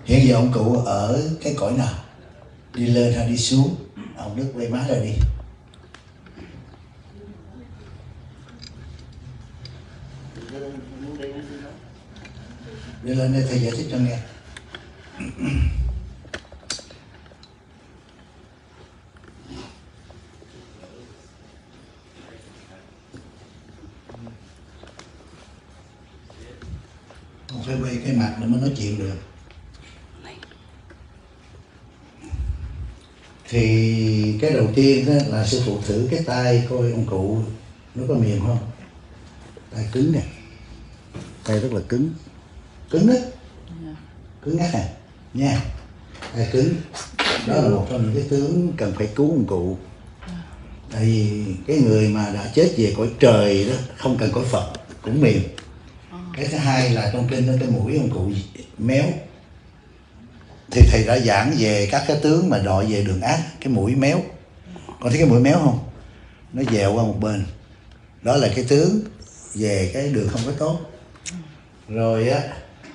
Hiện giờ ông cụ ở cái cõi nào? Đi lên hay đi xuống? Ông Đức quay má ra đi. Đi lên đây thầy giải thích cho nghe. Không phải quay cái mặt để mới nói chuyện được. Thì cái đầu tiên đó là sư phụ thử cái tay coi ông cụ nó có mềm không. Tay cứng nè, tay rất là cứng, cứng đó, cứng ngắt nè nha, tay cứng. Đó là một trong những cái tướng cần phải cứu ông cụ. Tại vì cái người mà đã chết về cõi trời đó không cần cõi Phật cũng mềm. Cái thứ hai là trong kinh đó cái mũi ông cụ méo. Thì thầy đã giảng về các cái tướng mà đọa về đường ác, cái mũi méo. Con thấy cái mũi méo không? Nó dẹo qua một bên. Đó là cái tướng về cái đường không có tốt. Rồi á,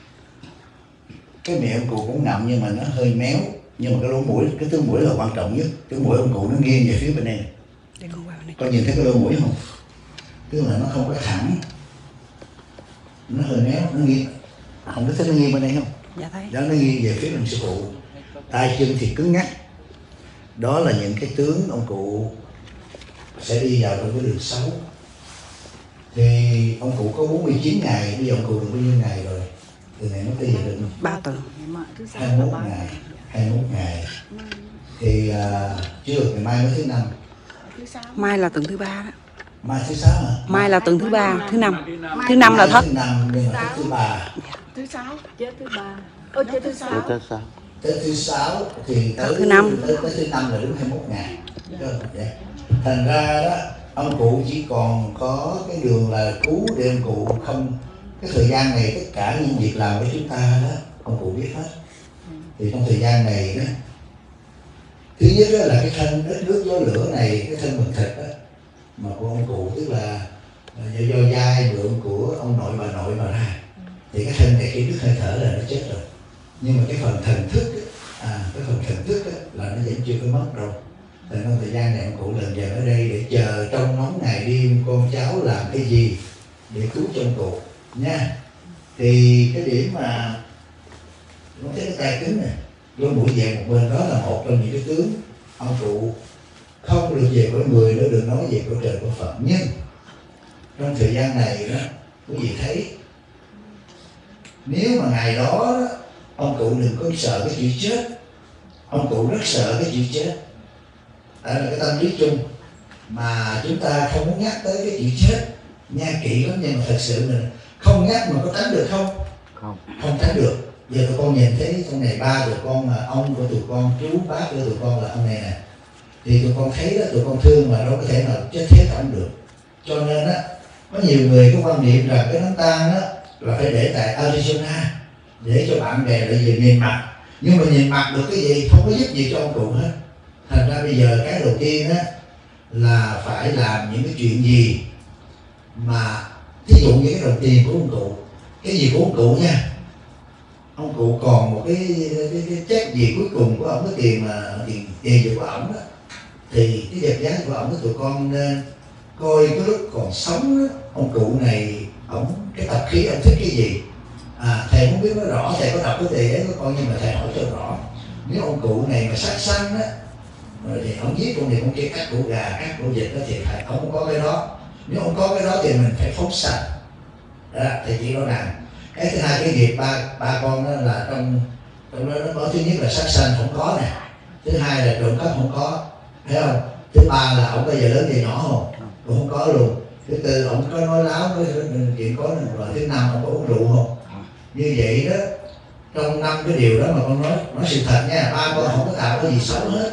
cái miệng ông cụ cũng ngậm nhưng mà nó hơi méo. Nhưng mà cái lỗ mũi, cái tướng mũi là quan trọng nhất. Cái mũi ông cụ nó nghiêng về phía bên này. Con nhìn thấy cái lỗ mũi không? Tức là nó không có thẳng, nó hơi méo, nó nghiêng. Không có thấy nó nghiêng bên đây không? Dạ thấy. Đó, nó nghiêng về phía bên sư phụ. Tay chân thì cứng ngắc. Đó là những cái tướng ông cụ sẽ đi vào trong cái đường xấu. Thì ông cụ có 49 ngày, bây giờ ông cụ được bao nhiêu ngày rồi? Từ ngày mất tới giờ được 3 tuần. 21 ngày. 21 ngày. Thì chưa được, ngày mai mới thứ 5. Mai là tuần thứ 3 đó. Mai thứ 6 hả? Mai là tuần thứ 3, thứ 5. Thứ 5 là thất. Thứ 5 nhưng mà thứ 3. Thứ 6, chết thứ 3. Chết thứ 6. Tới thứ 6 thì tới thứ 5. Tới thứ 5 là đúng 21 ngày. Vậy. Thành ra đó, ông cụ chỉ còn có cái đường là cứu để ông cụ không, cái thời gian này tất cả những việc làm của chúng ta đó ông cụ biết hết. Thì trong thời gian này đó, thứ nhất đó là cái thân đất nước gió lửa này, cái thân mình thịt đó mà của ông cụ, tức là do dai mượn của ông nội bà nội mà ra, thì cái thân này khi đứt hơi thở là nó chết rồi. Nhưng mà cái phần thần thức cái phần thần thức là nó vẫn chưa có mất đâu. Thì trong thời gian này ông cụ lần giờ ở đây để chờ trong nóng ngày đêm con cháu làm cái gì để cứu cho ông cụ nha. Thì cái điểm mà nó thấy cái tay cứng này, lỗ mũi về một bên, đó là một trong những cái tướng ông cụ không được về cõi người nữa, đừng nói về cõi trời của Phật. Nhưng trong thời gian này đó, quý vị thấy nếu mà ngày đó ông cụ đừng có sợ cái chuyện chết. Ông cụ rất sợ cái chuyện chết. Đó là cái tâm lý chung mà chúng ta không muốn nhắc tới cái chuyện chết nha, kỹ lắm. Nhưng mà thật sự mình không nhắc mà có tránh được không? Không tránh được. Giờ tụi con nhìn thấy trong này ba tụi con, mà ông của tụi con, chú bác của tụi con là ông này nè, thì tụi con thấy đó, tụi con thương mà đâu có thể nào chết hết không được. Cho nên á, có nhiều người có quan niệm rằng cái đám tang đó là phải để tại Arizona để cho bạn bè lại về nhìn mặt. Nhưng mà nhìn mặt được cái gì, không có giúp gì cho ông cụ hết. Thành ra bây giờ cái đầu tiên á là phải làm những cái chuyện gì mà thí dụ như cái đồng tiền của ông cụ, cái gì của ông cụ nha, ông cụ còn một cái chất gì cuối cùng của ông, cái tiền mà tiền gì của ông đó, thì cái vật giá của ông đó tụi con nên coi cái lúc còn sống đó, ông cụ này ông cái tập khí ông thích cái gì. Thầy không biết nói rõ, thầy có đọc cái đề ấy của con, nhưng mà thầy hỏi cho rõ. Nếu ông cụ này mà sát sanh á, thì ông giết con này con kia, cắt cổ gà, cắt cổ vịt đó, thì phải ông không có cái đó. Nếu ông có cái đó thì mình phải phóng sanh. Đó, thầy chỉ nói rằng cái thứ hai, cái nghiệp ba con đó là trong đó nó có thứ nhất là sát sanh không có nè, thứ hai là trộm cắp không có, thấy không? Thứ ba là ông có giờ lớn giờ nhỏ không? Cũng không có luôn. Thứ tư ông có nói láo, nói chuyện có. Rồi thứ năm ông có uống rượu không? Như vậy đó, trong 5 cái điều đó mà con nói sự thật nha, ba con không có tạo cái gì xấu hết.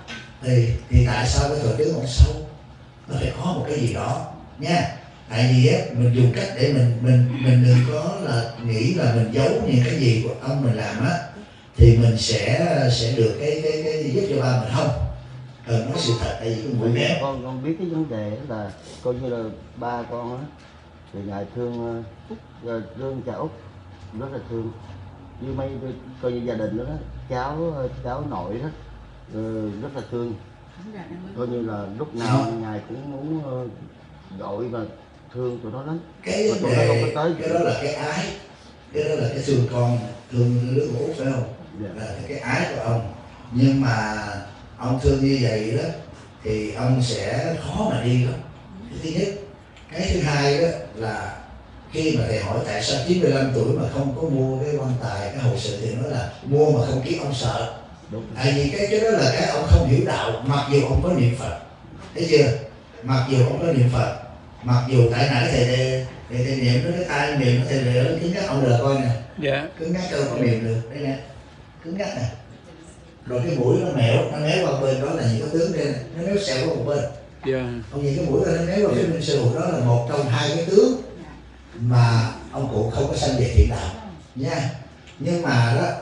Thì tại sao cái thời tướng ông xấu? Nó phải có một cái gì đó nha. Tại vì á, mình dùng cách để mình đừng có là nghĩ là mình giấu những cái gì của ông mình làm á, thì mình sẽ được cái giúp cho ba mình không. Nói sự thật, tại vì cái mũi méo. Con biết cái vấn đề là coi như là ba con á thì ngài thương cha Út rất là thương, như mấy coi như gia đình đó, cháu nội đó rất là thương, coi như là lúc nào ngài cũng muốn gọi và thương tụi nó lắm. Cái vấn đề cái đó là cái ái, cái đó là cái thương con, thương đứa út phải không? Là cái ái của ông. Nhưng mà ông thương như vậy đó thì ông sẽ khó mà đi lắm. Cái thứ nhất. Cái thứ hai đó là khi mà thầy hỏi tại sao 95 tuổi mà không có mua cái quan tài, cái hậu sự, thì nói là mua mà không kiết ông sợ. Tại vì cái đó là cái ông không hiểu đạo, mặc dù ông có niệm Phật, thấy chưa? Mặc dù ông có niệm Phật, mặc dù tại nãy thầy niệm nó, cái tai niệm nó, thầy để cứng nhắc ông coi nè. Dạ. Cứng nhắc đâu có niệm được, đây nè, cứng nhắc nè. Rồi cái mũi nó méo qua bên đó là những cái tướng đây nè, nó méo xẹo qua một bên. Yeah. Ông nhìn cái mũi nó méo qua phía bên sư hữu, đó là một trong hai cái tướng mà ông cụ không có sanh về thiện đạo nha. Nhưng mà đó,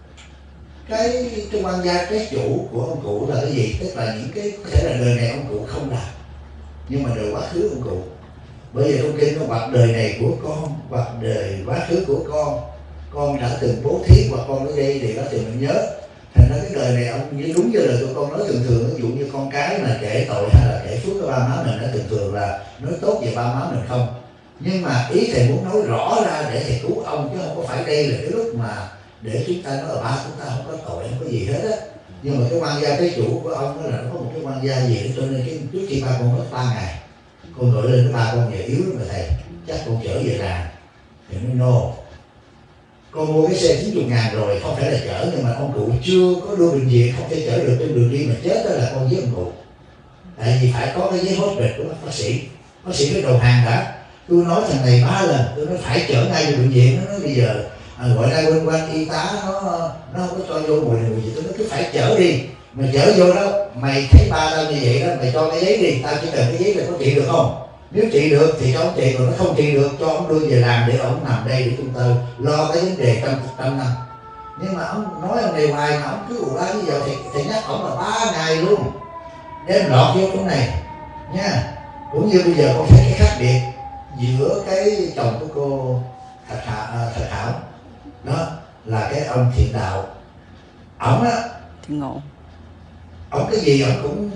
cái quan gia cái chủ của ông cụ là cái gì? Tức là những cái có thể là đời này ông cụ không làm, nhưng mà đời quá khứ ông cụ. Bởi vì trong kinh nó hoặc đời này của con, hoặc đời quá khứ của con đã từng bố thí hoặc con ở đây thì đó thì mình nhớ. Thành ra cái đời này ông như đúng như lời của con nói thường, ví dụ như con cái mà kể tội hay là kể phước của ba má mình, nó thường là nói tốt về ba má mình không. Nhưng mà ý thầy muốn nói rõ ra để thầy cứu ông, chứ không có phải đây là cái lúc mà để chúng ta nói là ba chúng ta không có tội, không có gì hết á. Nhưng mà cái quan gia cái chủ của ông đó là nó có một cái quan gia gì đó, cho nên cái trước khi ba con mất 3 ngày, con gọi lên với ba con giờ yếu lắm rồi thầy, chắc con trở về làng. Thì nó no, con mua cái xe 90.000 rồi, không phải là chở, nhưng mà ông cụ chưa có đưa bệnh viện, không thể chở được trên đường đi mà chết, đó là con giết ông cụ. Tại vì phải có cái giấy hốt bệnh của bác sĩ mới đầu hàng đã. Tôi nói thằng này 3 lần, tôi nói phải chở ngay về bệnh viện. Nó nói bây giờ gọi ra bên quan y tá nó không có cho vô mùi gì. Tôi nói cứ phải chở đi, mày chở vô đó, mày thấy ba tao như vậy đó, mày cho cái giấy đi, tao chỉ cần cái giấy là có trị được không? Nếu trị được thì cho ông trị, còn nó không trị được cho ông đưa về làm để ông nằm đây để chúng tôi lo cái vấn đề trăm năm. Nhưng mà ông nói ông này hoài mà ông cứ ủ ra bây giờ thì nhắc ông là 3 ngày luôn đem lọt vô chỗ này nha. Cũng như bây giờ con thấy cái khác biệt giữa cái chồng của cô Thật Thảo đó là cái ông Thiện Đạo. Ông á, Thiện Ngộ, ông cái gì ông cũng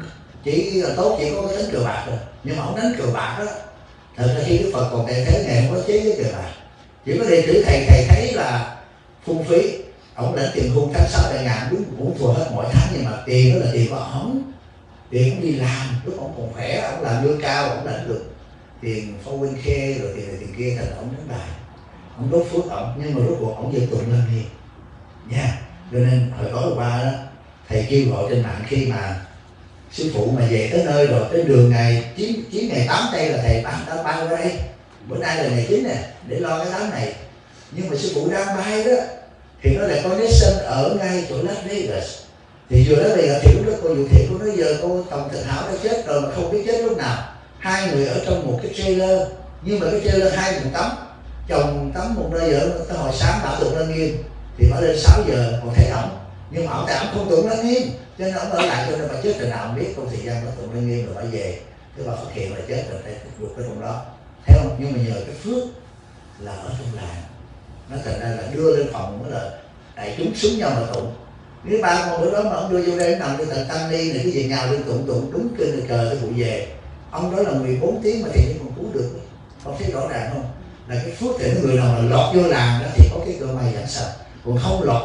chỉ là tốt, chỉ có cái đánh cờ bạc rồi. Nhưng mà ông đánh cờ bạc đó, thật ra khi Đức Phật còn tại thế ngày không có chế với cờ bạc, chỉ có đệ tử thầy thấy là phung phí. Ông lãnh tiền hưu tháng 6 đại ngàn đúng cũng thua hết mỗi tháng, nhưng mà tiền đó là tiền của ông, tiền ông đi làm lúc ông còn khỏe, ông làm lương cao, ông lãnh được tiền phô quên khe rồi tiền kia, thành ông đánh bài, ông đốt phước ông. Nhưng mà rốt cuộc ông dân tụng lên đi nha. Cho nên hồi tối qua đó thầy kêu gọi trên mạng, khi mà sư phụ mà về tới nơi rồi, tới đường ngày 9 ngày 8 tây là thầy đã bay qua đây. Bữa nay là ngày 9 nè, để lo cái đám này. Nhưng mà sư phụ đang bay đó thì nó lại có connection ở ngay chỗ Las Vegas. Thì vừa đó bây giờ thì lúc đó cô Dụ Thiện cô nói giờ cô Tổng Thật Hảo đã chết rồi mà không biết chết lúc nào. Hai người ở trong một cái trailer, nhưng mà cái trailer hai người tắm, chồng tắm một nơi vợ tới hồi sáng bảo tụng Lăng Nghiêm thì bảo lên 6 giờ còn thấy ổng, nhưng mà ổng tại ổng không tụng Lăng Nghiêm, cho nên ổng ở lại, cho nên bà chết rồi nào ổng biết trong thời gian bà tụng Lăng Nghiêm rồi bà về, cái bà phát hiện là chết rồi, phải buộc cái trong đó, thấy không? Nhưng mà nhờ cái phước là ở trong làng, nó thành ra là đưa lên phòng đó là đại chúng xuống nhau mà tụng. Nếu ba con bữa đó mà ông đưa vô đây nằm cho tận tăng ni này, cái gì nhào lên tụng đúng kinh cờ tới phụ về. Ông đó là 14 tiếng mà thì còn cứu được, không thấy rõ ràng không? Là cái phước thì người nào mà lọt vô làng đó thì có cái cơ may giảng sạch, còn không lọt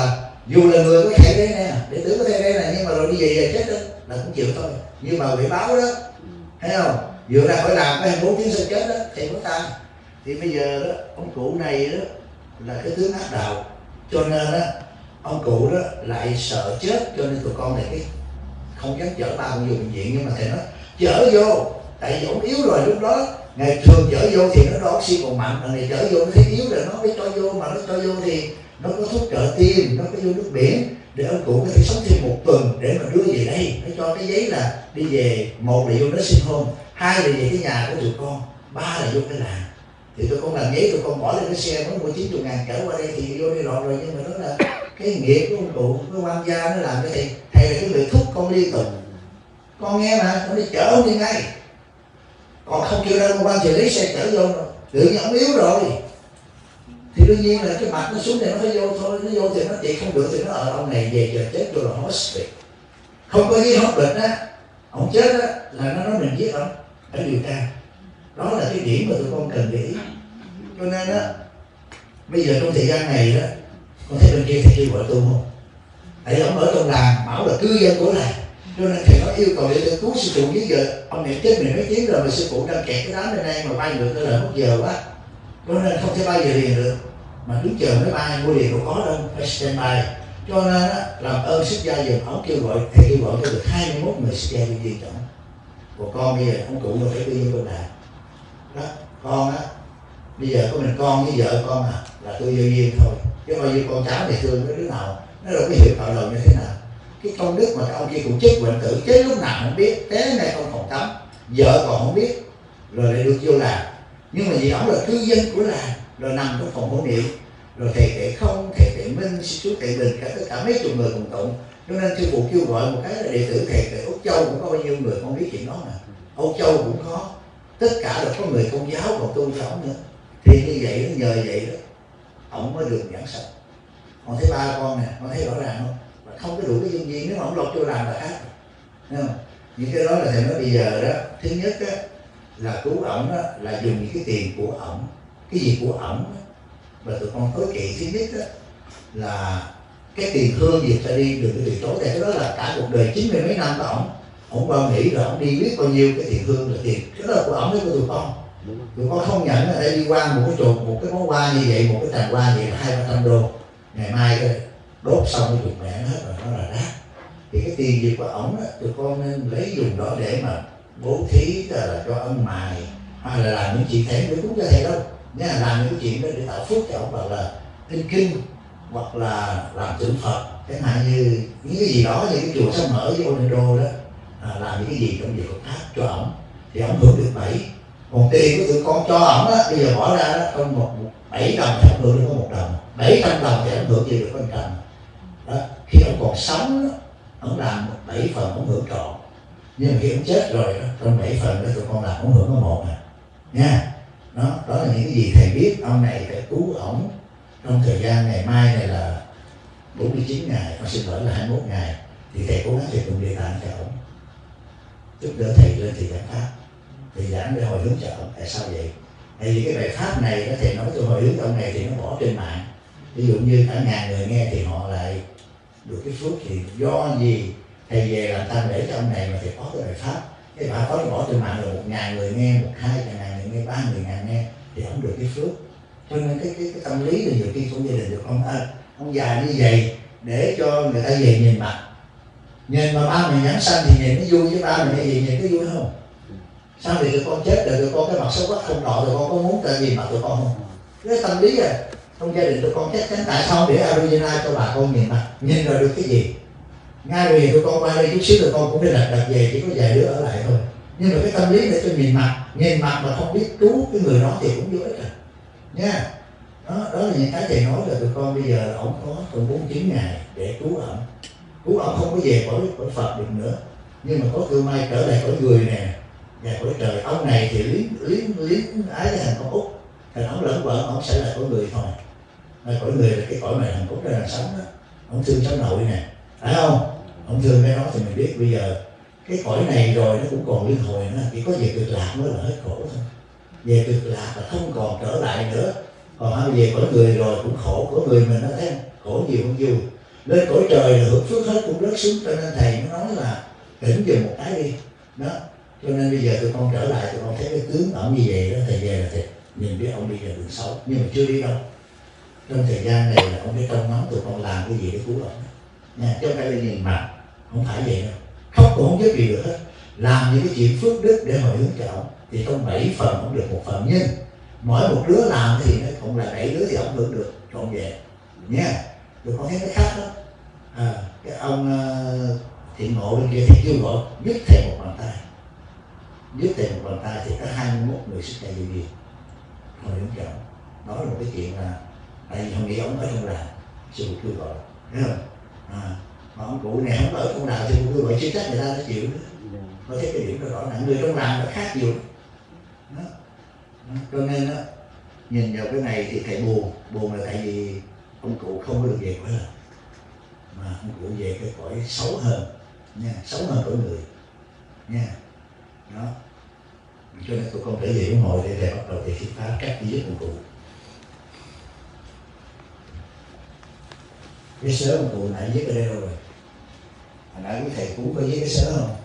dù là người có thể đấy nè, đệ tử có thể đấy nè, nhưng mà rồi đi về chết đó là cũng chịu thôi. Như bà bị báo đó, thấy không? Vừa ra khỏi làm cái 24 tiếng sau chết đó thì có ta. Thì bây giờ đó ông cụ này đó là cái tướng ác đạo, cho nên đó ông cụ đó lại sợ chết, cho nên tụi con này cái không dám chở ba con vô bệnh viện. Nhưng mà thầy nói chở vô, tại vì ông yếu rồi. Lúc đó ngày thường chở vô thì nó đo oxy còn mạnh, ngày chở vô nó thấy yếu rồi nó mới cho vô, mà nó cho vô thì nó có thuốc trợ tim, nó có vô nước biển để ông cụ có thể sống thêm 1 tuần để mà đưa về đây. Nó cho cái giấy là đi về, 1 là vô nó sinh home, 2 là về cái nhà của tụi con, 3 là vô cái làng. Thì tụi con làm giấy, tụi con bỏ lên cái xe mới mua 90.000 chở qua đây thì vô đi lọt rồi. Nhưng mà đó là cái nghiệp của ông cụ, cái quan gia nó làm cái thầy là cái người thúc con liên tục, con nghe mà, nó đi chở ông đi ngay, còn không kêu ra công an xử lý xe chở vô rồi, tự nhiên ông yếu rồi, thì đương nhiên là cái mặt nó xuống thì nó phải vô thôi, nó vô thì nó trị không được thì nó ở ông này về giờ chết tôi là hospice. Không có gì hết bệnh á, ông chết á là nó nói mình giết ông phải điều tra. Đó là cái điểm mà tụi con cần để ý. Cho nên á bây giờ trong thời gian này đó, con thấy bên kia thầy kêu gọi tu không? Tại ông ở trong làng bảo là cư dân của làng, cho nên thầy nói yêu cầu để tôi cứu sư phụ. Với giờ ông này chết mình mấy tiếng rồi mà sư phụ đang kẹt cái đám bên đây mà bay được là mất giờ quá, cho nên không thể bay về liền được, mà đứng chờ máy bay mua liền đâu có đâu, phải standby. Cho nên á làm ơn xuất gia giùm. Ông kêu gọi, thầy kêu gọi cho được 21 người xuất gia đi viên chọn. Của con bây giờ ông cụ đâu phải đi như con đàn đó. Con á bây giờ có mình con với vợ con là tôi vô duyên thôi, chứ bao nhiêu con cháu này thương cái đứa nào nó đâu có hiểu cộng đồng như thế nào. Cái công đức mà cái ông kia cũng chết bệnh tử, chết lúc nào không biết, té ngay trong phòng tắm, vợ còn không biết, rồi lại được vô làng. Nhưng mà vì ông là cư dân của làng, rồi nằm trong phòng hộ niệm, rồi thầy Tệ Không, thầy Tệ Minh, sư chú Tệ Bình, cả tất cả mấy chục người cùng tụng. Cho nên sư phụ kêu gọi một cái là đệ tử thầy Tệ Úc Châu cũng có bao nhiêu người không biết chuyện đó mà. Âu Châu cũng có, tất cả là có người công giáo còn tu cho ổng nữa. Thì như vậy nó nhờ vậy đó ổng mới được giảng sạch. Con thấy ba con nè, con thấy rõ ràng không? Mà không có đủ cái duyên duyên, nếu mà ổng lột vô làm là khác, thấy không? Những cái đó là thầy nói bây giờ đó, thứ nhất á là cứu ổng đó là dùng những cái tiền của ổng, cái gì của ổng đó. Và tụi con tối kỵ thứ nhất đó là cái tiền hương gì ta đi đừng có từ chối. Tại cái đó là cả cuộc đời 90 mấy năm của ổng bao nghĩ rồi ổng đi biết bao nhiêu cái tiền hương là tiền, cái đó là của ổng với của tụi con. Tụi con không nhận là để đi qua một cái chùa, một cái món hoa như vậy, một cái tràng hoa vậy là 200-300 đô, ngày mai cái đốt xong cái chùa mẹ nó hết rồi, nó là rác. Thì cái tiền gì của ổng á tụi con nên lấy dùng đó để mà bố thí là cho ông mài, hay là làm những chuyện thèm để cúng cho thầy đâu nha, làm những cái chuyện đó để tạo phước cho ông, hoặc là in kinh, hoặc là làm tượng Phật, chẳng hạn như những cái gì đó như cái chùa Sông Mở với Orlando đó, làm những cái gì trong việc Phật pháp cho ổng thì ổng hưởng được 7. Còn tiền của tụi con cho ổng á bây giờ bỏ ra đó trong một 7 đồng thì ổng hưởng được có 1 đồng, 700 đồng thì ổng hưởng gì được có 100 đó. Khi ổng còn sống đó, ổng làm 7 phần ổng hưởng trọn, nhưng mà khi ổng chết rồi đó, trong 7 phần đó tụi con làm ổng hưởng có 1 nha. Đó là những cái gì thầy biết. Ông này phải cứu ổng trong thời gian ngày mai này là 49 ngày, con xin lỗi là 21 ngày, thì thầy cố gắng thầy tụng Địa Tạng cho ổng, giúp đỡ thầy lên thì giảng pháp, thì giảng để hồi hướng cho ổng. Tại sao vậy? Tại vì cái bài pháp này đó, thầy nói tôi hồi hướng ông này thì nó bỏ trên mạng, ví dụ như cả ngàn người nghe thì họ lại được cái phước. Thì do gì thầy về làm tang lễ cho ông này mà thầy có cái bài pháp, cái bài pháp nó bỏ trên mạng rồi 1.000 người nghe, 1-2 người nghe, 30.000 nghe thì không được cái phước. Cho nên cái tâm lý là nhiều khi của gia đình được ông già như vậy để cho người ta về nhìn mặt, nhìn mà ba mẹ nhãn xanh thì nhìn nó vui, với ba mẹ vậy nhìn có vui không? Sao thì tụi con chết rồi tụi con cái mặt xấu quắc không đỏ, tụi con có muốn ta nhìn mặt tụi con không? Cái tâm lý à, trong gia đình tụi con chắc chắn tại sao để Arujana cho bà con nhìn mặt, nhìn rồi được cái gì? Ngay vì tụi con qua đây chút xíu tụi con cũng phải đặt về, chỉ có vài đứa ở lại thôi. Nhưng mà cái tâm lý để cho nhìn mặt mà không biết cứu cái người đó thì cũng vô ích rồi nha. Đó là những cái thầy nói là tụi con bây giờ ổng có còn 49 ngày để cứu ổng không có về cõi Phật được nữa, nhưng mà có cơ may trở lại cõi người nè, và cõi trời. Ông này thì liếng ái cái thằng con út, thằng ổng lẫn vợ ổng sẽ là cõi người thôi. Cõi người là cái cõi mà thằng út đang sống đó, ổng thương cháu nội nè, phải không? Ổng thương cái đó thì mình biết bây giờ cái cõi này rồi nó cũng còn luân hồi nữa, chỉ có về Cực Lạc mới là hết khổ thôi. Về Cực Lạc là không còn trở lại nữa. Còn ai về cõi người rồi cũng khổ, cõi người mình nó thấy khổ nhiều hơn vui. Lên cõi trời là hưởng phước hết cũng rớt xuống, cho nên thầy nó nói là tỉnh dùm một cái đi đó. Cho nên bây giờ tụi con trở lại, tụi con thấy cái tướng ổng như vậy đó, thầy về là thầy nhìn biết ông đi vào đường xấu, nhưng mà chưa đi đâu. Trong thời gian này là ông biết trông ngóng tụi con làm cái gì để cứu ông nha, chứ không phải là nhìn mặt, không phải vậy đâu. Khóc cũng không giúp gì được hết, làm những cái chuyện phước đức để hồi hướng cho ông, thì trong 7 phần cũng được 1 phần, nhưng mỗi một đứa làm thì nó cũng là 7 đứa thì ông hưởng được trọn vẹn nha. Tụi con thấy cái khác đó. Cái ông Thiện Ngộ bên kia thì kêu gọi giúp thầy một bàn tay, thì có 21 người xuất gia dự viên hồi hướng cho ông. Đó là một cái chuyện là tại vì không nghĩ ông ở trong làng, sư phụ kêu gọi, thấy không? Mà ông cụ này không ở trong làng, sư phụ kêu gọi chưa chắc người ta đã chịu nữa. Có thấy cái điểm đó rõ ràng, người trong làng nó khác nhiều đó. Cho nên đó, nhìn vào cái này thì thầy buồn là tại vì ông cụ không có được về cõi lành, mà ông cụ về cái cõi xấu hơn nha, xấu hơn cõi người nha. Đó, cho nên tụi con trở về ủng hộ để thầy bắt đầu thầy thuyết pháp cách để giúp ông cụ. Cái sớ ông cụ nãy viết ở đây đâu rồi? Hồi nãy quý thầy Cú có viết cái sớ không?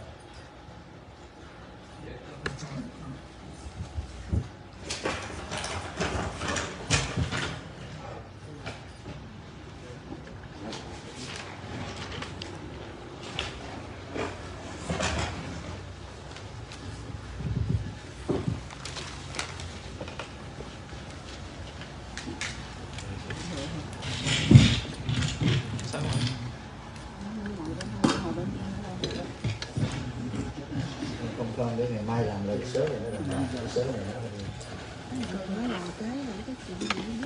Con để ngày mai làm lại cái sớ này nó làm cái sớ này nó làm cái chuyện gì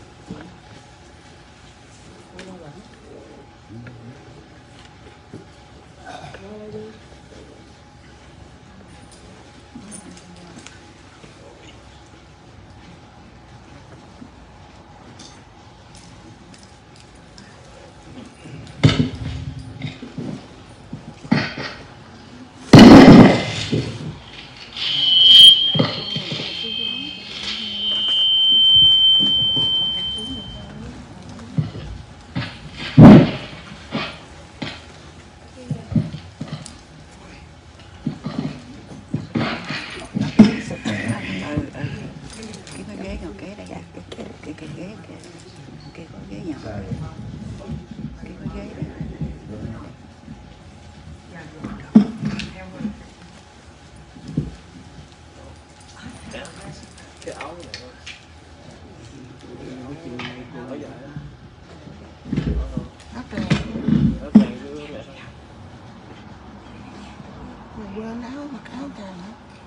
quên áo mặc áo tràng.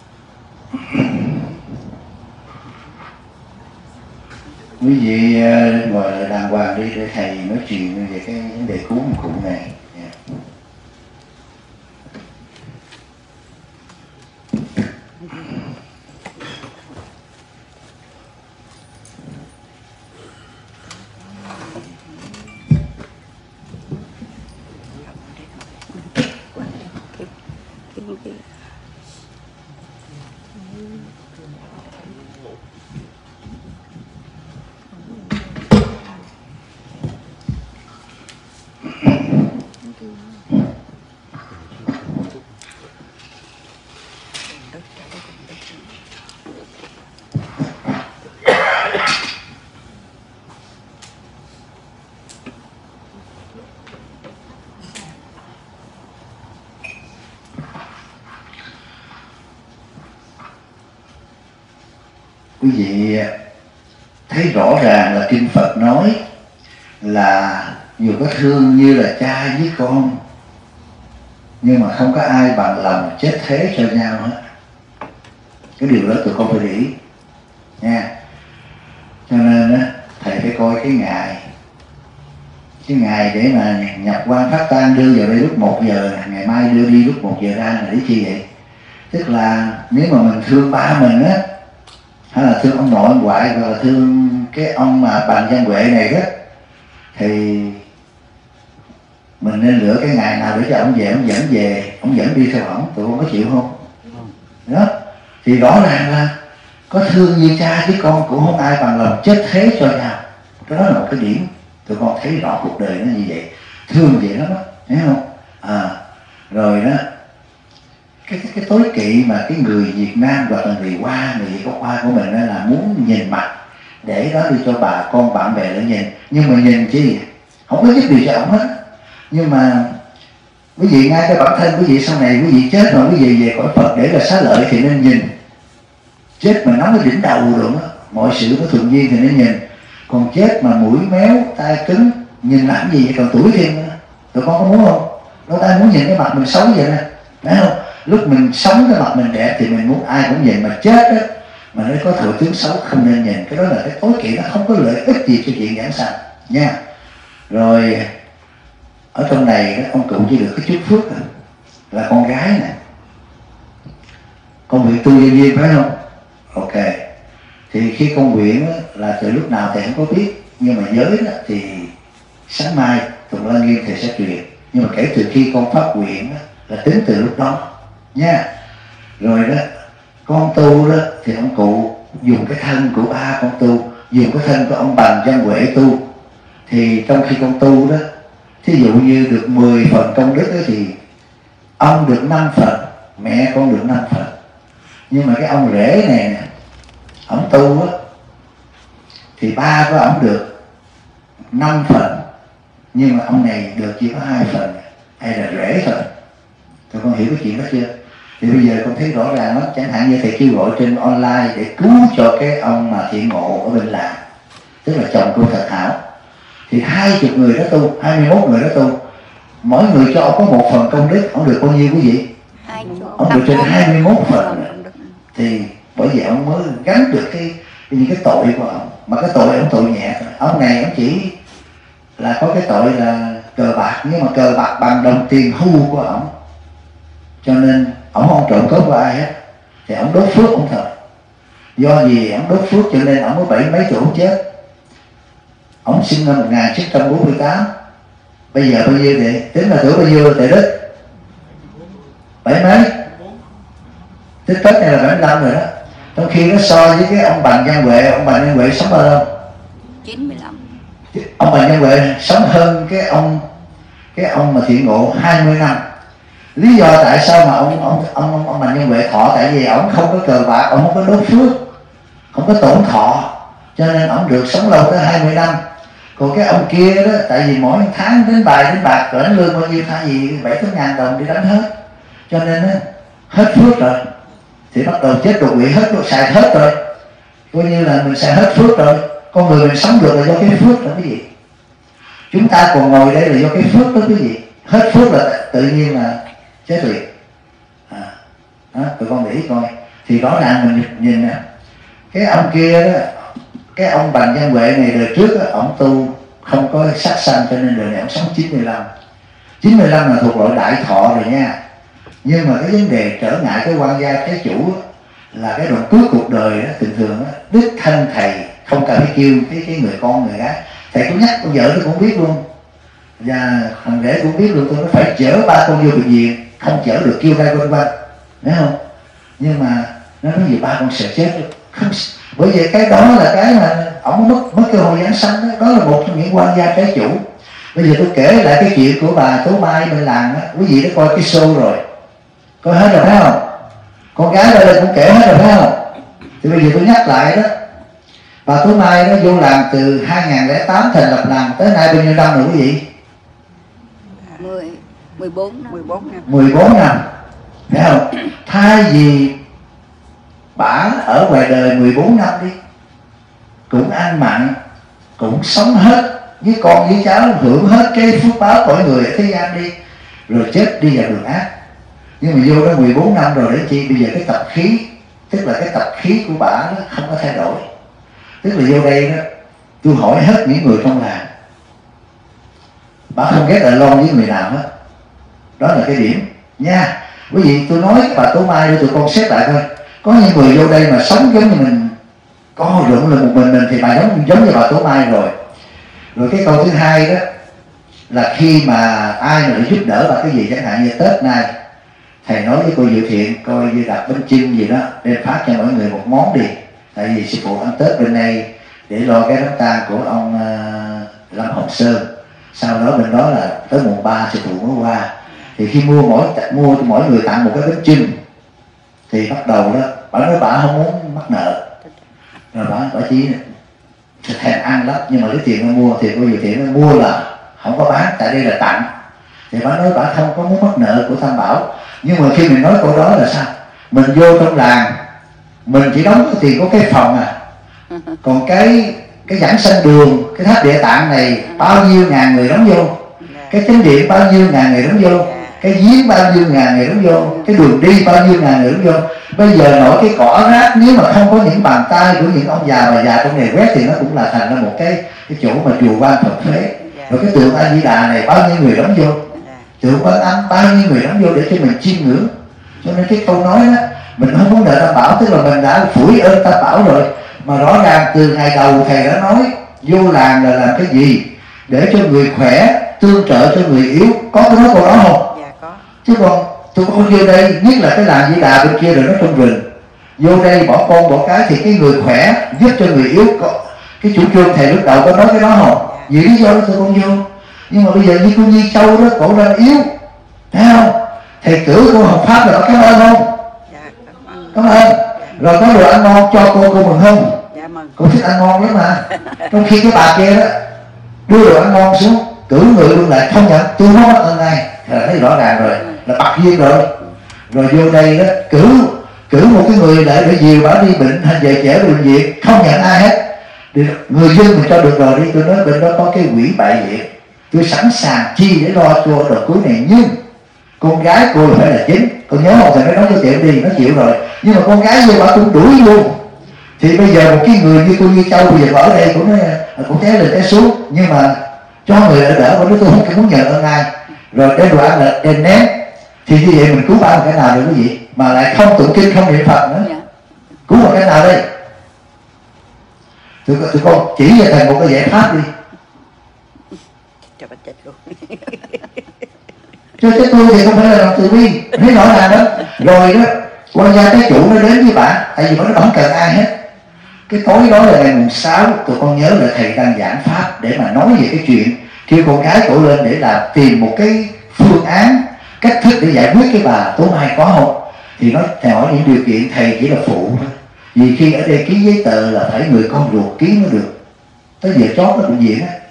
Quý vị ngồi lại đàng hoàng đi để thầy nói chuyện về cái vấn đề cứu ông cụ này. Quý vị thấy rõ ràng là Kinh Phật nói là dù có thương như là cha với con, nhưng mà không có ai bằng lòng chết thế cho nhau hết. Cái điều đó tụi con phải để ý nha. Cho nên á, thầy phải coi cái ngày để mà nhập quan phát tan đưa vào đây lúc 1 giờ, ngày mai đưa đi lúc 1 giờ ra là để chi vậy? Tức là nếu mà mình thương ba mình á, hay là thương ông nội ông ngoại, hoặc là thương cái ông mà Bành Văn Huệ này đó, thì mình nên lựa cái ngày nào để cho ông về, ông dẫn đi theo ổng, tụi con có chịu không? Đó, thì rõ ràng là có thương như cha với con cũng không ai bằng lòng chết thế cho nhau. Đó là một cái điểm tụi con thấy rõ cuộc đời nó như vậy, thương vậy lắm á, thấy không? Rồi đó, cái tối kỵ mà cái người Việt Nam hoặc là người Việt gốc Hoa của mình đó là muốn nhìn mặt để đó đi cho bà con bạn bè để nhìn, nhưng mà nhìn chi không có giúp gì cho ổng hết. Nhưng mà quý vị ngay cái bản thân quý vị sau này quý vị chết rồi quý vị về cõi Phật để là xá lợi thì nên nhìn. Chết mà nắm cái đỉnh đầu rồi đó, mọi sự nó thuận duyên thì nên nhìn. Còn chết mà mũi méo tay cứng nhìn làm gì vậy, còn tuổi thêm nữa. Tụi con có muốn không? Đâu ta muốn nhìn cái mặt mình xấu vậy nè, phải không? Lúc mình sống cái mặt mình đẹp thì mình muốn ai cũng nhìn, mà chết á mà nó có thọ tướng xấu không nên nhìn. Cái đó là cái tối kỵ, nó không có lợi ích gì cho chuyện giảng sanh nha. Rồi ở trong này đó, ông cụ chỉ được cái chút phước rồi, là con gái nè, công việc tu nhân viên phải không? Ok, Thì khi con nguyện á, là từ lúc nào thầy không có biết, nhưng mà giới đó, thì sáng mai Tùng Lân Nghiêm thầy sẽ truyền. Nhưng mà kể từ khi con phát nguyện á, là tính từ lúc đó nha. Rồi đó con tu đó thì ông cụ dùng cái thân của ba con tu, dùng cái thân của ông Bành Văn Huệ tu. Thì trong khi con tu đó, thí dụ như được 10 phần công đức đó, thì ông được 5 phần, mẹ con được 5 phần. Nhưng mà cái ông rể này nè, ông tu á, thì ba của ông được 5 phần, nhưng mà ông này được chỉ có 2 phần, hay là rể thôi. Tụi con hiểu cái chuyện đó chưa? Thì bây giờ con thấy rõ ràng lắm. Chẳng hạn như thầy kêu gọi trên online để cứu cho cái ông mà Thiện Ngộ ở bên Làng, tức là chồng cô Thật Hảo. Thì 20 người đó tu, 21 người đó tu, mỗi người cho ông có 1 phần công đức. Ông được bao nhiêu quý vị? Ông được trên 21 phần. Thì bởi vậy ông mới gánh được những cái tội của ông. Mà cái tội ông tội nhẹ thôi. Ông này ông chỉ là có cái tội là cờ bạc, nhưng mà cờ bạc bằng đồng tiền hưu của ông, cho nên ông không trộm cướp của ai hết. Thì ông đốt phước ông thôi. Do gì ông đốt phước cho nên ông mới 70 mấy tuổi ông chết. Ông sinh năm 1948. Bây giờ bao nhiêu vậy? Tính là tuổi bao nhiêu Thầy Đức? 70 mấy? Tích Tết này là 75 rồi đó. Trong khi nó so với cái ông Bành Văn Huệ, ông Bành Văn Huệ sống bao lâu? 95. Ông Bành Văn Huệ sống hơn cái ông mà Thiện Ngộ 20 năm. Lý do tại sao mà ông Bành Văn Huệ thọ, tại vì ông không có cờ bạc, ông không có đốt phước, không có tổn thọ, cho nên ông được sống lâu tới 20 năm. Còn cái ông kia đó, tại vì mỗi tháng đến bài đến bạc, đánh lương bao nhiêu, thay vì 7-8 ngàn đồng đi đánh hết, cho nên đó, hết phước rồi thì bắt đầu chết đột quỵ, hết xài hết rồi, coi như là mình xài hết phước rồi. Con người mình sống được là do cái phước đó quý vị. Chúng ta còn ngồi đây là do cái phước đó quý vị. Hết phước là tự nhiên là chết liền. Đó, tụi con để ý coi. Thì rõ ràng mình nhìn nè, cái ông kia đó, cái ông Bành Văn Huệ này đời trước đó, ông tu không có sát sanh, cho nên đời này ông sống 95. 95 là thuộc loại đại thọ rồi nha. Nhưng mà cái vấn đề trở ngại cái quan gia trái chủ đó, là cái đoạn cuối cuộc đời đó, thường thường đó, đích thân thầy không cần phải kêu cái người con người gái. Thầy cũng nhắc con vợ nó cũng biết luôn, và thằng rể cũng biết luôn, tôi nó phải chở ba con vô bệnh viện, không chở được kêu ra quanh quanh, thấy không? Nhưng mà nó nói gì ba con sợ chết không, bởi vì cái đó là cái mà ổng mất cơ hội giáng sanh đó. Đó là một trong những quan gia trái chủ. Bây giờ tôi kể lại cái chuyện của bà Tố Mai bên Làng đó, quý vị đã coi cái show rồi, coi hết rồi phải không? Con gái đây cũng kể hết rồi phải không? Thì bây giờ tôi nhắc lại đó, bà Tố Mai nó vô làm từ 2008 thành lập Làng tới nay bao nhiêu năm rồi quý vị? 14 năm. 14 năm, phải không? Thay vì bả ở ngoài đời 14 năm đi, cũng ăn mặn, cũng sống hết với con với cháu, hưởng hết cái phước báo của người ở thế gian đi, rồi chết đi vào đường ác. Nhưng mà vô đó 14 năm rồi để chi? Bây giờ cái tập khí, tức là cái tập khí của bả nó không có thay đổi. Tức là vô đây đó, tôi hỏi hết những người trong làng, bả không ghét Đài Loan với người nào hết. Đó là cái điểm nha. Quý vị, tôi nói bà Tố Mai để tụi con xét lại coi. Có những người vô đây mà sống giống như mình, có rụng là một mình thì bà giống như bà Tố Mai rồi. Rồi cái câu thứ hai đó là khi mà ai mà giúp đỡ bà cái gì, chẳng hạn như Tết này thầy nói với cô Diệu Thiện coi như đặt bánh chưng gì đó đem phát cho mọi người một món đi, tại vì sư phụ ăn Tết bên đây để lo cái đám tang của ông Lâm Hồng Sơn. Sau đó bên đó là tới mùng 3 sư phụ mới qua. Thì khi mua mỗi người tặng một cái bánh chưng thì bắt đầu đó bà nói bà không muốn mắc nợ, rồi bà chỉ thèm ăn lắm, nhưng mà cái tiền nó mua thì cô Diệu Thiện nó mua là không có bán, tại đây là tặng. Thì bà nói bà không có muốn mắc nợ của Tam Bảo. Nhưng mà khi mình nói câu đó là sao? Mình vô trong làng mình chỉ đóng cái tiền của cái phòng à, còn cái giảng sanh đường, cái tháp Địa Tạng này bao nhiêu ngàn người đóng vô, cái chánh điện bao nhiêu ngàn người đóng vô, cái giếng bao nhiêu ngàn người đóng vô, cái đường đi bao nhiêu ngàn người đóng vô. Bây giờ nổi cái cỏ rác, nếu mà không có những bàn tay của những ông già bà già trong này quét thì nó cũng là thành ra một cái chỗ mà chùa Quan Phật phế. Rồi cái tượng A Di Đà này bao nhiêu người đóng vô, tượng Quan Âm bao nhiêu người đóng vô để cho mình chiêm ngưỡng. Cho nên cái câu nói đó, mình không muốn nợ Tam Bảo, tức là mình đã phủi ơn Tam Bảo rồi. Mà rõ ràng từ ngày đầu thầy đã nói vô làng là làm cái gì để cho người khỏe, tương trợ cho người yếu. Có cái nói câu đó không? Dạ có. Chứ còn tôi không vô đây, nhất là cái làng Di Đà bên kia rồi nó trong rừng, vô đây bỏ con bỏ cái thì cái người khỏe giúp cho người yếu. Cái chủ trương thầy lúc đầu có nói cái đó không? Vì lý do đó tôi không vô. Nhưng mà bây giờ như cô Nhi Châu đó, cổ đang yếu, thấy không? Thầy cử cô học pháp là có cảm ơn không? Dạ Cảm ơn. Rồi có đồ ăn ngon cho cô mừng không? dạ mừng. Cô thích ăn ngon lắm mà. Trong khi cái bà kia đó đưa đồ ăn ngon xuống, cử người luôn lại không nhận, tôi không bắt ơn này là thấy rõ ràng rồi, là bạc duyên rồi. Rồi vô đây đó cử một cái người để dìu bà đi bệnh hay về trễ bệnh viện, không nhận ai hết. Người dân mình cho được rồi đi, tôi nói bên đó có cái quỹ bại viện, tôi sẵn sàng chi để lo cho đợt cuối này. Nhưng con gái cô phải là chính. Con nhớ một thằng nó nói cho tiệm đi, nó chịu rồi. Nhưng mà con gái vô bà cũng đuổi luôn. Thì bây giờ một cái người như cô Như Châu bây giờ ở đây cũng nói cũng té lên té xuống, nhưng mà cho người đỡ, bởi tôi không muốn nhận ơn ai. Rồi cái đồ ăn là đền ném. Thì như vậy mình cứu bà một cái nào được quý vị? Mà lại không tụng kinh, không niệm Phật nữa. Cứu một cái nào đây? Tụi con chỉ cho thầy một cái giải pháp đi. Cho bà chết luôn. Cho tôi thì không phải là lòng từ bi, thấy rõ ràng đó. Rồi đó, quan gia cái chủ nó đến với bạn, tại vì nó không cần ai hết. Cái tối đó là ngày mùng 6, tụi con nhớ là thầy đang giảng pháp để mà nói về cái chuyện kêu con gái cổ lên để làm tìm một cái phương án, cách thức để giải quyết cái bà Tố Mai có không. Thì nó thầy hỏi những điều kiện, thầy chỉ là phụ thôi. Vì khi ở đây ký giấy tờ là phải người con ruột ký mới được. Tới giờ chót nó cũng diện á,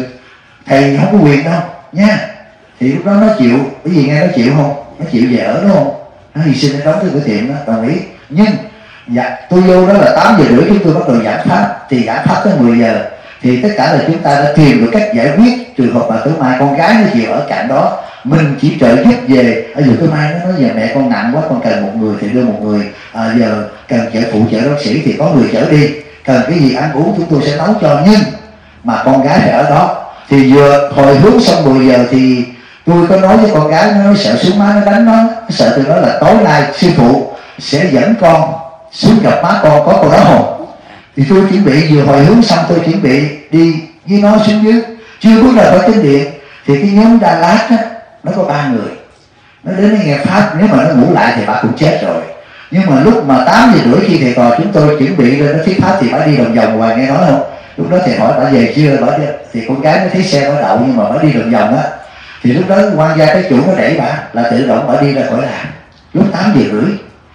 thầy không có quyền đâu nha. Thì lúc đó nó chịu, cái gì nghe nó chịu không? Nó chịu về ở đúng không? Nó hy sinh nó đóng cái cửa tiệm đó, đồng ý. Nhưng dạ, tôi vô đó là 8 giờ rưỡi chúng tôi bắt đầu giảng pháp. Thì giảng pháp tới 10 giờ. Thì tất cả là chúng ta đã tìm được cách giải quyết trường hợp bà Tố Mai. Con gái nó chịu ở cạnh đó, mình chỉ trợ giúp về. Ở giờ Tố Mai nó nói giờ mẹ con nặng quá, con cần một người thì đưa một người. Giờ cần chở phụ chở bác sĩ thì có người chở đi. Cần cái gì ăn uống chúng tôi sẽ nấu cho. Nhưng mà con gái phải ở đó. Thì vừa hồi hướng xong 10 giờ thì tôi có nói với con gái, nó sợ xuống má nó đánh nó sợ. Tôi nói là tối nay sư phụ sẽ dẫn con xuống gặp má con, có câu đó không? Thì tôi chuẩn bị vừa hồi hướng xong tôi chuẩn bị đi với nó xuống dưới. Chưa bước ra khỏi chính điện thì cái nhóm Đà Lạt á, nó có 3 người. Nó đến nó nghe pháp, nếu mà nó ngủ lại thì bà cũng chết rồi. Nhưng mà lúc mà 8 giờ rưỡi khi thầy tòa chúng tôi chuẩn bị lên nó thuyết pháp thì bà đi vòng vòng ngoài, nghe nói không? Lúc đó thầy hỏi bà về chưa, bà đi, thì con gái nó thấy xe nó đậu nhưng mà bà đi vòng vòng á. Thì lúc đó quan gia cái chủ nó đẩy bà là tự động bà đi ra khỏi làng lúc 8 giờ rưỡi.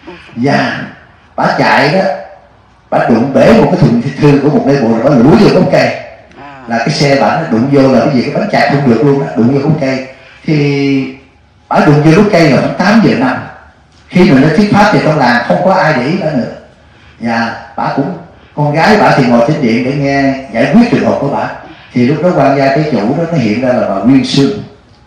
Và bà chạy đó, bà đụng bể một cái thùng thư của một người bộ rồi bà lủi vô gốc cây. Là cái xe bà nó đụng vô là cái gì, cái bánh chạy không được luôn đó, đụng vô gốc cây. Thì bà đụng vô gốc cây là khoảng 8 giờ 5. Khi mà nó thuyết pháp thì trong làng không có ai để ý bà nữa. Và bà cũng, con gái bà thì ngồi trên điện để nghe giải quyết trường hợp của bà. Thì lúc đó quan gia cái chủ đó nó hiện ra là bà Nguyên Sương.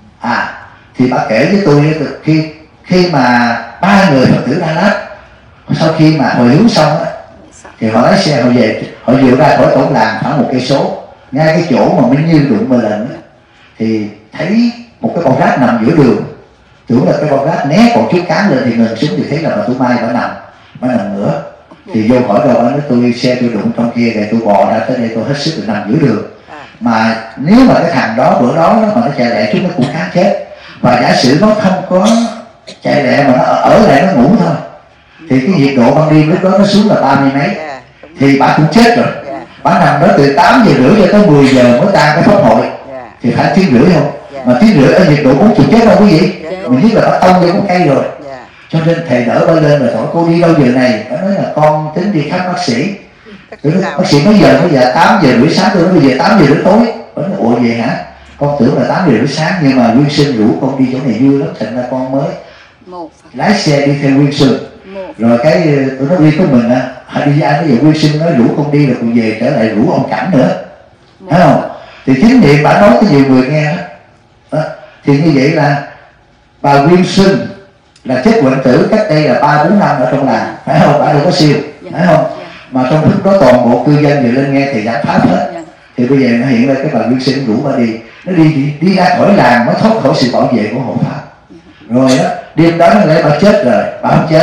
Thì bà kể với tôi khi mà 3 người Phật tử Đà Lạt sau khi mà hồi hướng xong á, thì họ lái xe họ về, họ dựa ra khỏi cổng làng khoảng 1 cây số, ngay cái chỗ mà Minh Như đụng một lần đó, thì thấy một cái bọc rác nằm giữa đường. Tưởng là cái bọc rác né còn chút cán lên thì ngừng xuống thì thấy là bà Tố Mai bà nằm nữa. Thì vô khỏi đâu bà nói tôi xe tôi đụng trong kia rồi tôi bò ra tới đây tôi hết sức được nằm giữa đường. Mà nếu mà cái thằng đó bữa đó mà nó chạy lẹ chúng nó cũng khá chết. Và giả sử nó không có chạy lẹ mà nó ở lại nó ngủ thôi thì cái nhiệt độ ban đêm lúc đó nó xuống là 30 mấy thì bà cũng chết rồi. Bà nằm đó từ 8 giờ rưỡi cho tới 10 giờ mới tan cái pháp hội. Thì phải 1 tiếng rưỡi không? Mà 1 tiếng rưỡi ở nhiệt độ 40 chết đâu quý vị. Mình biết là bà tông vô con cây rồi. Cho nên thầy đỡ bà lên rồi hỏi cô đi đâu giờ này. Bà nói là con tính đi khám bác sĩ. Bác sĩ nói giờ, bây giờ 8 giờ rưỡi sáng. Tôi nói bây giờ 8 giờ rưỡi tối. Bà nói ủa vậy hả? Con tưởng là 8 giờ rưỡi sáng nhưng mà Nguyên Sinh rủ con đi chỗ này vui lắm, thành ra con mới lái xe đi theo Nguyên Sinh. Rồi cái tôi nói đi với mình đi với ai, bây giờ Nguyên Sinh nói rủ con đi rồi con về trở lại rủ ông Cảnh nữa, thấy không? Thì chính niệm bà nói cho nhiều người nghe đó. Thì như vậy là bà Nguyên Sinh là chết quận tử cách đây là 3-4 năm ở trong làng, phải không? Bà đâu có siêu, phải không? Mà trong lúc đó toàn bộ cư dân về lên nghe thầy giảng pháp hết. Thì bây giờ nó hiện ra cái bà Nguyên Sinh rủ bà đi, nó đi ra khỏi làng mới thoát khỏi sự bảo vệ của hộ pháp. Rồi đó, đêm đó nó lấy bà chết rồi, bà không chết.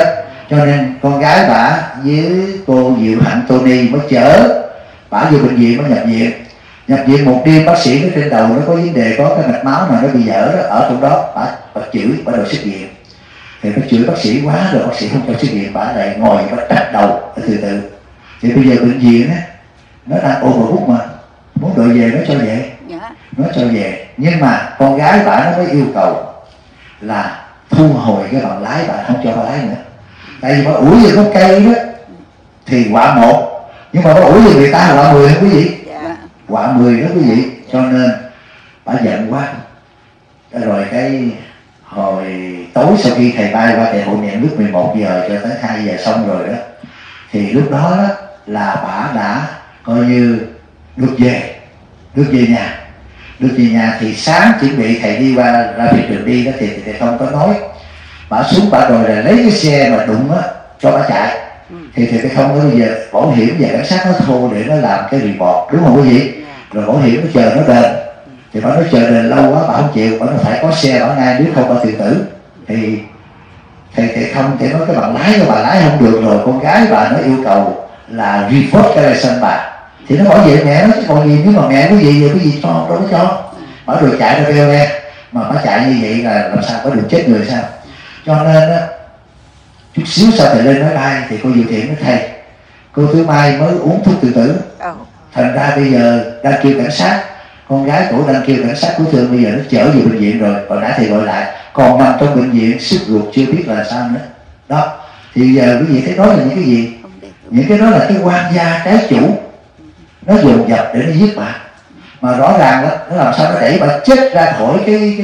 Cho nên con gái bả với cô Diệu Hạnh Tony mới chở bả vô bệnh viện, mới nhập viện. Nhập viện một đêm bác sĩ nói trên đầu nó có vấn đề, có cái mạch máu nào nó bị dở đó, ở trong đó bả chửi, bắt đầu xuất viện. Thì nó chửi bác sĩ quá rồi, bác sĩ không cho xuất viện, bả lại ngồi bả trách đầu từ từ. Thì bây giờ bệnh viện á, nó đang ôm vào bút mà muốn đòi về nó cho về, nó cho về. Nhưng mà con gái bả nó mới yêu cầu là thu hồi cái bằng lái, bả không cho bả lái nữa. Tại vì bả ủi về gốc cây đó thì quả 1, nhưng mà bả ủi về người ta quả 10 không quý vị? Quả 10 đó quý vị. Cho nên bả giận quá. Rồi cái hồi tối sau khi thầy bay qua đại hội nhà nước 11 giờ cho tới 2 giờ xong rồi đó, thì lúc đó là bả đã coi như được về nhà. Thì sáng chuẩn bị thầy đi ra phía trường đi đó, thì thầy không có nói, bả xuống bả rồi là lấy cái xe mà đụng á cho bả chạy. Thì thầy không có bây giờ bảo hiểm và cảnh sát nó thô để nó làm cái report, đúng không quý vị? Rồi bảo hiểm nó chờ nó đền, thì bả nói chờ đền lâu quá bả không chịu, bả nó phải có xe bả ngay, nếu không bả tự tử. Thì thầy không thể nói cái bằng lái của bà lái không được, rồi con gái bà nó yêu cầu là report cái license bà, thì nó bảo vệ mẹ nó chứ còn gì. Nếu mà mẹ có gì vậy cái gì cho đâu có cho. Bà rồi chạy ra kêu nghe, mà bà chạy như vậy là làm sao có được chết người sao. Cho nên á, chút xíu sau thầy lên nói bay thì cô Diệu Thiện nói thầy, cô Thứ Mai mới uống thuốc tự tử, thành ra bây giờ đang kêu cảnh sát, con gái cổ đang kêu cảnh sát cứu thương, bây giờ nó chở về bệnh viện rồi. Hồi nãy thầy gọi lại còn nằm trong bệnh viện, sức ruột chưa biết là sao nữa đó. Thì giờ quý vị thấy đó là những cái gì? Những cái đó là cái quan gia trái chủ, nó dồn dập để nó giết bà. Mà rõ ràng đó, nó làm sao nó đẩy bà chết ra khỏi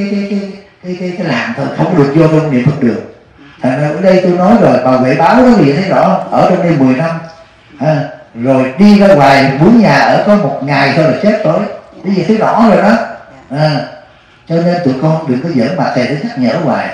cái làng thôi, không được vô trong niệm Phật đường. Thành ra ở đây tôi nói rồi, bảo vệ báo đó quý vị thấy rõ, ở trong đây 10 năm rồi đi ra ngoài muốn nhà ở có 1 ngày thôi là chết rồi. Quý vị thấy rõ rồi đó. Cho nên tụi con đừng có giỡn, mà thầy đã nhắc nhở hoài.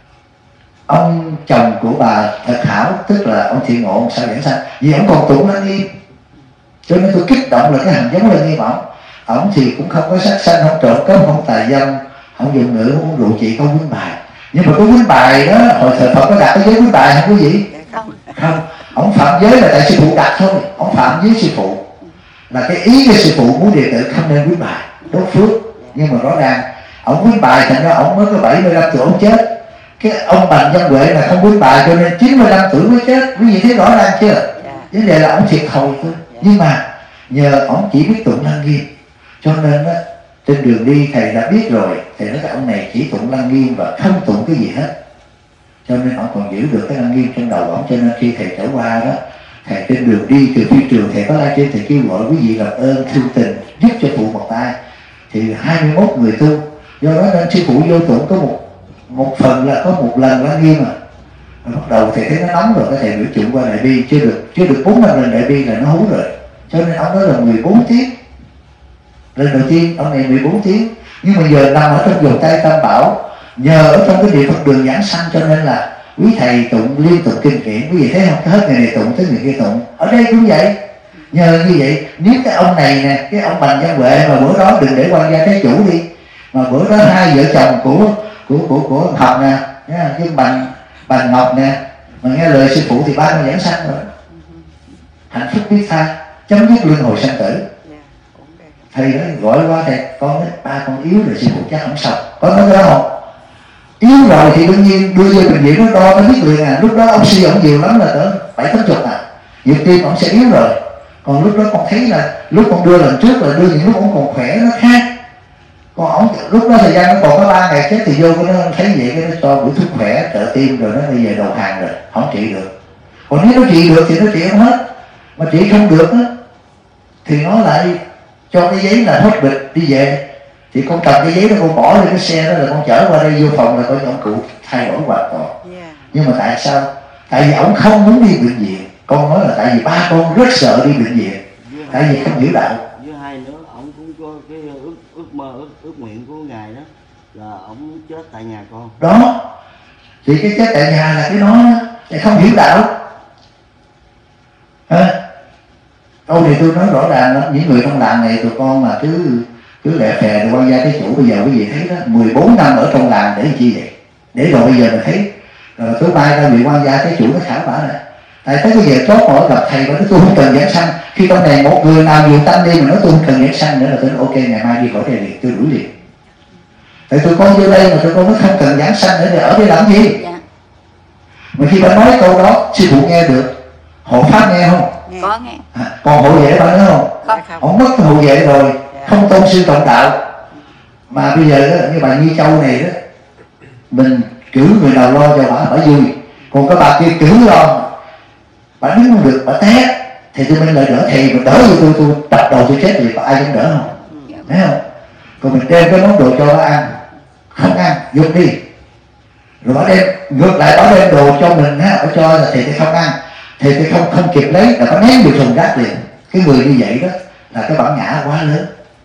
Ông chồng của bà Thật Hảo, tức là ông Thiện Ngộ, ông Sao Giảng Sanh, vì ông còn tụng Lăng Nghiêm, cho nên tôi kích động là cái hành giống Lăng Nghiêm ổng. Ổng thì cũng không có sát sanh, không trộm cắp, không tà dâm, không dùng ngữ, không uống rượu, chỉ không quýnh bài. Nhưng mà cái quýnh bài đó, hồi thời Phật có đặt cái giới quýnh bài không quý vị? Không, ổng phạm giới là tại sư phụ đặt thôi. Ổng phạm với sư phụ là cái ý của sư phụ muốn đệ tử không nên quýnh bài, đốt phước. Nhưng mà rõ ràng ổng quýnh bài, thành ra ổng mới có 75 tuổi ổng chết. Cái ông Bành Văn Huệ là không quýnh bài cho nên 95 tuổi mới chết. Quý vị thấy rõ ràng chưa? Vấn đề là ổng thiệt thòi thôi. Nhưng mà nhờ ổng chỉ biết tụng Lăng Nghiêm, cho nên á, trên đường đi thầy đã biết rồi. Thầy nói cái ông này chỉ tụng Lăng Nghiêm và không tụng cái gì hết, cho nên ổng còn giữ được cái Lăng Nghiêm trong đầu ổng. Cho nên khi thầy trở qua đó, thầy trên đường đi từ phi trường, thầy có live trên, thầy kêu gọi quý vị làm ơn thương tình giúp cho phụ một tay. Thì 21 người tu, do đó nên sư phụ vô tụng có một phần là có 1 lần Lăng Nghiêm mà. Rồi bắt đầu thầy thấy nó nóng rồi, cái thầy biểu trụng qua Đại Bi, chưa được 4-5 lần Đại Bi là nó hú rồi. Cho nên ông nói là 14 tiếng. Lần đầu tiên ông này 14 tiếng, nhưng mà giờ nằm ở trong vòng tay Tam Bảo, nhờ ở trong cái địa Phật đường giảng sanh, cho nên là quý thầy tụng liên tục kinh điển. Quý vị thấy không, hết ngày này tụng tới người kia tụng. Ở đây cũng vậy, nhờ như vậy. Nếu cái ông này nè, cái ông Bành Văn Huệ, mà bữa đó đừng để quan gia trái chủ đi, mà bữa đó 2 vợ chồng của Học nè, với Bành Ngọc nè, mà nghe lời sư phụ thì 3 năm giảng sanh rồi, hạnh phúc biết tha, chấm dứt luân hồi sanh tử. Thầy đó gọi qua thầy, con nói ba con yếu rồi, sư phụ chắc không xong. Con nói cái đó không? Yếu rồi thì đương nhiên đưa vô bệnh viện nó đo nó biết liền à. Lúc đó ông suy ổng nhiều lắm là cỡ 7-80 à. Nhịp tim ổng sẽ yếu rồi. Còn lúc đó con thấy là lúc con đưa lần trước là đưa những lúc ổng còn khỏe nó khác. Còn ổng lúc đó thời gian nó còn có 3 ngày chết thì vô cái nó thấy vậy cái nó cho buổi thuốc khỏe trợ tim rồi nó bây giờ đầu hàng rồi, không trị được. Còn nếu nó trị được thì nó trị không hết, mà trị không được á thì nó lại cho cái giấy là hết bịch đi về. Thì con cầm cái giấy đó con bỏ lên cái xe đó là con chở qua đây vô phòng là coi ông cụ thay đổi hoàn toàn. Nhưng mà tại sao? Tại vì ổng không muốn đi bệnh viện. Con nói là tại vì ba con rất sợ đi bệnh viện, tại vì không hiểu đạo. Với hai nữa, ổng cũng có cái ước mơ, ước nguyện của ngài đó là ổng chết tại nhà con. Đó, thì cái chết tại nhà là cái đó, thì không hiểu đạo. Câu này tôi nói rõ ràng đó, những người trong làng này tụi con mà cứ lẹ phè rồi quan gia cái chủ. Bây giờ quý vị thấy đó, 14 năm ở trong làng để chi vậy? Để rồi bây giờ mình thấy Rồi tối mai ta bị quan gia cái chủ nó khảo bả này, tại tới cái giờ chót mỗi gặp thầy và nói tôi không cần giảng sanh. Khi trong này một người nào dù tăng đi mà nói tôi không cần giảng sanh nữa là tôi nói ok, ngày mai đi khỏi đây liền, tôi đuổi liền. Tại tôi con vô đây mà tôi con nói không cần giảng sanh nữa thì ở đây làm gì? Dạ. Mà khi bà nói câu đó sư phụ nghe được, hộ pháp nghe không? Có nghe. Còn hộ vệ bà nói không? Không. Ông mất hộ vệ rồi, không tôn sư trọng đạo. Mà bây giờ đó, như bà Như Châu này đó, mình cử người nào lo cho bà vui. Còn cái bà kia cử lo, bà đứng không được, bà té thì tôi mới lại đỡ thầy, mà đỡ thì tôi đập đầu tôi chết thì có ai dám đỡ không? Thấy không? Còn mình đem cái món đồ cho bà ăn, không ăn, dùng đi. Rồi bà đem, ngược lại bà đem đồ cho mình á, bà cho là thầy không ăn, thầy không kịp lấy là bà ném được thùng rác liền. Cái người như vậy đó là cái bản ngã quá lớn.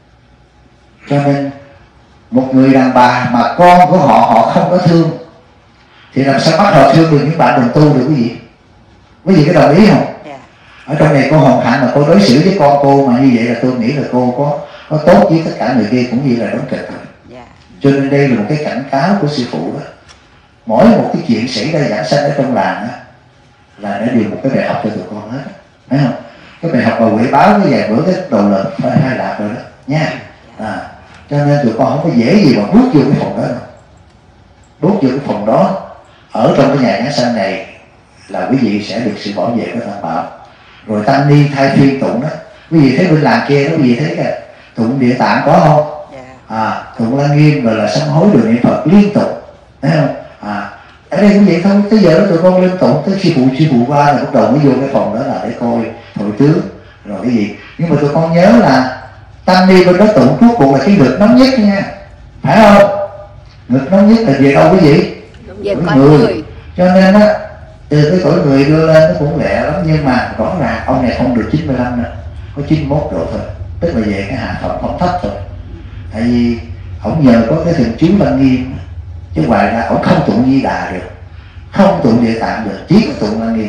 Cho nên một người đàn bà mà con của họ không có thương thì làm sao bắt họ thương được những bạn đồng tu được quý vị? Quý vị có đồng ý không? Ở trong này cô Hồng Hạnh mà cô đối xử với con cô mà như vậy là tôi nghĩ là cô có tốt với tất cả người kia cũng như là đóng kịch rồi. Cho nên đây là một cái cảnh cáo của sư phụ đó. Mỗi một cái chuyện xảy ra giảng sanh ở trong làng đó là đã điều một cái bài học cho tụi con hết, thấy không? Cái bài học mà quỷ báo cái vài bữa cái đầu lợn phải hai lạc rồi đó nha. Cho nên tụi con không có dễ gì mà bước vô cái phòng đó đâu. Bước vô cái phòng đó ở trong cái nhà giảng sanh này là quý vị sẽ được sự bảo vệ của Tam Bảo. Rồi tăng ni thay phiên tụng đó, quý vị thấy bên làng kia đó, quý vị thấy kìa, tụng Địa Tạng có không? Tụng Lăng Nghiêm rồi là sám hối đường niệm Phật liên tục, thấy không? Ở đây cũng vậy thôi, tới giờ đó tụi con liên tục tới sư phụ qua là bắt đầu mới vô cái phòng đó là để coi hội tướng rồi cái gì. Nhưng mà tụi con nhớ là tăng ni bên đó tụng cuối cùng là cái ngực nóng nhất nha, phải không? Ngực nóng nhất là về đâu quý vị? Về con người. Cho nên á, từ cái tuổi người đưa lên nó cũng lẹ lắm, nhưng mà rõ ràng ông này không được 95 nữa, có 91 độ thôi, tức là về cái hạ phẩm không thấp thôi. Tại vì ông nhờ có cái thường chú Lăng Nghiêm, chứ ngoài ra ông không tụng Di Đà được, không tụng Địa Tạng được, chỉ có tụng Lăng Nghiêm.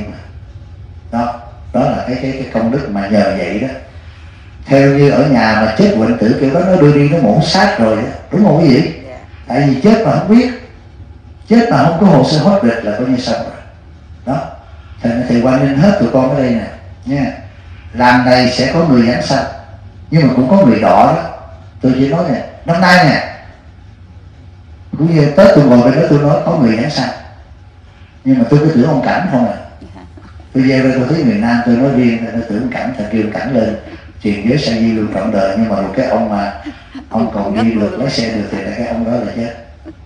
Đó là cái công đức mà nhờ vậy đó. Theo như ở nhà mà chết bệnh tử kiểu đó nó đưa đi nó mổ xác rồi đó, đúng không quý vị? Tại vì chết mà không biết, chết mà không có hồ sơ hốt lịch là coi như xong rồi. Đó, thầy quan ninh hết tụi con ở đây nè nha. Làng này sẽ có người giảng sanh, nhưng mà cũng có người đỏ đó. Tôi chỉ nói nè, năm nay nè, cũng như Tết tôi ngồi bên đó tôi nói có người giảng sanh, nhưng mà tôi cứ tưởng ông Cảnh không à. Tôi về đây tôi thấy người Nam tôi nói riêng, tôi tưởng Cảnh, thầy kêu Cảnh lên truyền giới sang di lưu trọn đời, nhưng mà một cái ông mà ông còn đi được lái xe được thì là cái ông đó là chết.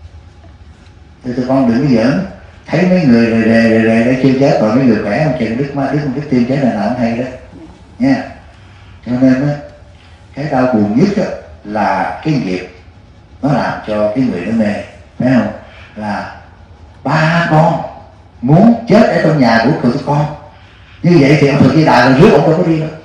Tụi con đừng có giỡn, thấy mấy người rề đã chưa chết, còn mấy người khỏe không chừng đức tim chết là nào không hay đó nha. Cho nên á, cái đau buồn nhất á, là cái nghiệp nó làm cho cái người đó mê, phải không? Là ba con muốn chết ở trong nhà của tụi con, như vậy thì ông Thượng Di Đà là rước ông đâu có đi đâu.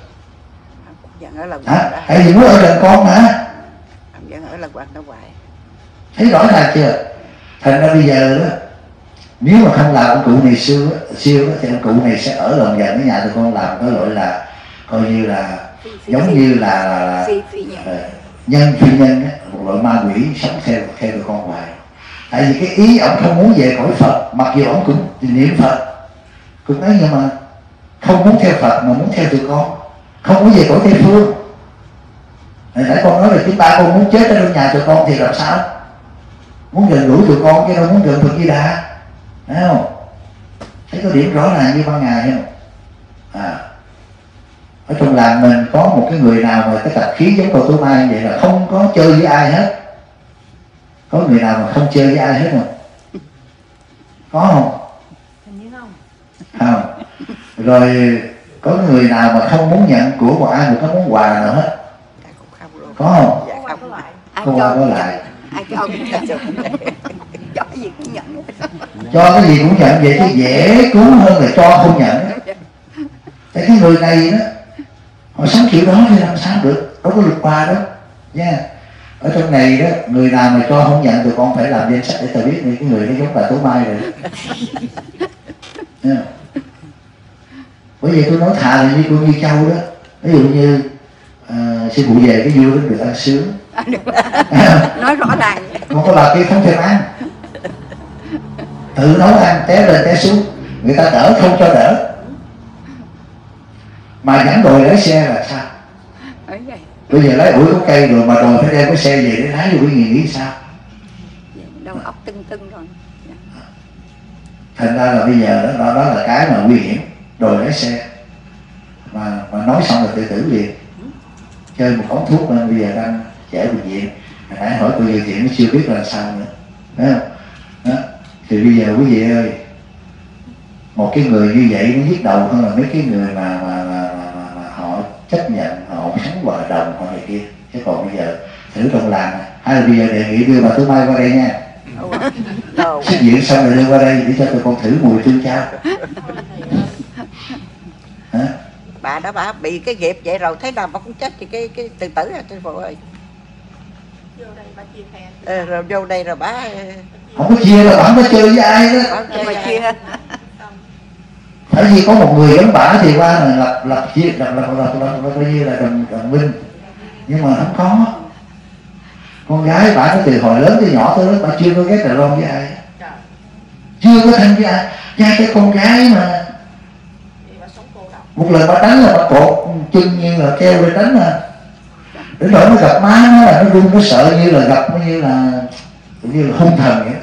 Tại vì muốn ở gần con mà. Ông vẫn ở là quan đó hoài. Thấy rõ ràng chưa? Thành ra bây giờ đó, nếu mà không làm ông cụ này siêu đó, thì ông cụ này sẽ ở gần gần cái nhà tụi con, làm cái loại là coi như là giống như là nhân phi nhân á, một loại ma quỷ sống theo tụi con hoài. Tại vì cái ý ông không muốn về khỏi Phật, mặc dù ông cũng niệm Phật cũng ấy, nhưng mà không muốn theo Phật mà muốn theo tụi con, không muốn về khỏi Tây Phương. Nãy con nói là chúng ta con muốn chết ở trong nhà tụi con thì làm sao? Muốn gần gũi tụi con chứ đâu muốn gần Phật Di Đà, thấy không? Thấy có điểm rõ ràng như ban ngày không? Ở trong làng mình có một cái người nào mà cái tập khí giống cầu Tú Mai vậy là không có chơi với ai hết. Có người nào mà không chơi với ai hết không? Có không? Không. Rồi có người nào mà không muốn nhận của một ai một cái món quà nào hết? Có không? Không qua có lại. Ai cho cũng nhận. Cho cái gì cũng nhận. Cho cái gì cũng nhận vậy chứ dễ cứu hơn là cho không nhận. Tại cái người này đó, họ sống kiểu đó thì làm sao được, đâu có được qua đó nha. Ở trong này đó, người nào mà cho không nhận thì con phải làm danh sách để ta biết cái người đó giống bà Tú Mai rồi. Bởi vì tôi nói thà là như cô Như Châu đó, ví dụ như sư phụ về cái vua đó được ăn sướng. Nói rõ ràng. Còn có bà kia không thèm ăn. tự nấu ăn, té lên té xuống, người ta đỡ không cho đỡ, mà dẫn đòi lái xe là sao? Bây giờ lấy ủi có cây rồi mà đòi phải đem cái xe về để lái, cho quý vị nghĩ sao? Đầu óc tưng tưng rồi. Thành ra là bây giờ đó là cái mà nguy hiểm, đòi lái xe mà nói xong là tự tử liền, chơi một khống thuốc nên bây giờ đang trẻ bệnh viện. Hồi nãy hỏi tôi điều kiện nó chưa biết là sao nữa, thấy không? Đó. Thì bây giờ quý vị ơi, một cái người như vậy nó nhức đầu hơn là mấy cái người mà họ chấp nhận, họ sống hòa đồng họ này kia. Chứ còn bây giờ thử trong làng này, hay là bây giờ đề nghị đưa bà Tư Mai qua đây nha, xuất viện xong rồi đưa qua đây để cho tụi con thử mùi tương chao. Bà đó bà bị cái nghiệp vậy rồi, thế nào bà cũng chết thì cái tự tử à sư phụ ơi. Vô đây bà chia phe. Rồi vô đây rồi bà không có chia là bạn có chơi với ai đó. mà chia. Phải vì có một người giống bả thì qua là lập chia lập coi như là đồng minh, nhưng mà không có. Con gái bả nó từ hồi lớn tới nhỏ tới lớn bả chưa có ghét Đài Loan với ai, chưa có thân với ai. Ngay cái con gái mà một lần bả đánh là bả cột chân như là treo lên đánh mà, đến nỗi nó gặp má nó là nó run, nó sợ như là gặp như là hung thần vậy.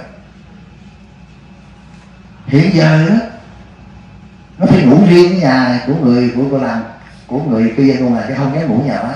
Hiện giờ đó nó phải ngủ riêng cái nhà của người của cô làm, của người cư dân luôn là chứ không dám ngủ nhà bác.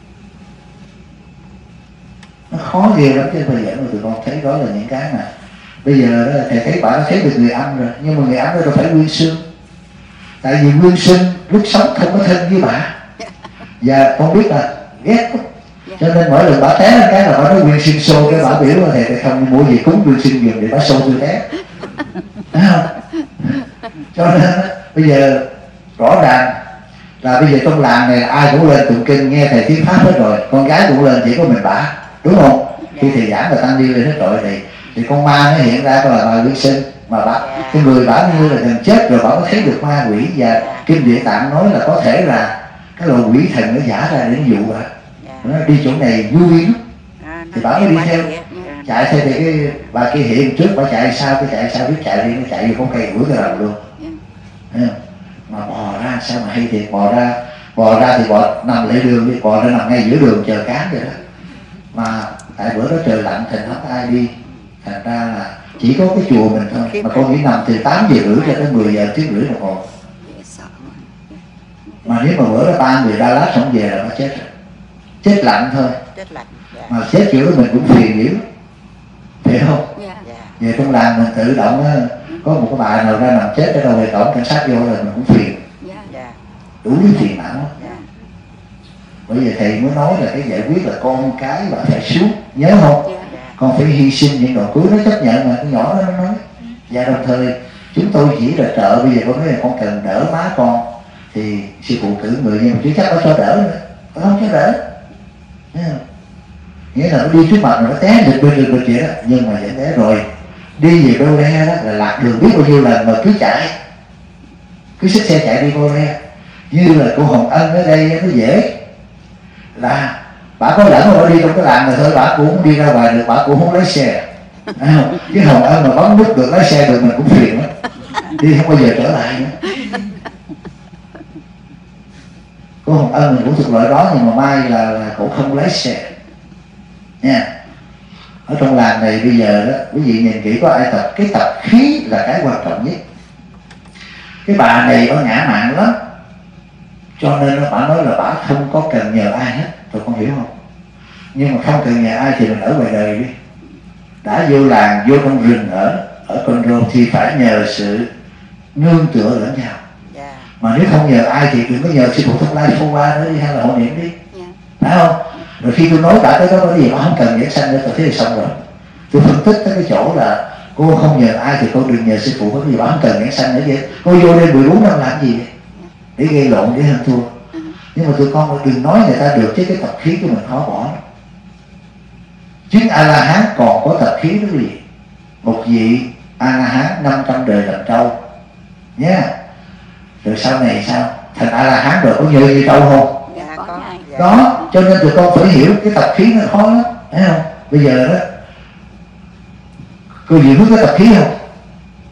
Nó khó ghê lắm, chứ bây giờ mà tụi con thấy đó là những cái mà bây giờ đó, thầy thấy bà nó thấy được người âm rồi, nhưng mà người âm đó đâu phải Nguyên Sương, tại vì Nguyên Sương lúc sống không có thân với bà, và con biết là ghét lắm. Cho nên mỗi lần bà té lên cái là bà nói Nguyên Sương xô, cái bà biểu là thầy không mua gì cúng Nguyên Sương dùng để bà xô tôi té, thấy không? Cho nên đó, bây giờ rõ ràng là bây giờ trong làng này ai cũng lên tụng kinh nghe thầy thuyết pháp hết rồi, con gái cũng lên, chỉ có mình bà, đúng không? Khi thầy giảng và tăng đi lên hết rồi thì con ma nó hiện ra là bà Nguyên Sinh, mà bà cái người bà như là gần chết rồi, bà có thấy được ma quỷ, và kinh Địa Tạng nói là có thể là cái loại quỷ thần nó giả ra để nó dụ bà. Nó đi chỗ này vui lắm, thì bà mới đi theo, chạy theo thì cái bà kia hiện trước, bà chạy sau, cái chạy sau biết chạy đi, nó chạy vô con cây đuổi cái rầm luôn. Mà bò ra sao mà hay thiệt, bò ra thì bò nằm lề đường đi, bò ra nằm ngay giữa đường chờ cán vậy đó. Mà tại bữa đó trời lạnh thành không ai đi, thành ra là chỉ có cái chùa mình thôi, mà con chỉ nằm từ 8 giờ rưỡi cho tới 10 giờ tiếng rưỡi đồng hồ. Mà nếu mà bữa đó 3 người Đà Lạt không về là nó chết rồi, chết lạnh thôi. Mà chết kiểu đó mình cũng phiền dữ, phải không? Về trong làng mình tự động á, có một cái bà nào ra nằm chết ở đâu thì cổng cảnh sát vô là mình cũng phiền, đủ thứ phiền não. Bởi vì thầy mới nói là cái giải quyết là con cái và phải xuống, nhớ không? Con phải hy sinh những đồ cưới, nó chấp nhận mà, cái nhỏ đó nó nói. Và đồng thời chúng tôi chỉ là trợ, bây giờ con nói là con cần đỡ má con thì sư phụ cử người, nhưng mà chứ chắc có cho đỡ nữa, có không cho đỡ, thấy không? Nghĩa là nó đi trước mặt rồi nó té dịch bên vậy đó, nhưng mà vậy té rồi đi về Bô Re đó là lạc đường biết bao nhiêu lần mà cứ xích xe chạy đi Bô Re. Như là cô Hồng Ân ở đây nó dễ là bà có lẫn mà bà đi trong cái làng này thôi, bà cũng không đi ra ngoài được, bà cũng không lái xe, thấy không? Chứ Hồng Ân mà bấm nút được lái xe được mình cũng phiền lắm, đi không bao giờ trở lại nữa. Cô Hồng Ân mình cũng thuộc loại đó, nhưng mà may là cũng không lái xe nha. Ở trong làng này bây giờ đó, quý vị nhìn kỹ có ai tập, cái tập khí là cái quan trọng nhất. Cái bà này có ngã mạn lắm, cho nên bà nói là bà không có cần nhờ ai hết, tụi con hiểu không? Nhưng mà không cần nhờ ai thì mình ở ngoài đời đi. Đã vô làng, vô trong rừng ở con rô thì phải nhờ sự nương tựa lẫn nhau. Mà nếu không nhờ ai thì đừng có nhờ sư phụ Thông Lai Phô Qua nữa đi, hay là hộ niệm đi, phải không? Rồi khi tôi nói cả cái đó gì mà không cần giải sanh nữa, tôi thấy là xong rồi. Tôi phân tích tới cái chỗ là cô không nhờ ai thì cô đừng nhờ sư phụ, có gì mà không cần giải sanh nữa vậy. Cô vô đây 14 năm làm gì vậy? Để gây lộn, để hơn thua. Nhưng mà tụi con đừng nói người ta được, chứ cái tập khí của mình khó bỏ. Chứng A-la-hán còn có tập khí đó gì? Một vị A-la-hán 500 đời làm trâu nhé. Rồi sau này sao? Thành A-la-hán rồi có nhờ gì trâu không? Đó, cho nên tụi con phải hiểu cái tập khí nó khó lắm, thấy không? Bây giờ đó cô gì hướng cái tập khí không?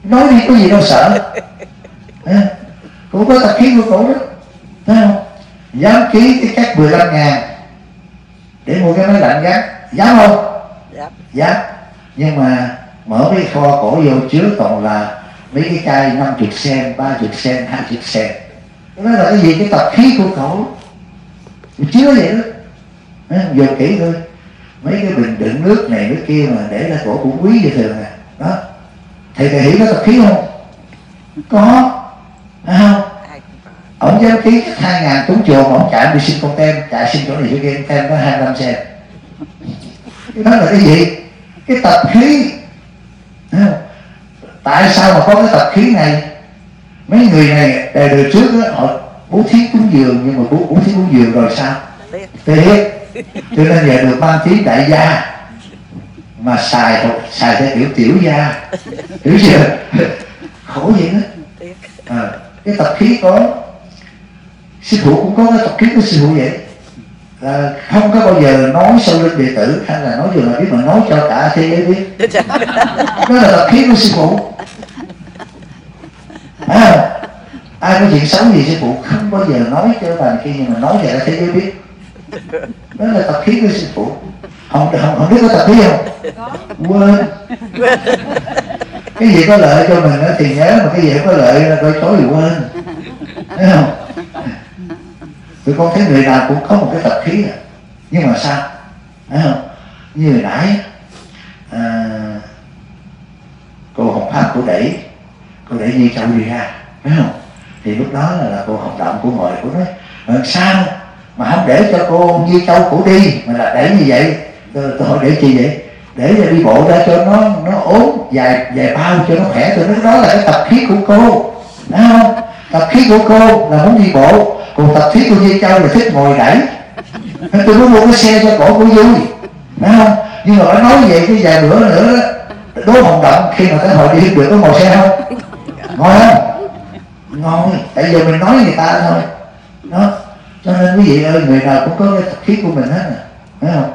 nói đi có gì đâu sợ. Cũng có tập khí của cổ đó, thấy không? Dám ký cái cách 15.000 để mua cái máy lạnh gắn, dám không? Dám. Nhưng mà mở cái kho cổ vô chứa còn là mấy cái chai 50 sen, 30 sen, 20 sen. Nó là cái gì? Cái tập khí của cổ chứa vậy đó. Vô kỹ thôi. Mấy cái bình đựng nước này nước kia mà để là cổ cũng quý vậy thường à. Đó. Thầy hiểu có tập khí không? Có. Phải không? Ông dám ký 2.000 túng chuồng mà ông chạy đi xin con tem, chạy xin chỗ này chỗ kia, tem có 25 sen. Cái đó là cái gì? Cái tập khí. Tại sao mà có cái tập khí này? Mấy người này đời trước đó, họ bố thí cúng dường, nhưng mà bố thí cúng dường rồi sao? Tiếc. Cho nên giờ được mang tí đại gia mà xài theo tiểu gia, hiểu chưa? Khổ vậy đó. Cái tập khí có. Sư phụ cũng có cái tập khí của sư phụ vậy, là không có bao giờ nói sau lưng đệ tử hay là nói vừa là biết, mà nói cho cả thế giới biết. Đó là tập khí của sư phụ. Ai có chuyện xấu gì sư phụ không bao giờ nói cho bạn kia, nhưng mà nói cho cả thế giới biết. Đó là tập khí của sư phụ. Không biết có tập khí không? Quên. Cái gì có lợi cho mình thì nhớ, mà cái gì không có lợi là coi chối thì quên. Thấy không? Tụi con thấy người nào cũng có một cái tập khí. Nhưng mà sao? Thấy không? Như hồi nãy cô Hồng Pháp cô đẩy Nhi Châu đi ra, thấy không? Thì lúc đó là cô Hồng Đậm cô ngồi, cô nói sao mà không để cho cô Nhi Châu cổ đi mà là đẩy như vậy? Tôi hỏi để chi vậy? Để cho đi bộ ra cho nó ốm dài bao cho nó khỏe. Tôi nói đó là cái tập khí của cô, thấy không? Tập khí của cô là muốn đi bộ, còn tập khí của Nhi Châu là thích ngồi đẩy. Tôi muốn mua cái xe cho cổ vui, thấy không? Nhưng mà phải nói vậy cái vài bữa nữa đó, Đố Hồng Đậm khi mà tới hội đi được có ngồi xe không? Ngồi không? Ngồi, tại giờ mình nói người ta thôi. Đó. Cho nên quý vị ơi, người nào cũng có cái tập khí của mình hết, thấy không?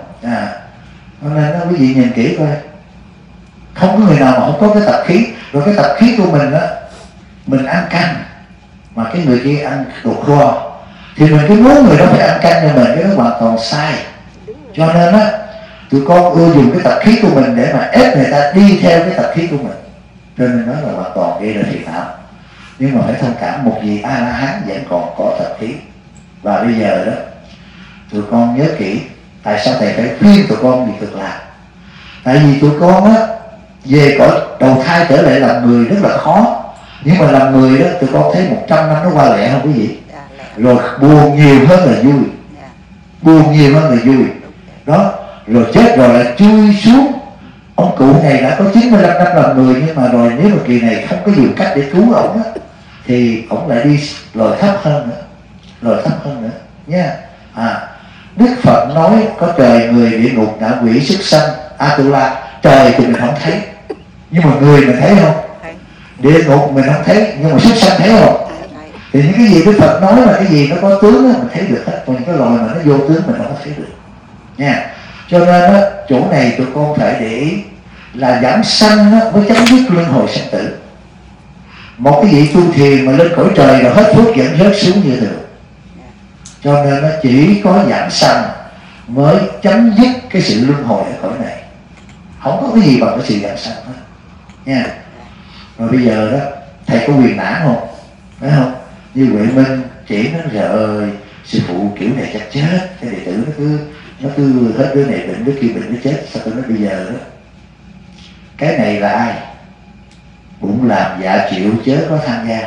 Cho nên đó, quý vị nhìn kỹ coi, không có người nào mà không có cái tập khí. Rồi cái tập khí của mình đó, mình ăn canh mà cái người kia ăn đồ kho, thì mình cứ muốn người đó phải ăn canh cho mình, cái đó hoàn toàn sai. Cho nên á, tụi con ưa dùng cái tập khí của mình để mà ép người ta đi theo cái tập khí của mình, cho nên nó là hoàn toàn gây ra phiền não. Nhưng mà phải thông cảm, một vị A-la-hán vẫn còn có tập khí. Và bây giờ đó, tụi con nhớ kỹ, tại sao thầy phải khuyên tụi con việc cực lạc? Tại vì tụi con á, về cõi đầu thai trở lại làm người rất là khó. Nhưng mà làm người đó, tụi con thấy 100 năm nó qua lẹ không quý vị? Rồi buồn nhiều hơn là vui. Buồn nhiều hơn là vui. Đó, rồi chết rồi lại chui xuống. Ông cụ này đã có 95 năm làm người, nhưng mà rồi nếu mà kỳ này không có nhiều cách để cứu ổng á, thì ổng lại đi lồi thấp hơn nữa, nha. Đức Phật nói có trời người, địa ngục, ngạ quỷ, súc sanh, Atula. Trời thì mình không thấy, nhưng mà người mình thấy không? Địa ngục mình không thấy, nhưng mà súc sanh thấy không? Thì những cái gì Đức Phật nói là cái gì nó có tướng đó, mình thấy được hết. Còn những cái loài mà nó vô tướng mình không thấy được, nha. Cho nên đó, chỗ này tụi con phải để ý là giảm sanh đó, mới chấm dứt luân hồi sanh tử. Một cái vị tu thiền mà lên cõi trời rồi hết phước dẫn rớt xuống như thường. Cho nên nó chỉ có giảm sanh mới chấm dứt cái sự luân hồi ở cõi này. Không có cái gì bằng cái sự giảm sanh hết, nha. Rồi bây giờ đó, thầy có quyền nản không? Phải không? Như Huệ Minh chỉ nó rồi sư phụ kiểu này chắc chết, cái đệ tử nó cứ hết đứa này bệnh, đứa kia bệnh, nó chết. Sao tôi nói bây giờ đó, cái này là ai? Bụng làm dạ chịu chớ có tham gia.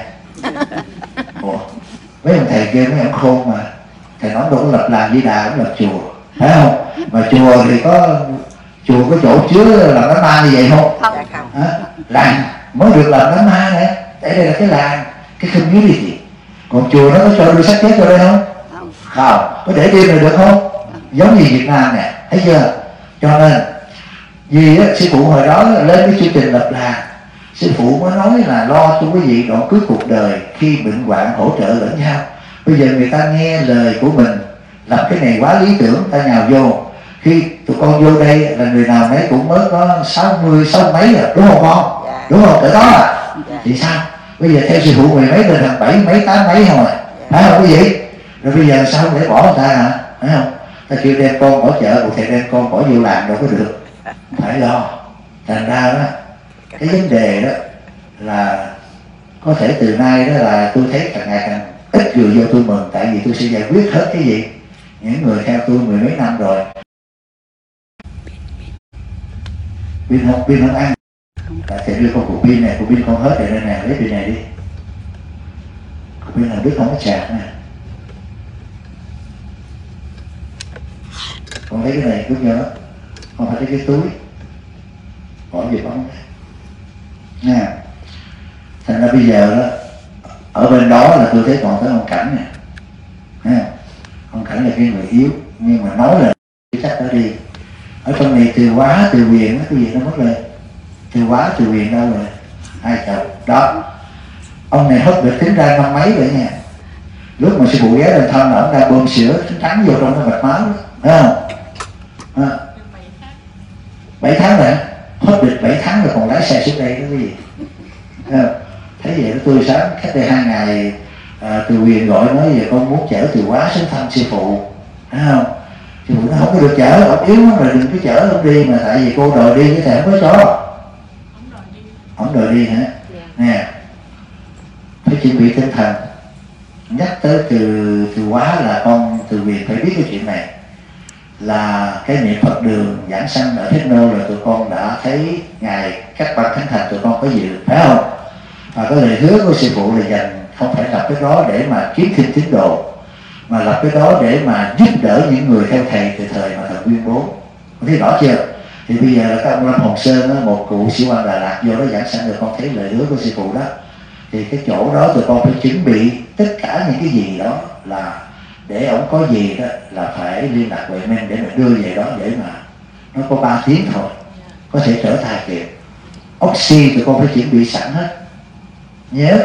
Ủa, mấy ông thầy kia mấy ông khôn mà, thầy nói đâu có lập làng Di Đà cũng lập chùa, phải không? Mà chùa thì có chỗ chứa làm đám ma như vậy không? Làng mới được làm đám ma này, tại đây là cái làng, cái không biết gì. Còn chùa nó có cho đưa xác chết vào đây không? Không. Có để đêm này được không? Giống như Việt Nam nè, thấy chưa? Cho nên vì á, sư phụ hồi đó lên cái chương trình lập làng, sư phụ mới nói là lo cho quý vị đoạn cuối cuộc đời khi bệnh hoạn hỗ trợ lẫn nhau. Bây giờ người ta nghe lời của mình, lập cái này quá lý tưởng, ta nhào vô. Khi tụi con vô đây là người nào nấy cũng mới có 60 mấy rồi, đúng không con? đúng không? Cỡ đó à? Dạ. Thì sao? Bây giờ theo sư phụ mười mấy lên thằng 7 mấy 8 mấy không à? Phải không quý vị? Rồi bây giờ sao để bỏ người ta hả? Phải không? Ta kêu đem con bỏ chợ, một thầy đem con bỏ vô làm đâu có được. Phải lo. Thành ra đó, cái vấn đề đó là có thể từ nay đó là tôi thấy càng ngày càng ít người vô tôi mừng, tại vì tôi sẽ giải quyết hết cái gì. Những người theo tôi mười mấy năm rồi. Pin không ăn. Tại thầy đưa con cục pin này, cục pin con hết rồi đây nè, lấy pin này đi. Cục pin là biết không có sạc nè. Con thấy cái này cứ nhớ, con phải lấy cái túi, bỏ về bóng nha. Thành ra bây giờ đó, ở bên đó là tôi thấy còn tới ông Cảnh nè, ha. Ông Cảnh là cái người yếu, nhưng mà nói là chắc đã đi. Ở trong này Từ Hóa, Từ Quyền, cái gì nó mất rồi. Từ Hóa, Từ Quyền đâu rồi? Hai chồng đó. Ông này hất được tính ra năm mấy rồi nha. Lúc mà sư phụ ghé lên thăm là ông đang bơm sữa trắng vô trong cái mạch máu đó, thấy không? 7 tháng rồi, hết được 7 tháng rồi còn lái xe xuống đây đó cái gì? Thấy vậy đó, tôi sáng cách đây 2 ngày Từ Quyền gọi nói về con muốn chở Từ Hóa xuống thăm sư phụ, thấy không? Sư phụ nó không có được chở, ông yếu lắm rồi, đừng có chở ông đi, mà tại vì cô đòi đi cái thầy không có cho. Ông đòi đi hả? Nè, phải chuẩn bị tinh thần. Nhắc tới Từ Hóa là con Từ Quyền phải biết cái chuyện này, là cái niệm Phật đường giảng sanh ở Thiết Nô rồi tụi con đã thấy ngày các ban khánh thành tụi con có dự, phải không? Và cái lời hứa của sư phụ là dành không phải lập cái đó để mà kiếm thêm tín đồ, mà lập cái đó để mà giúp đỡ những người theo thầy từ thời mà thầy Nguyên Bố. Có thấy rõ chưa? Thì bây giờ là các ông Lâm Hồng Sơn đó, một cụ sĩ quan Đà Lạt vô đó giảng sanh rồi con thấy lời hứa của sư phụ đó, thì cái chỗ đó tụi con phải chuẩn bị tất cả những cái gì đó, là để ổng có gì đó là phải liên lạc với mình để mà đưa về đó, để mà nó có 3 tiếng thôi có thể trở thai kịp. Oxy tụi con phải chuẩn bị sẵn hết. Nhớ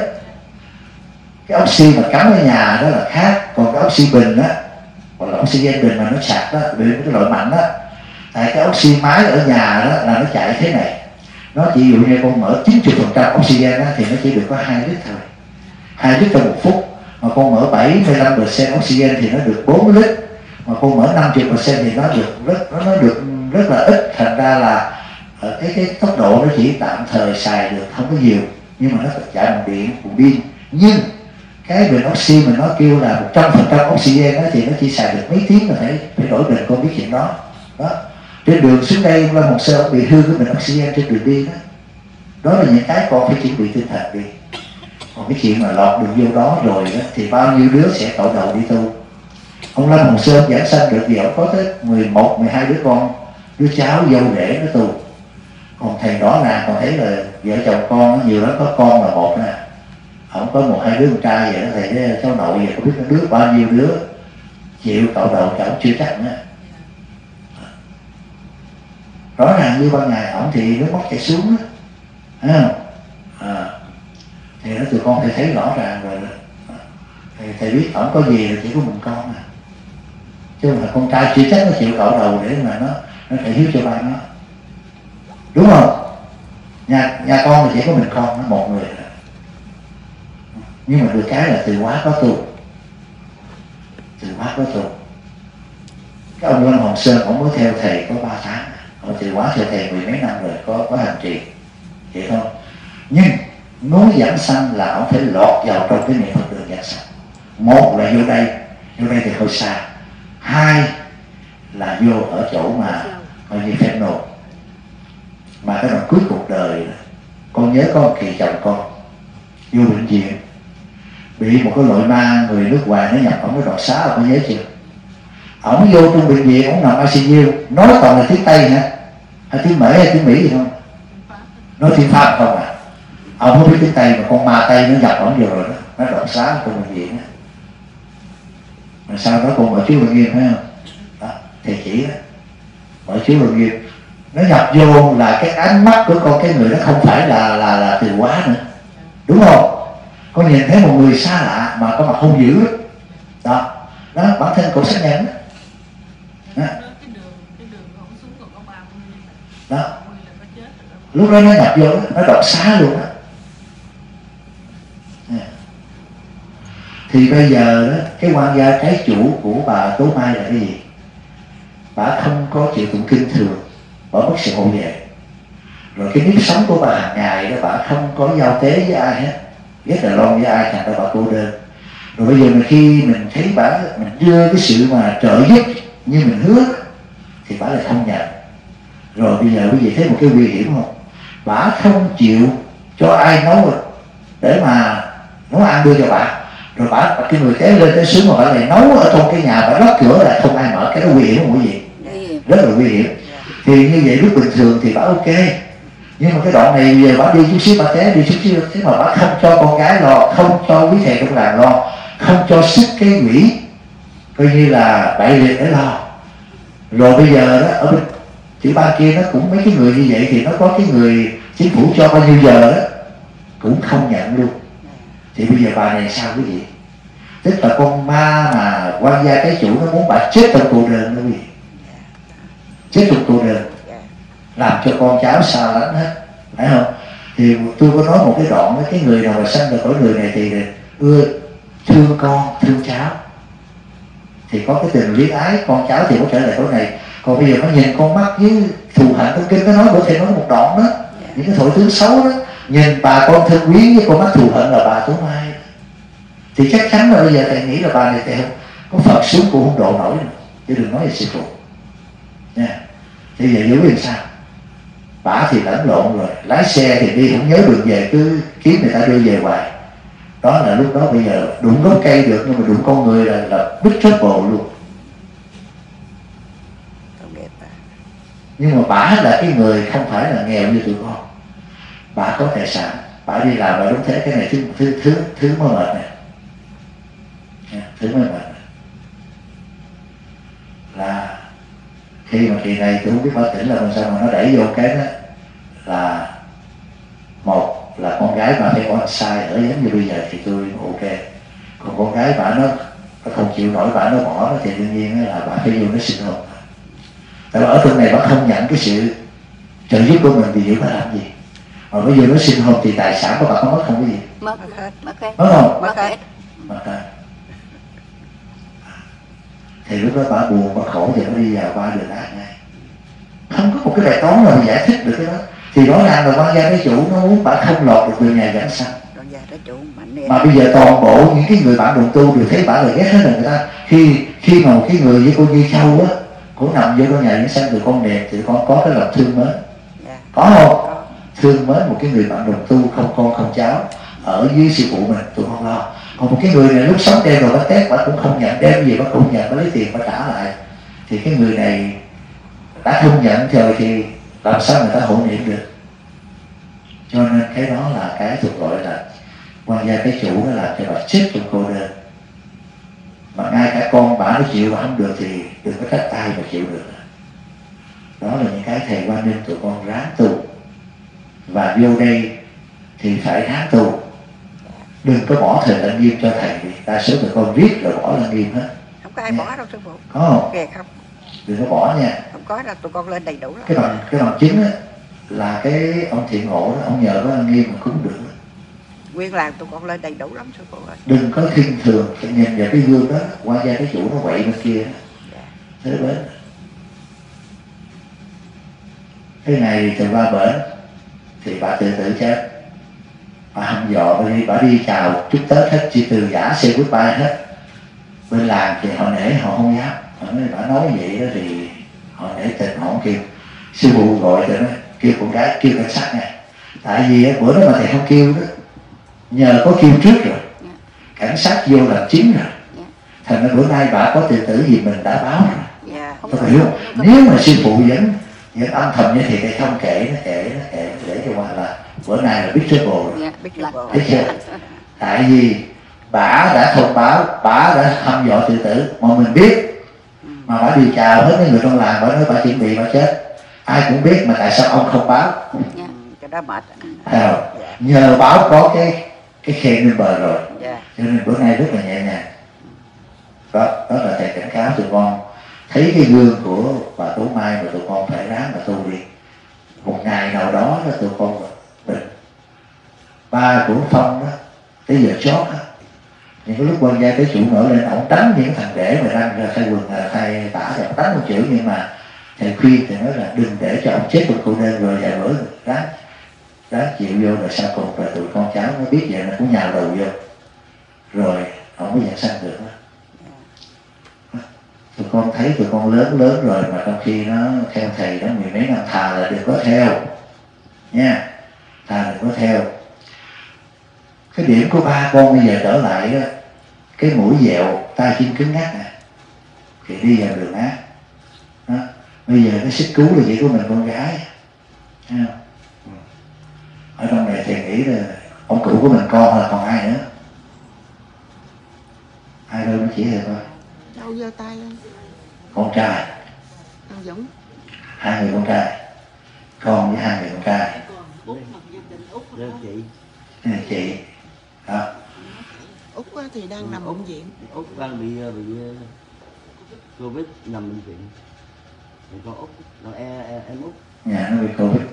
cái oxy mà cắm ở nhà đó là khác, còn cái oxy bình đó, hoặc là oxygen bình mà nó sạc đó, bình cái loại mạnh đó. Tại cái oxy máy ở nhà đó là nó chạy thế này, nó chỉ dụ như con mở 90% oxygen đó, thì nó chỉ được có 2 lít thôi, 2 lít trong 1 phút. Mà con mở 75% oxygen thì nó được 4 lít, mà con mở 50% thì nó được rất là ít. Thành ra là cái tốc độ nó chỉ tạm thời xài được không có nhiều, nhưng mà nó chạy bằng điện, bằng pin. Nhưng cái bình oxy mà nó kêu là 100% oxygen đó thì nó chỉ xài được mấy tiếng là phải đổi bình, con biết chuyện đó. Đó, trên đường xuống đây là một sơ bị hư cái bình oxygen trên đường đi đó. Đó là những cái con phải chuẩn bị tinh thần đi. Còn cái chuyện mà lọt đường vô đó rồi đó, thì bao nhiêu đứa sẽ cậu đầu đi tu. Ông Lâm Hồng Sơn giảng sanh được gì, ông có tới 11, 12 đứa con, đứa cháu dâu rể nó tu. Còn thầy đó là còn thấy là vợ chồng con nhiều lắm, có con là một nè, ông có 1, 2 đứa con trai vậy đó. Thầy nói cháu nội vậy không biết nó đứa bao nhiêu đứa chịu cậu đầu cháu chưa chắc nữa. Rõ ràng như ban ngày ổng thì nước mắt chảy xuống đó, thấy không? Thì nó tụi con phải thấy rõ ràng rồi đó. Thầy biết ổng có gì là chỉ có mình con à, chứ không phải con trai chưa chắc nó chịu cậu đầu để mà nó thể hiếu cho ba nó, đúng không? Nhà con là chỉ có mình con, nó một người rồi. Nhưng mà được cái là Từ Hóa có tu, Từ Hóa có tu. Cái ông Lâm Hồng Sơn ổng mới theo thầy có 3 tháng, ông Từ Hóa theo thầy 10 mấy năm rồi, có hành trì vậy thôi. Nhưng nói giảng sanh là ông phải lọt vào trong cái niệm Phật đường giảng sanh. Một là vô đây thì hơi xa. 2 là vô ở chỗ mà coi như phép nộp. Mà cái đoạn cuối cuộc đời con nhớ có một kỳ chồng con vô bệnh viện bị một cái loại ma người nước ngoài nó nhập ổng cái đoạn xá, là con nhớ chưa? Ổng vô trong bệnh viện, ổng nằm ICU, nói toàn là tiếng Tây hả? Hay tiếng Mỹ hay tiếng Mỹ gì không? Nói tiếng Pháp không à? Ông không biết tiếng Tây mà con ma Tây nó nhập ổng vô rồi đó, nó đoạn xá trong bệnh viện đó. Mà sau đó con mở chú Lương Nghiêm phải không? Đó, thầy chỉ đó, mở chú Lương Nghiêm, nó nhập vô là cái ánh mắt của con, cái người đó không phải là Từ Hóa nữa, đúng không? Con nhìn thấy một người xa lạ mà có mặt hung dữ đó, đó bản thân cậu xác nhận đó. Đó. lúc đó nó nhập vô đó, nó độc xá luôn đó. Thì bây giờ đó, cái quan gia trái chủ của bà Tố Mai là cái gì? Bà không có chịu tụng kinh thường, bà mất sự hộ vệ. Rồi cái nếp sống của bà hàng ngày đó, bà không có giao tế với ai hết, rất là lo với ai, thành ra bà cô đơn. Rồi bây giờ mà khi mình thấy bà, mình đưa cái sự mà trợ giúp như mình hứa thì bà lại không nhận. Rồi bây giờ quý vị thấy một cái nguy hiểm không? Bà không chịu cho ai nấu để mà nấu ăn đưa cho bà. Rồi bà cái người kế lên tới xuống mà bà lại nấu ở trong cái nhà, bà đóng cửa lại không ai mở. Cái đó nguy hiểm không quý vị? Rất là nguy hiểm. Thì như vậy lúc bình thường thì bà ok, nhưng mà cái đoạn này giờ bà đi chút xíu, bà té đi chút xíu, thế mà bà không cho con gái lo, không cho quý thầy trong làng lo, không cho sức cái quỷ coi như là bại liệt để lo. Rồi bây giờ đó ở bên tiểu bang kia nó cũng mấy cái người như vậy, thì nó có cái người chính phủ cho bao nhiêu giờ đó cũng không nhận luôn. Thì bây giờ bà này sao quý vị? Tức là con ma mà quan gia cái chủ nó muốn bà chết trong cô đơn đó quý vị, chết trong cô đơn, làm cho con cháu xa lánh hết, phải không? Thì tôi có nói một cái đoạn với cái người nào mà sanh ra cõi người này thì ưa thương con, thương cháu, thì có cái tình luyến ái con cháu thì có trở lại cõi này. Còn bây giờ nó nhìn con mắt với thù hận, trong kinh nó nói, bữa thầy nói một đoạn đó, những cái thổi tướng xấu đó, nhìn bà con thân quyến với con mắt thù hận là bà Tố Mai, thì chắc chắn là bây giờ thầy nghĩ là bà này thầy không có Phật xuống cũng không độ nổi nữa, chứ đừng nói về sư phụ nha. Thì giờ hiểu làm sao? Bà thì lẫn lộn rồi, lái xe thì đi không nhớ đường về, cứ kiếm người ta đưa về hoài. Đó là lúc đó bây giờ đụng gốc cây được, nhưng mà đụng con người là big trouble luôn. Nhưng mà bà là cái người không phải là nghèo như tụi con, bà có tài sản, bà đi làm bà đúng thế. Cái này thứ mới mệt này, thứ mới mệt này. Là khi mà kỳ này tôi không biết bà tỉnh là làm sao mà nó đẩy vô cái đó là một là con gái bà thấy con sai ở giống như bây giờ thì tôi ok. Còn con gái bà nó không chịu nổi, bà nó bỏ nó thì đương nhiên là bà phải vô nó sinh hồn. Tại ở trong này bà không nhận cái sự trợ giúp của mình thì giữ bà làm gì? Mà bây giờ nó sinh hồn thì tài sản của bà có mất không cái gì? Mất hết. Mất không? Mất hết. Mất hết. Thì lúc đó bà buồn, bà khổ thì nó đi vào ba đường ác ngay. Không có một cái bài toán nào giải thích được cái đó. Thì rõ ràng là quan gia cái chủ nó muốn bà không lọt được đường nhà giảng sanh. Mà bây giờ toàn bộ những cái người bạn đồng tu đều thấy bà là ghét hết rồi người ta. Khi mà một cái người với cô Như Châu á, cô nằm vô trong nhà giảng sanh từ con đẹp thì con có cái lòng thương mến. Có không? Thương mến một cái người bạn đồng tu không con không cháu ở dưới sư phụ mình, tụi con lo. Còn một cái người này lúc sống đem rồi bà tét, bà cũng không nhận, đem gì bà cũng nhận, bà lấy tiền bà trả lại. Thì cái người này đã không nhận rồi thì làm sao người ta hộ niệm được? Cho nên cái đó là cái thuộc gọi là quan gia cái chủ nó làm cho bà chết trong cô đơn. Mà ngay cả con bà nó chịu mà không được thì đừng có trách ai mà chịu được. Đó là những cái thầy quan nên tụi con ráng tu. Và vô đây thì phải ráng tu. Đừng có bỏ thời Lăng Nghiêm cho thầy, vì đa số tụi con viết rồi bỏ Lăng Nghiêm hết. Không có ai bỏ đâu sư phụ. Có không? Kìa không. Đừng có bỏ nha. Không có đâu, tụi con lên đầy đủ lắm. Cái bằng chứng á là cái ông Thiện Ngộ đó, ông nhờ có Lăng Nghiêm mà cúng được. Nguyên làng tụi con lên đầy đủ lắm sư phụ ơi. Đừng có khinh thường, nhìn vào cái gương đó, qua gia cái chủ nó quậy bên kia. Thế bên. Cái này từ ba bển thì bà tự chết. Bà hăm dọ bà đi chào chúc Tết hết, chỉ từ giả xe goodbye hết. Bên làng thì họ nể, họ không dám. Bà nói vậy đó thì họ nể tình, họ không kêu. Sư phụ gọi thì nó kêu con gái, kêu cảnh sát nha. Tại vì bữa đó mà thầy không kêu đó, nhờ có kêu trước rồi, cảnh sát vô làm chứng rồi, thành ra bữa nay bà có tự tử gì mình đã báo rồi. Tôi hiểu không? Nếu mà sư phụ vẫn âm thầm như thì thầy không kể nó để cho qua là bữa nay là biết trouble rồi. Thấy chưa? Tại vì bà đã thông báo, bà đã hăm dọa tự tử mà mình biết, mà bà đi chào hết mấy người trong làng, bà nói bà chuẩn bị bà chết, ai cũng biết mà tại sao ông không báo? Cái đó mệt. Nhờ báo có cái khen lên bờ rồi, cho nên bữa nay rất là nhẹ nhàng. Đó là thầy cảnh cáo tụi con thấy cái gương của bà Tố Mai mà tụi con phải ráng mà tu đi. một ngày nào đó tụi con bệnh. Ba của Phong đó tới giờ chót đó, những cái lúc quan gia tới chủ nổi lên, ổng đánh những thằng rể mà đang ra thay quần thay tả thì ổng đánh một chữ, nhưng mà thầy khuyên thì nói là đừng để cho ông chết một cô đơn rồi vài bữa ráng chịu vô, rồi sau cùng rồi tụi con cháu nó biết vậy là cũng nhào đầu vô, rồi ông mới nhận sanh được đó. Tụi con thấy tụi con lớn rồi mà trong khi nó theo thầy đó mười mấy năm, thà là đừng có theo nha, thà đừng có theo. Cái điểm của ba con bây giờ trở lại đó, cái mũi dẹo, tay chân cứng ngắc nè, thì đi vào đường ác đó. Bây giờ cái sức cứu là chỉ của mình con gái, thấy không? Ở trong này thầy nghĩ là ông cụ của mình con là còn ai nữa, ai đâu nó chỉ thầy coi. Đâu giơ tay lên. Con trai. Thằng Dũng. 2 người con trai, con với 2 người con trai. Đó chị. Chị đó. Út thì đang nằm bệnh viện. Út đang bị Covid, nằm bệnh viện. Thì con Út, em Út. Nhà nó bị Covid.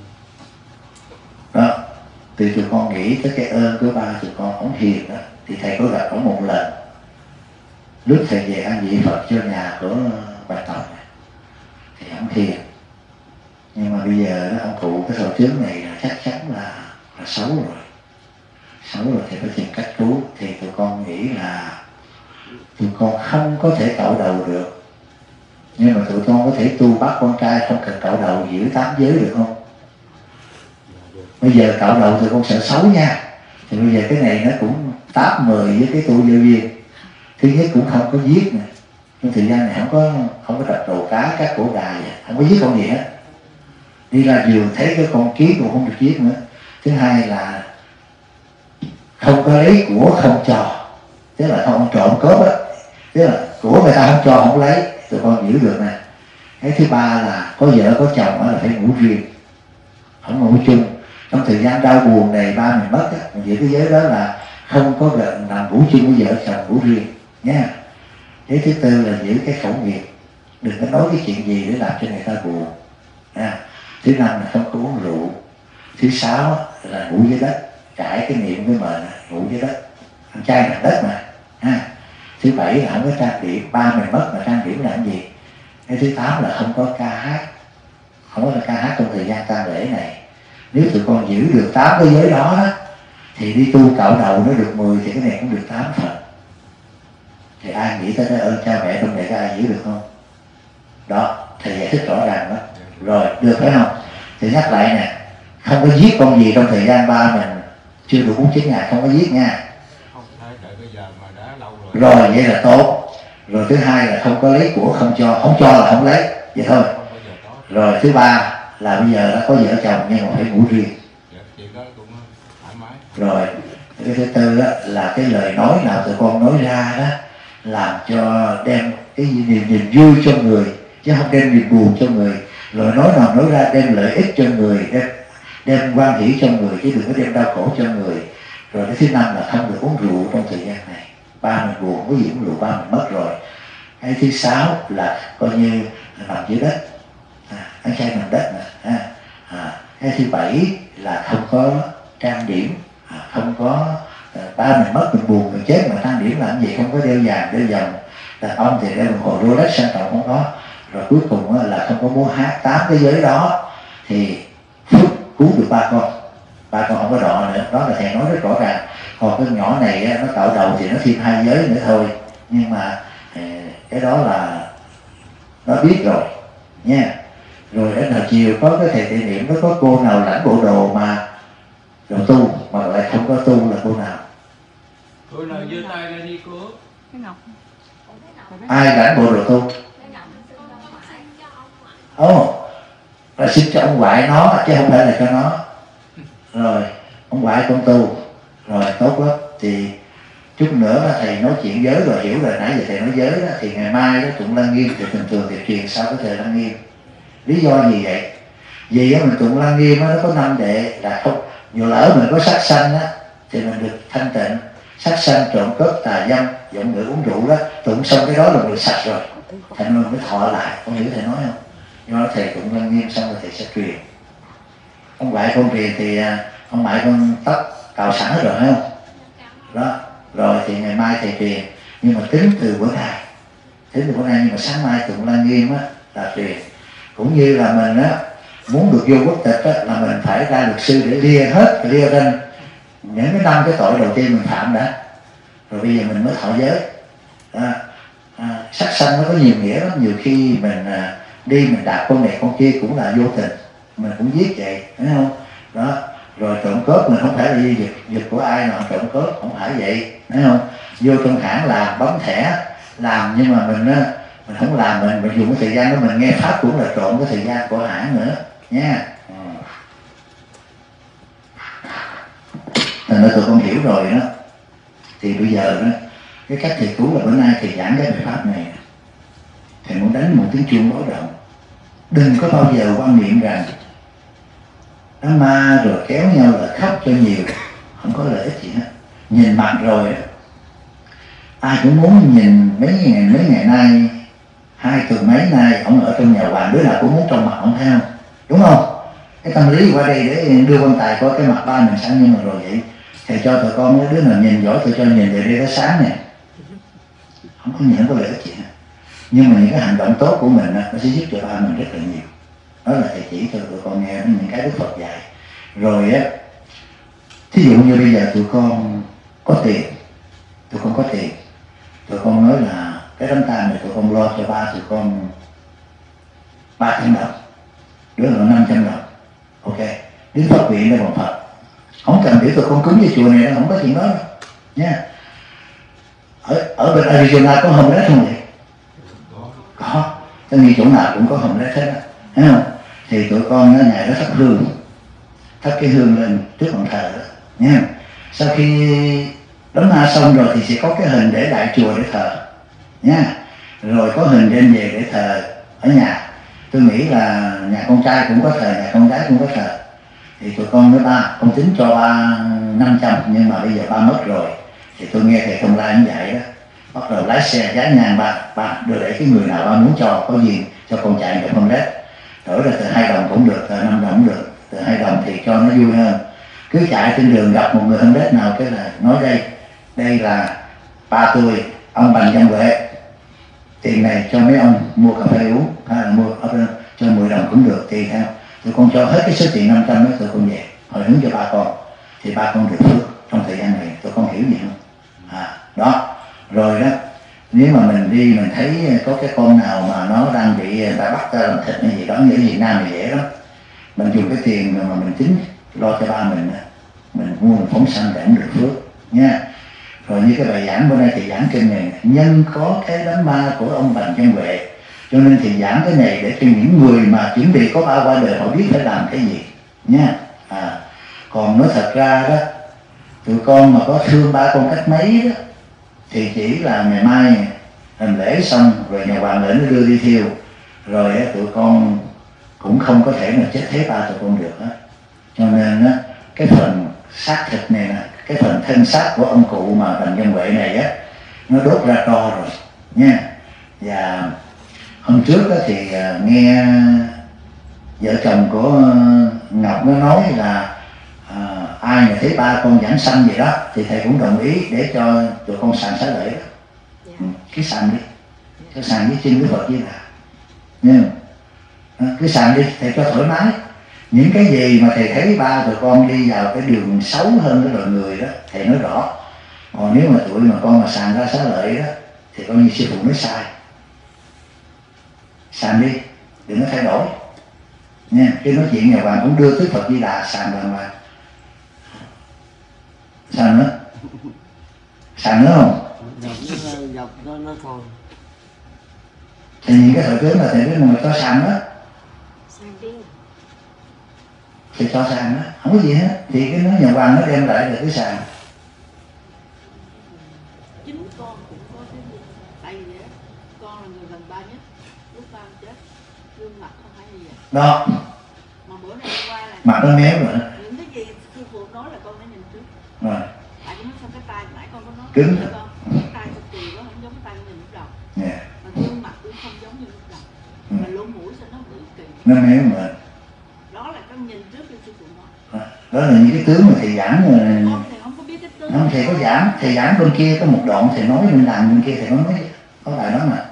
Đó, thì tụi con nghĩ tới cái ơn của ba tụi con, ổng hiền đó, thì thầy có gặp ổng một lần. Lúc thầy về ăn vị Phật cho nhà của bà Tòng này, thì ổng hiền. Nhưng mà bây giờ đó, ông cụ cái thầu tướng này là chắc chắn là xấu rồi. Xấu rồi thì phải tìm cách cứu. Thì tụi con nghĩ là tụi con không có thể cạo đầu được, nhưng mà tụi con có thể tu bắt con trai không cần cạo đầu giữ 8 giới được không? Bây giờ cạo đầu tụi con sợ xấu nha. Thì bây giờ cái này nó cũng 8-10 với cái tu vô duyên. Thứ nhất cũng không có giết nè, trong thời gian này không có đập đầu cá, các cổ gà vậy, không có giết con gì hết. Đi ra giường thấy cái con kiến cũng không được giết nữa. Thứ hai là không có lấy của không cho, tức là không trộm cướp á, tức là của người ta không cho không lấy, tụi con giữ được nè. Cái thứ ba là có vợ có chồng là phải ngủ riêng, không ngủ chung. Trong thời gian đau buồn này ba mình mất á, mình giữ cái giới đó là không có gần nằm ngủ chung với vợ chồng, ngủ riêng nha. Cái thứ tư là giữ cái khẩu nghiệp, đừng có nói cái chuyện gì để làm cho người ta buồn. Thứ năm là không có uống rượu. Thứ sáu là ngủ dưới đất, trải cái niệm với mình, ngủ dưới đất, ăn chay nằm đất mà. Thứ bảy là không có trang điểm, ba mình mất mà trang điểm làm gì. Cái thứ 8 là không có ca hát, không có ca hát trong thời gian tang lễ này. Nếu tụi con giữ được 8 cái giới đó thì đi tu cạo đầu nó được 10 thì cái này cũng được 8 phần. Thì ai nghĩ tới cái ơn cha mẹ trong này có ai giữ được không? Đó, thầy giải thích rõ ràng đó. Rồi, được phải không? Thì nhắc lại nè, không có giết con gì trong thời gian ba mình chưa đủ 49 ngày, không có giết nha. Rồi, vậy là tốt. Rồi thứ hai là không có lấy của không cho là không lấy, vậy thôi. Rồi thứ ba là bây giờ đã có vợ chồng nhưng mà phải ngủ riêng. Rồi cái thứ tư là cái lời nói nào tụi con nói ra đó làm cho đem cái niềm vui cho người, chứ không đem niềm buồn cho người. Lời nói nào nói ra đem lợi ích cho người, đem quan hỷ cho người, chứ đừng có đem đau khổ cho người. Rồi cái thứ năm là không được uống rượu trong thời gian này. Ba mình buồn có gì uống rượu, ba mình mất rồi. Cái thứ sáu là coi như nằm dưới đất, ăn chay nằm đất nè. Cái thứ bảy là không có trang điểm, không có ba mình mất mình buồn mình chết mà trang điểm làm gì, không có đeo vàng đeo vòng. Đàn ông thì đeo đồng hồ Rolex sang trọng không có. Rồi cuối cùng là không có múa hát. 8 cái giới đó thì phước cứu được ba con không có đọ nữa. Đó là thầy nói rất rõ ràng. Còn cái nhỏ này nó cạo đầu thì nó thêm 2 giới nữa thôi, nhưng mà cái đó là nó biết rồi nha. Rồi đến hồi chiều có cái thầy tệ niệm, nó có cô nào lãnh bộ đồ mà đồ tu mà lại không có tu là cô nào? Cô nào giơ tay ra đi cô. Cái Ngọc. Ai lãnh bộ đồ tu? Là xin cho ông ngoại nó chứ không phải là cho nó. Rồi ông ngoại con tu rồi tốt lắm. Thì chút nữa thầy nói chuyện giới rồi hiểu rồi, nãy giờ thầy nói giới đó, thì ngày mai đó tụng Lăng Nghiêm thì thường thì truyền sau cái thời Lăng Nghiêm. Lý do gì vậy? Vì mình tụng Lăng Nghiêm nó có 5 đệ là không, dù lỡ mình có sát sanh thì mình được thanh tịnh. Sát sanh, trộm cướp, tà dâm, giọng ngữ, uống rượu đó, tụng xong cái đó là mình sạch rồi, thành mình mới thọ lại. Con hiểu thầy nói không? Nhưng mà thầy tụng Lăng Nghiêm xong rồi thầy sẽ truyền. ông ngoại con truyền thì ông ngoại con tóc cạo sẵn hết rồi, thấy không? Đó, rồi thì ngày mai thầy truyền, nhưng mà tính từ bữa nay, nhưng mà sáng mai tụng Lăng Nghiêm á là truyền. Cũng như là mình á muốn được vô quốc tịch á là mình phải ra luật sư để lia lên những cái 5 cái tội đầu tiên mình phạm đã, rồi bây giờ mình mới thọ giới. Sát sanh nó có nhiều nghĩa lắm, nhiều khi mình đi mình đạp con này con kia cũng là vô tình, mình cũng giết vậy, thấy không? Đó, rồi trộm cướp mình không phải là đi giật của ai nào trộm cướp, không phải vậy, thấy không? Vô trong hãng làm bấm thẻ làm, nhưng mà mình không làm, mình dùng cái thời gian đó mình nghe pháp cũng là trộm cái thời gian của hãng nữa nha. Thành ra tụi con hiểu rồi đó, thì bây giờ đó cái cách thầy cứu là bữa nay thầy giảng cái bài pháp này, thầy muốn đánh một tiếng chuông báo động. Đừng có bao giờ quan niệm rằng đám ma rồi kéo nhau là khóc cho nhiều, không có lợi ích gì hết. Nhìn mặt rồi đó, ai cũng muốn nhìn mấy ngày nay, 2 tuần mấy nay ông ở trong nhà hoàng, đứa nào cũng muốn trong mặt ông, thấy không? Đúng không? Cái tâm lý qua đây để đưa quan tài coi cái mặt ba mình sáng, nhưng mà rồi vậy thầy cho tụi con đứa nào nhìn giỏi tôi cho nhìn về đây nó sáng nè, không có nhìn, không có lợi ích gì hết. Nhưng mà những cái hành động tốt của mình nó sẽ giúp cho ba mình rất là nhiều. Đó là thầy chỉ cho tụi con nghe những cái Đức Phật dạy. Rồi á, thí dụ như bây giờ tụi con có tiền, tụi con nói là cái đám tang này tụi con lo cho ba tụi con 300 đồng, đứa là 500 đồng, ok, đến Phật viện để bằng Phật, không cần biểu tụi con cúng với chùa này, không có chuyện đó đâu nha. Ở bên Arizona có homeless không vậy? Có, tất nhiên chỗ nào cũng có homeless hết á, thấy không? Thì tụi con ở nhà đó thắp cái hương lên trước bàn thờ đó nha. Sau khi đóng ma xong rồi thì sẽ có cái hình để lại chùa để thờ nha, rồi có hình đem về để thờ ở nhà. Tôi nghĩ là nhà con trai cũng có thờ, nhà con gái cũng có thờ. Thì tụi con với ba, con tính cho ba 500, nhưng mà bây giờ ba mất rồi, thì tôi nghe thầy Công Lai dạy đó, bắt đầu lái xe giá nhang ba đưa để cái người nào ba muốn cho có gì cho con chạy được không đấy, đổi ra từ 2 đồng cũng được, từ 5 đồng cũng được, từ 2 đồng thì cho nó vui hơn. Cứ chạy trên đường gặp một người không đấy nào cái là nói đây là ba tôi, ông Bành Văn Huệ, tiền này cho mấy ông mua cà phê uống, hay là mua cho 10 đồng cũng được, tùy theo. Tụi con cho hết cái số tiền 500 đó, tụi con về hồi hướng cho ba con, thì ba con được phước trong thời gian này. Tụi con hiểu gì không? Đó, rồi đó, nếu mà mình đi mình thấy có cái con nào mà nó đang bị người ta bắt ra làm thịt hay gì đó, như ở Việt Nam thì dễ lắm, mình dùng cái tiền mà mình tính lo cho ba mình mua mình phóng sanh để được phước nha. Rồi như cái bài giảng bữa nay thì giảng kinh này, nhân có cái đám ma của ông Bành Văn Huệ, cho nên thì giảng cái này để cho những người mà chuẩn bị có ba qua đời họ biết phải làm cái gì nha. Còn nói thật ra đó, tụi con mà có thương ba con cách mấy đó, thì chỉ là ngày mai làm lễ xong rồi nhà hoàng lệnh nó đưa đi thiêu, rồi tụi con cũng không có thể mà chết thế ba tụi con được hết. Cho nên cái phần xác thịt này nè, cái phần thân xác của ông cụ mà Bành Văn Huệ này á, nó đốt ra to rồi nha. Và hôm trước đó thì nghe vợ chồng của Ngọc nó nói là ai mà thấy ba con giảng sanh gì đó thì thầy cũng đồng ý để cho tụi con sàn xá lợi đó. Cứ sàn đi, cứ sàn với chân Đức Phật với là nha. Cứ sàn đi, thầy cho thoải mái. Những cái gì mà thầy thấy ba tụi con đi vào cái đường xấu hơn cái loài người đó, thầy nói rõ. Còn nếu mà tụi mà con mà sàn ra xá lợi đó thì coi như sư phụ nói sai. Sàn đi, đừng có thay đổi nha. Cái nói chuyện nhà hoàng cũng đưa tới Phật Di Đà sàn đàng hoàng. Sàn nữa? Sàn nữa không? Dọc nó thôi. Thì những cái thời tướng là thầy biết mà cho sàn đó. Thì cho sàn đó, không có gì hết. Thì cái nói nhà hoàng nó đem lại là cái sàn. Chính con cũng có cái gì. Tại vì con là người gần ba nhất. Lúc ba chết, gương mặt không phải như vậy. Đó. Mà bữa nay qua là mặt nó méo rồi. những cái gì sư phụ nói là con đã nhìn trước. Rồi. Tại vì nó xong cái tay nãy con có nói. Cứng. Con, cái tay cực kỳ quá, không giống cái tay mình lúc đầu. Yeah. Mà gương mặt cũng không giống như lúc đầu. Mà lỗ mũi sao nó bị kỳ. Nó méo mà. Đó là con nhìn trước khi sư phụ nói. Đó là những cái tướng mà thầy giảng Con thì không có biết cái tướng. không, thầy có giảng, thầy giảng bên kia có một đoạn thầy nói bên đằng bên kia thầy nói có bài đó mà.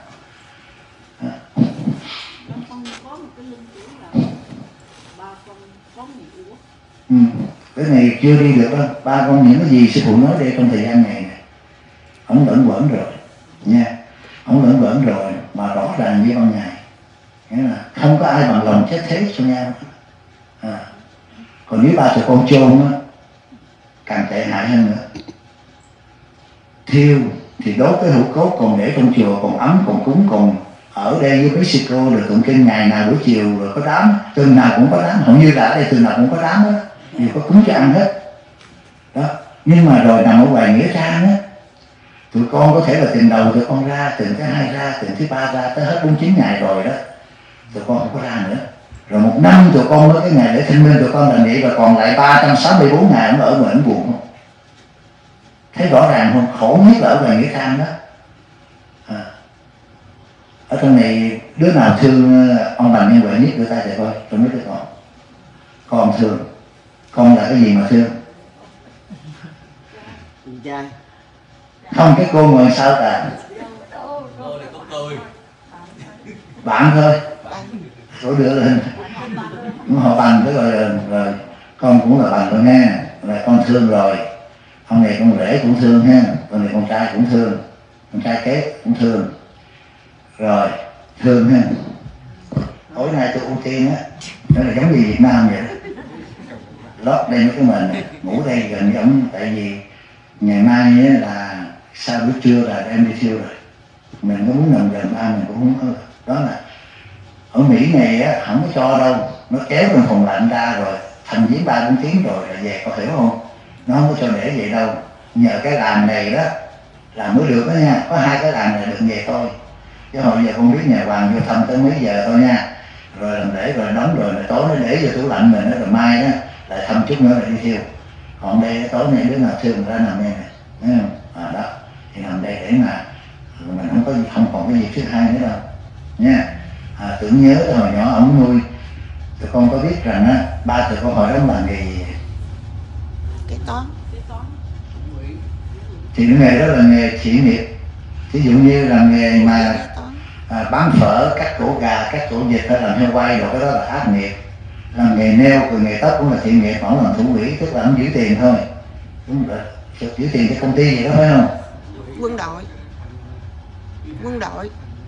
Con có một cái linh kiểu là ba con có nghĩa Ủa. Cái này chưa đi được đâu. Ba con những cái gì sư phụ nói đây trong thời gian này ông lẫn quẩn rồi nha, ông lẫn quẩn rồi mà rõ ràng như ban ngày, nghĩa là không có ai bằng lòng chết thế cho nhau. Còn nếu ba tụi con chôn á càng tệ hại hơn nữa. Thiêu thì đốt cái hũ cốt còn để trong chùa, còn ấm còn cúng, còn ở đây với Mexico được tụng kinh ngày nào buổi chiều rồi có đám, tuần nào cũng có đám, hầu như là ở đây tuần nào cũng có đám đó, vì có cúng cho ăn hết đó. Nhưng mà rồi nằm ở ngoài nghĩa trang á, tụi con có thể là tuần đầu tụi con ra, tuần thứ hai ra, tuần thứ ba ra, tới hết 49 ngày rồi đó tụi con không có ra nữa. Rồi một năm tụi con mới cái ngày lễ Thanh Minh tụi con là nghỉ, và còn lại 364 ngày ở bệnh buồn không? Thấy rõ ràng không? Khổ nhất là ở ngoài nghĩa trang đó. Ở trong này đứa nào thương ông bà Nhân Huệ nhất đưa tay để coi trong mấy đứa con. Con thương. Con là cái gì mà thương? Con trai. Không, cái cô ngồi sau cả. Cô này có cười. Bạn thôi. Số đưa lên. Họ bằng tới rồi con cũng là bằng rồi nghe. Rồi con thương rồi. Ông này con rể cũng thương ha. Con này con trai cũng thương. Con trai kế cũng thương. Rồi thương ha. Tối nay tôi ưu tiên á, nó là giống như Việt Nam vậy đó. Lót đây mấy cái mền, ngủ đây gần giống, tại vì ngày mai á là sau buổi trưa là đem đi thiêu rồi. Mình có muốn nằm gần ba mình cũng không. Đó là ở Mỹ này á không có cho đâu, nó kéo trong phòng lạnh ra rồi thậm chí 3-4 tiếng rồi là về, có hiểu không? Nó không có cho để vậy đâu. Nhờ cái làm này đó làm mới được đó nha, có 2 cái làm này được về thôi. Chứ hồi giờ con biết nhà Hoàng vô thăm tới mấy giờ thôi nha. Rồi làm lễ rồi đóng rồi tối nó để vô tủ lạnh mình, rồi mai đó lại thăm chút nữa là đi thiêu. Còn đây tối nay đứa nào thương ra nằm đây này, thấy không? Đó thì nằm đây để mà mình không còn cái gì thứ hai nữa đâu nha. Tưởng nhớ hồi nhỏ ổng nuôi tụi con có biết rằng á, ba tụi con hồi đó làm nghề gì? Kế toán. Thì cái nghề đó là nghề thị nghiệp. Ví dụ như là nghề mà bán phở, cắt cổ gà, cắt cổ vịt hay làm heo quay, rồi cái đó là ác nghiệp. Làm nghề nail, rồi nghề tóc cũng là thiện nghiệp, ổng làm thủ quỹ, tức là ổng giữ tiền thôi. Đúng rồi, giữ tiền cho công ty vậy đó phải không? Quân đội. Quân đội.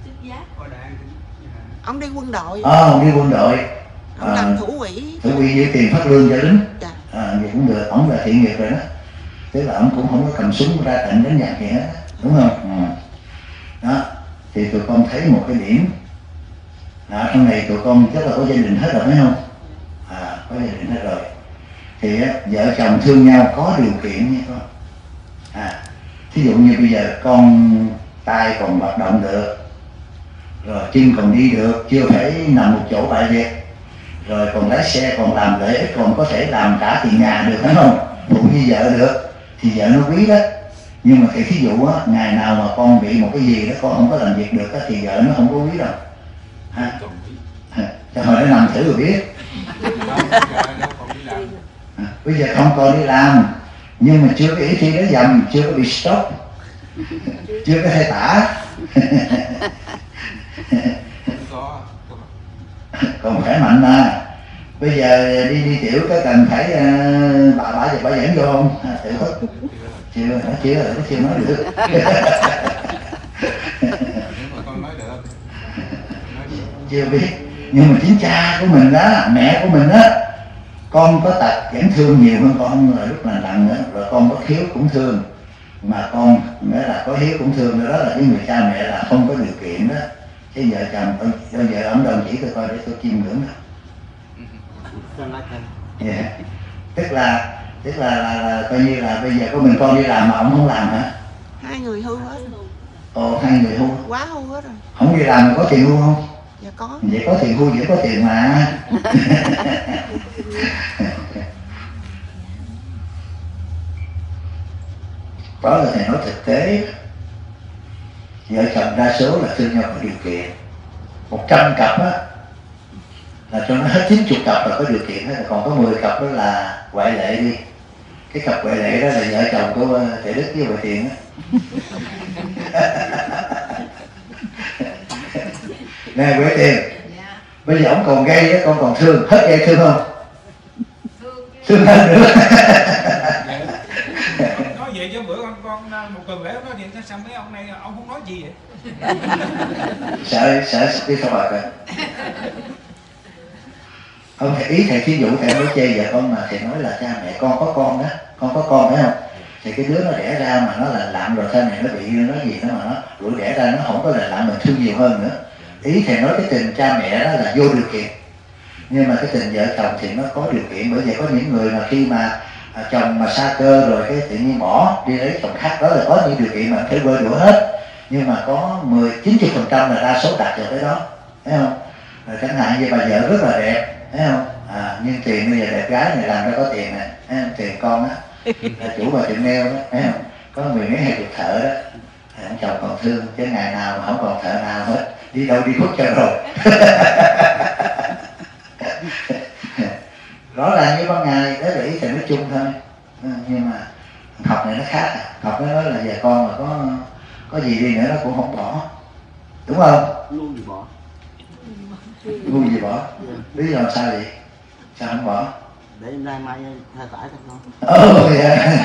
Ông đi quân đội. Ông đi quân đội. Ông làm thủ quỹ. Thủ quỹ giữ tiền phát lương cho lính. Dạ. Vậy cũng được, ổng là thiện nghiệp rồi đó. Tức là ổng cũng không có cầm súng ra tận đánh giặc gì hết, đúng không? Đó, thì tụi con thấy một cái điểm. Trong này tụi con chắc là có gia đình hết rồi phải không? Có gia đình hết rồi. Thì vợ chồng thương nhau có điều kiện nha con. Thí dụ như bây giờ con tay còn hoạt động được, rồi chân còn đi được, chưa phải nằm một chỗ bại liệt, rồi còn lái xe, còn làm lợi ích, còn có thể làm cả tiền nhà được phải không? Phụ như vợ được thì vợ nó quý đó. Nhưng mà thí dụ á, ngày nào mà con bị một cái gì đó con không có làm việc được á, thì vợ nó không có quý đâu. Cho hồi nó nằm thử rồi biết. Bây giờ không còn đi làm, nhưng mà chưa có ý thi đến dầm, chưa có bị stroke, chưa có thể tả. Còn khỏe mạnh mà. Bây giờ đi tiểu có cần phải bà dẫn vô không? Tiểu hết. Chưa nói được. Chưa biết. Nhưng mà chính cha của mình đó, mẹ của mình đó, con có tật vẫn thương nhiều hơn con là lúc là nặng nữa. Rồi con có khiếu cũng thương, mà con nghĩa là có hiếu cũng thương. Đó là cái người cha mẹ là không có điều kiện đó. Chứ vợ chồng, bây giờ ông đồng chỉ tôi coi để tôi chiêm ngưỡng đó. Yeah. Tức là coi như là bây giờ có mình con đi làm mà ông không làm hả? 2 người hưu hết. Ồ, 2 người hưu. Quá hưu hết rồi. Không đi làm mà có tiền hưu không? Dạ có. Vậy có tiền hưu vẫn có tiền mà. Đó là thầy nói thực tế. Vợ chồng đa số là thương nhau có điều kiện. 100 cặp á là cho nó hết 90 cặp là có điều kiện hết, còn có 10 cặp đó là ngoại lệ đi. Cái cặp ngoại lệ đó là vợ chồng của Thầy Đức với Huệ Tiền á. Nè Huệ Tiền, bây giờ ông còn gây á, con còn thương, hết gây thương không? Thương hơn nữa. Nói vậy cho bữa con một tuần lễ nói chuyện sao mấy ông này ông không nói gì vậy? sợ đi sao bà coi. Không, ý thầy thí dụ thầy nói chê vợ con mà thầy nói là cha mẹ con có con đó, con có con phải không? Thì cái đứa nó đẻ ra mà nó là lạm rồi sau này nó bị nói gì đó mà nó đuổi đẻ ra nó không có là lạm, mình thương nhiều hơn nữa. Ý thầy nói cái tình cha mẹ đó là vô điều kiện, nhưng mà cái tình vợ chồng thì nó có điều kiện. Bởi vậy có những người mà khi mà chồng mà sa cơ rồi cái tự nhiên bỏ đi lấy chồng khác, đó là có những điều kiện mà phải quên đũa hết, nhưng mà có 90% là đa số đạt được cái đó, thấy không? Rồi chẳng hạn như bà vợ rất là đẹp, thấy không? Nhưng tiền bây giờ đẹp gái này làm ra có tiền nè, thấy không? Tiền con á, là chủ bà tiệm nail đó, thấy không? Có 10 mấy 20 thợ đó, ông chồng còn thương, chứ ngày nào mà không còn thợ nào hết, đi đâu đi khuất cho rồi. Rõ ràng như ban ngày, đó là ý thầy nói chung thôi. Nhưng mà học này nó khác, học nó nói là giờ con mà có gì đi nữa nó cũng không bỏ, đúng không? Luôn gì bỏ. Luôn gì bỏ. Lý do sao vậy? Sao không bỏ? Để nay mai thay tải thôi con.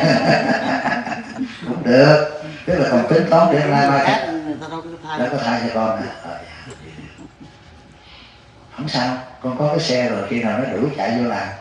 Cũng được, tức là còn tính toán để nay mai khác người ta đâu có thay. đã có thay cho con nè. Không sao, con có cái xe rồi, khi nào nó đủ chạy vô làng.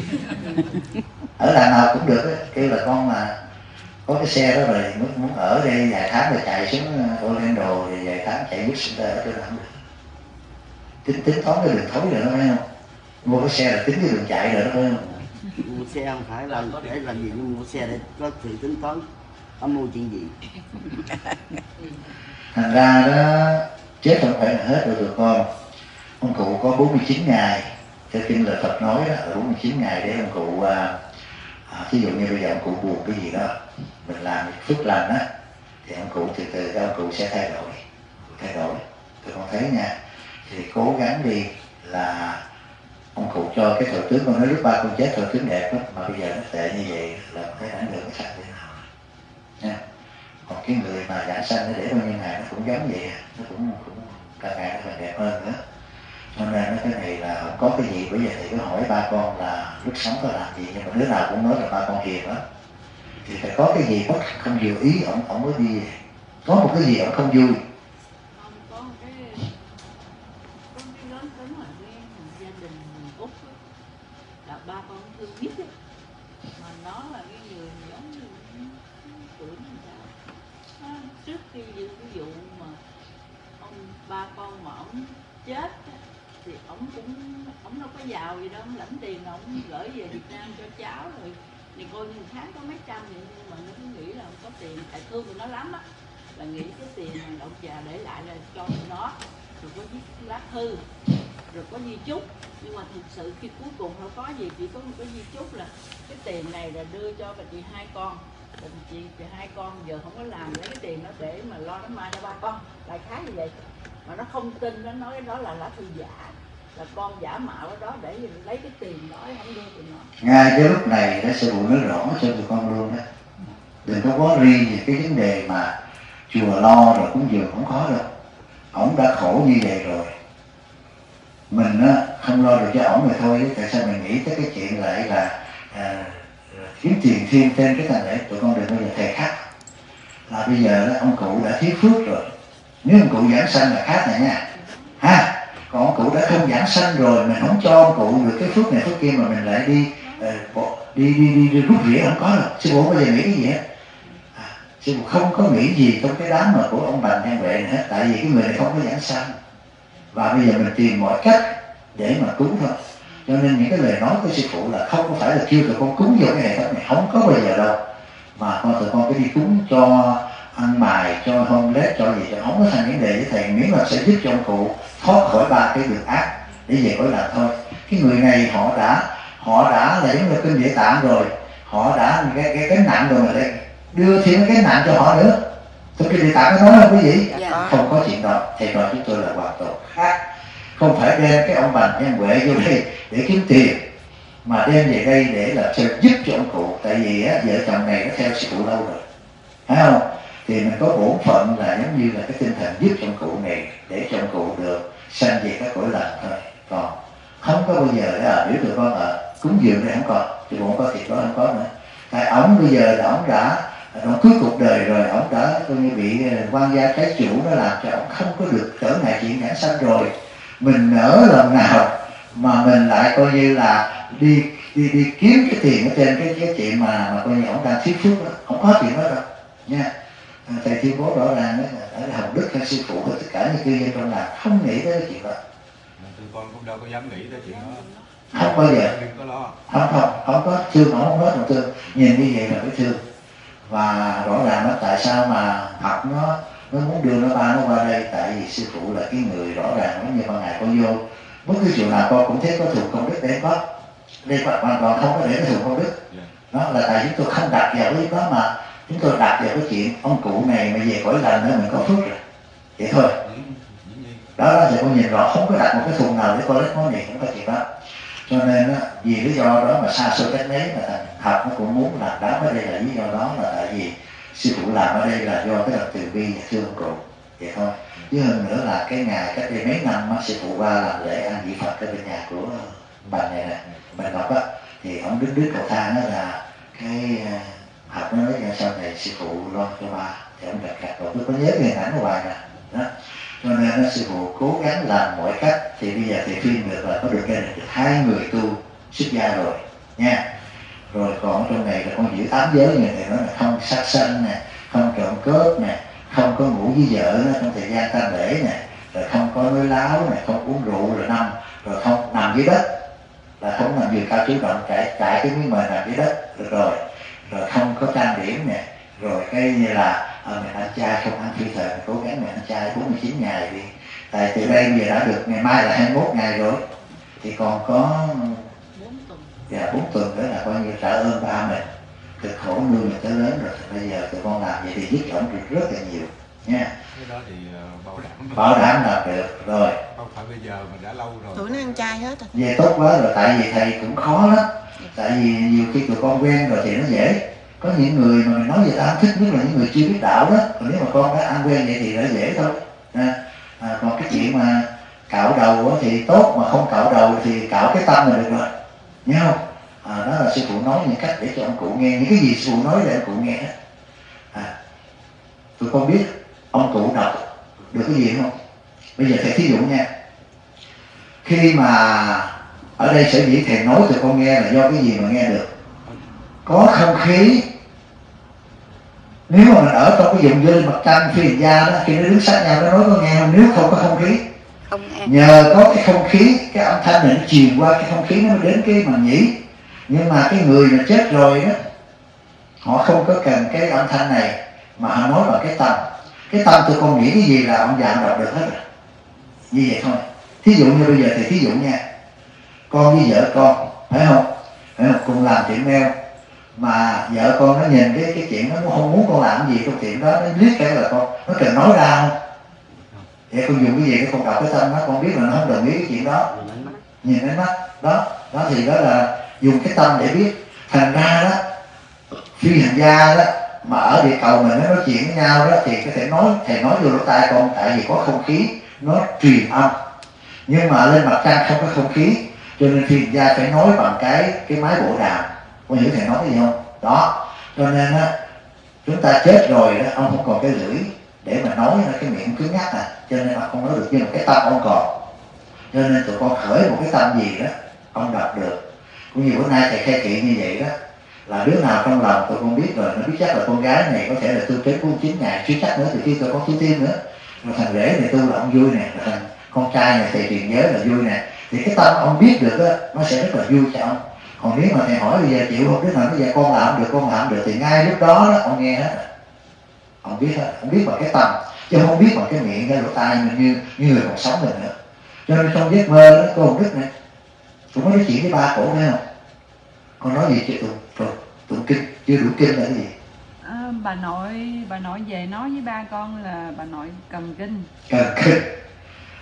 Ở làng nào cũng được á, kêu là con mà có cái xe đó rồi muốn ở đây vài tháng rồi chạy xuống Orlando rồi vài tháng chạy Washington ở chỗ nào cũng được. Tính toán cái đường thối rồi đó phải không? Mua cái xe là tính cái đường chạy rồi đó phải không? Mua xe không phải là để làm gì, nhưng mua xe để có sự tính toán ông mua chuyện gì. Thành ra đó chết không phải là hết rồi tụi con. Ông cụ có 49 ngày, theo kinh lời Phật nói đó, 49 ngày để ông cụ ví dụ như bây giờ ông cụ buồn cái gì đó, mình làm phước lành á, thì ông cụ từ từ ông cụ sẽ thay đổi. Tụi con thấy nha, thì cố gắng đi là ông cụ cho cái thời tướng, con nói lúc ba con chết thời tướng đẹp lắm, mà bây giờ nó tệ như vậy là thấy ảnh hưởng cái sắc thế nào nha. Còn cái người mà giảng sanh nó để bao nhiêu ngày nó cũng giống vậy, nó cũng càng ngày nó càng đẹp hơn nữa. Cho nên cái này là không có cái gì. Bây giờ thì có hỏi ba con là lúc sống có làm gì, nhưng mà đứa nào cũng nói là ba con hiền lắm, thì phải có cái gì bất không điều ý ổng mới đi, có một cái gì ổng không vui. Có cái lớn tính là cái gia đình Úc là ba con thương nhất ấy. Mà nó là cái người giống như tuổi mình sao trước khi ví dụ mà ba con mà ổng chết thì ổng đâu có giàu gì đâu, ổng lãnh tiền là ổng gửi về Việt Nam cho cháu rồi thì coi như một tháng có mấy trăm vậy, nhưng mà nó cứ nghĩ là không có tiền, tại thương tụi nó lắm á, là nghĩ cái tiền mà ông già để lại là cho tụi nó, rồi có viết lá thư, rồi có di chúc, nhưng mà thực sự khi cuối cùng không có gì, chỉ có một cái di chúc là cái tiền này là đưa cho bà chị hai con, rồi chị hai con giờ không có làm, lấy cái tiền đó để mà lo đám ma cho ba con, đại khái như vậy. Mà nó không tin, nó nói đó là lá thư giả, là con giả mạo ở đó để lấy cái tiền đó không đưa tụi nó. Ngay cái lúc này nó sẽ nói rõ cho tụi con luôn đó, đừng có quá riêng về cái vấn đề mà chùa lo rồi cúng dường, không có đâu. Ổng đã khổ như vậy rồi, mình á không lo được cho ổng rồi thôi. Tại sao mình nghĩ tới cái chuyện lại là kiếm tiền thêm trên cái thằng để tụi con đừng bao giờ thề khác. Là bây giờ đó, ông cụ đã thiếu phước rồi, nếu ông cụ giảng sanh là khác này nha ha. Còn ông cụ đã không giảng sanh rồi, mình không cho ông cụ được cái phước này phước kia, mà mình lại đi rút rỉa, không có đâu. Sư phụ bây giờ nghĩ cái gì hết, sư phụ không có nghĩ gì trong cái đám mà của ông Bành An Huệ này hết, tại vì cái người này không có giảng sanh, và bây giờ mình tìm mọi cách để mà cúng thôi. Cho nên những cái lời nói của sư phụ là không có phải là kêu tụi con cúng vô cái hệ thống này, không có bao giờ đâu, mà tụi con phải đi cúng cho ăn mày, cho homeless, cho gì cho không có thành vấn đề với thầy, miễn là sẽ giúp cho ông cụ thoát khỏi ba cái việc ác để về cõi lạc thôi. Cái người này họ đã là giống như kinh Địa Tạng rồi, họ đã cái nặng rồi mà lại đưa thêm cái nặng cho họ nữa. Trong kinh Địa Tạng có nói không quý vị? Dạ. Không có chuyện đó, thầy nói chúng tôi là hoàn toàn khác. không phải đem cái ông Bành Nhân Huệ vô đây để kiếm tiền, mà đem về đây để làm sao giúp cho ông cụ. Tại vì á, vợ chồng này nó theo sư phụ lâu rồi, phải không? Thì mình có bổn phận là giống như là cái tinh thần giúp cho ông cụ này, để cho ông cụ được sanh về các cõi lành thôi. Còn không có bao giờ là nếu tụi con cúng dường đây không còn, tụi con có thịt đó không có nữa. Tại ổng bây giờ là ổng đã cuối cuộc đời rồi, ổng đã coi như bị quan gia trái chủ nó làm cho ổng không có được trở ngại chuyện nhãn sanh rồi. Mình nỡ lần nào mà mình lại coi như là đi kiếm cái tiền ở trên cái chuyện mà coi như ổng đang thiếu phước đó, không có chuyện đó đâu nha. Thầy tuyên bố rõ ràng đó là Hồng Đức hay sư phụ và tất cả những cư dân trong làng không nghĩ tới cái chuyện đó. Tụi con cũng đâu có dám nghĩ tới chuyện đó. Không bao giờ. Đừng có lo. Không có thương, không nói một thương. Nhìn như vậy là phải thương. Và rõ ràng đó tại sao mà học nó muốn đưa nó qua đây, tại vì sư phụ là cái người rõ ràng giống như ban ngày con vô bất cứ chuyện nào con cũng thấy có thù công đức để có. Đây hoàn toàn không có để cái thù công đức. Đó là tại chúng tôi không đặt vào cái đó, mà chúng tôi đặt vào cái chuyện ông cụ này mà về cõi lành nữa mình có phước rồi, vậy thôi. Đó thì con nhìn rõ, không có đặt một cái thùng nào để con lấy món này, không có chuyện đó. Cho nên á, vì lý do đó mà xa xôi cách mấy mà thằng học nó cũng muốn làm đám ở đây, là lý do đó là tại vì sư phụ làm ở đây là do cái lòng từ bi và thương ông cụ, vậy thôi. Chứ hơn nữa là cái ngày cách đây mấy năm á, sư phụ qua làm lễ ăn vị Phật ở bên nhà của bà này nè, bà Ngọc á, thì ông đứng cầu thang đó là cái học nó nói ra sau này sư phụ lo cho ba, thì ông đặt rồi. Tôi có nhớ cái hình ảnh của bà nè đó. Cho nên nó sư phụ cố gắng làm mọi cách, thì bây giờ thì phim được là có được gia đình được 2 người tu xuất gia rồi nha. Rồi còn trong này là con giữ 8 giới, như thầy nói là không sát sanh nè, không trộm cướp nè, không có ngủ với vợ nó trong thời gian tang lễ nè, rồi không có nói láo nè, không uống rượu, rồi không nằm dưới đất, là không nằm giường cao chiếu rộng, chạy cái miếng mền nằm dưới đất được rồi không có trang điểm nè, rồi cái như là mình ăn chay, không ăn phi thời, mình cố gắng mình ăn chay 49 ngày đi. Tại từ đây bây giờ đã được, ngày mai là 21 ngày rồi, thì còn có 4 tuần nữa là coi như trả ơn ba mình, cực khổ nuôi mình tới lớn rồi, thì bây giờ tụi con làm vậy thì giúp ổng được rất là nhiều nha. Cái đó thì bảo đảm làm được rồi. Không phải bây giờ mình đã lâu rồi. Tụi nó ăn chay hết rồi. Về tốt quá rồi, tại vì thầy cũng khó lắm. Tại vì nhiều khi tụi con quen rồi thì nó dễ. Có những người mà mình nói về ta không thích, nhất là những người chưa biết đạo đó. Còn nếu mà con đã ăn quen vậy thì nó dễ thôi. Còn cái chuyện mà cạo đầu thì tốt, mà không cạo đầu thì cạo cái tâm là được rồi, nhớ không? Đó là sư phụ nói những cách để cho ông cụ nghe, những cái gì sư phụ nói để ông cụ nghe. Tụi con biết ông cụ đọc được cái gì không? Bây giờ thầy thí dụ nha. Khi mà ở đây sở dĩ thầy nói tụi con nghe là do cái gì mà nghe được? Có không khí. Nếu mà mình ở trong cái vùng dơi mặt trăng phi hành gia đó, khi nó đứng sát nhau nó nói có nghe không? Nếu không có không khí, không nghe. Nhờ có cái không khí, cái âm thanh này nó truyền qua cái không khí nó mới đến cái màng nhĩ. Nhưng mà cái người mà chết rồi đó, họ không có cần cái âm thanh này, mà họ nói bằng cái tâm. Cái tâm tụi con nghĩ cái gì là ông già đọc được hết rồi. Như vậy thôi. Thí dụ như bây giờ thì thí dụ nha, con với vợ con, phải không? Cùng làm chuyện neo, mà vợ con nó nhìn cái chuyện nó không muốn con làm gì trong chuyện đó, nó liếc cái là con, nó cần nói ra không? Vậy con dùng cái gì để con đọc cái tâm đó, con biết là nó không đồng ý cái chuyện đó. Nhìn ánh mắt đó thì đó là dùng cái tâm để biết. Thành ra đó, phi hành gia đó mà ở địa cầu mình nó nói chuyện với nhau đó, thì có thể nói, thầy nói vô lỗ tai con, tại vì có không khí nó truyền âm. Nhưng mà lên mặt trăng không có không khí, cho nên phi hành gia phải nói bằng cái máy bộ đàm. Con hiểu thầy nói cái gì không? Đó, cho nên á, chúng ta chết rồi đó, ông không còn cái lưỡi để mà nói, cái miệng cứng nhắc cho nên ông không nói được, nhưng mà cái tâm ông còn. Cho nên tụi con khởi một cái tâm gì đó, ông đọc được. Cũng như bữa nay thầy khai thị như vậy đó, là đứa nào trong lòng tụi con biết rồi, nó biết chắc là con gái này có thể là tu tới 49 ngày, chưa chắc nữa, từ khi tụi con tu tiên nữa. Rồi thằng rể này tu là ông vui nè, rồi thằng con trai này thầy truyền giới là vui nè. Thì cái tâm ông biết được đó, nó sẽ rất là vui cho ông. Còn nếu mà thầy hỏi bây giờ chịu không, đứa nào bây giờ con làm được, con làm được, thì ngay lúc đó ông nghe hết. Ông biết hết, ông biết bằng cái tâm, chứ không biết bằng cái miệng, cái lỗ tai mình như người còn sống mình nữa. Cho nên trong giấc mơ đó, cô Hồng Đức này cũng có nói chuyện với ba cổ, phải không? Con nói gì chị tụng kinh, chưa đủ kinh là cái gì? Bà nội về nói với ba con là bà nội cầm kinh. Cầm kinh.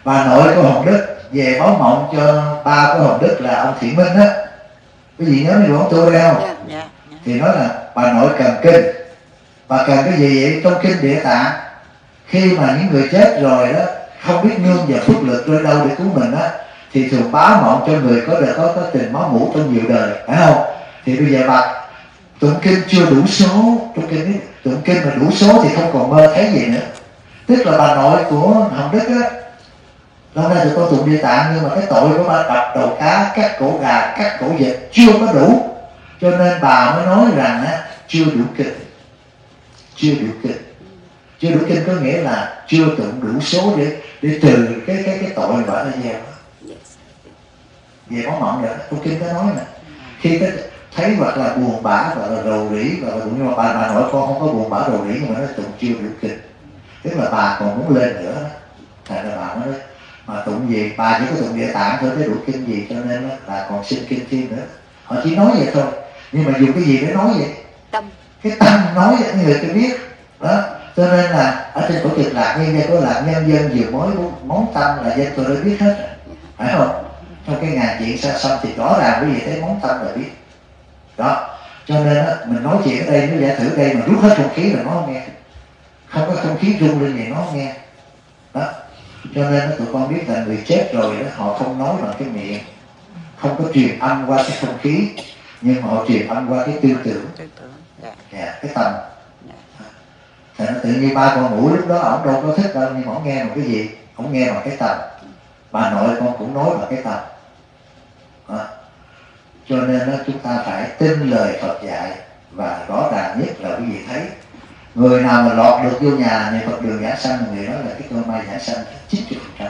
Bà nội của Hồng Đức về báo mộng cho ba của Hồng Đức là ông Thiện Minh á, cái gì nhớ được ông tôi đây không? Dạ. Thì nói là bà nội cần kinh. Bà cần cái gì vậy? Trong kinh Địa Tạng, khi mà những người chết rồi đó không biết nương và phước lực rơi đâu để cứu mình á, thì thường báo mộng cho người có tình máu mủ trong nhiều đời, phải không? Thì bây giờ bà tụng kinh chưa đủ số, trong kinh tụng kinh mà đủ số thì không còn mơ thấy gì nữa. Tức là bà nội của Hồng Đức á, lâu nay tụi con tụng Địa Tạng nhưng mà cái tội của bà đập đầu cá, cắt cổ gà, cắt cổ vịt chưa có đủ, cho nên bà mới nói rằng á chưa đủ kinh. Chưa đủ kinh có nghĩa là chưa tụng đủ số để trừ cái tội mà bà đã gieo. Về có mộng rồi, trong kinh có nói nè, khi cái thấy hoặc là buồn bã hoặc là rầu rĩ, và nhưng mà bà nội con không có buồn bã rầu rĩ, nhưng mà nó tụng chưa đủ kinh, tức là bà còn muốn lên nữa. Thành ra bà nói mà tụng gì, bà chỉ có tụng Địa Tạng thôi, cái đủ kinh gì, cho nên là còn xin kinh thêm nữa. Họ chỉ nói vậy thôi, nhưng mà dùng cái gì để nói vậy? Tâm. Cái tâm nói vậy người ta biết đó. Cho nên là ở trên cổ Cực Lạc Nhân Gia có Lạc Nhân Dân vừa mối món tâm là dân tôi đã biết hết, phải không? Trong cái ngàn chuyện xa xăm thì rõ ràng quý vị thấy món tâm là biết đó. Cho nên á, mình nói chuyện ở đây, nó giả thử đây mà rút hết không khí là nó không nghe, không có không khí rung lên vậy nó không nghe đó. Cho nên tụi con biết là người chết rồi đó, họ không nói bằng cái miệng, không có truyền âm qua cái không khí, nhưng mà họ truyền âm qua cái tư tưởng, cái tâm. Thì nó tự nhiên ba con ngủ lúc đó ổng đâu có thích đâu, nhưng mà ổng nghe bằng cái gì? Ổng nghe bằng cái tâm. Bà nội con cũng nói bằng cái tâm đó. Cho nên đó, chúng ta phải tin lời Phật dạy, và rõ ràng nhất là quý vị thấy người nào mà lọt được vô nhà niệm Phật đường giảng sanh, người đó là cái cơ may giảng sanh 90%.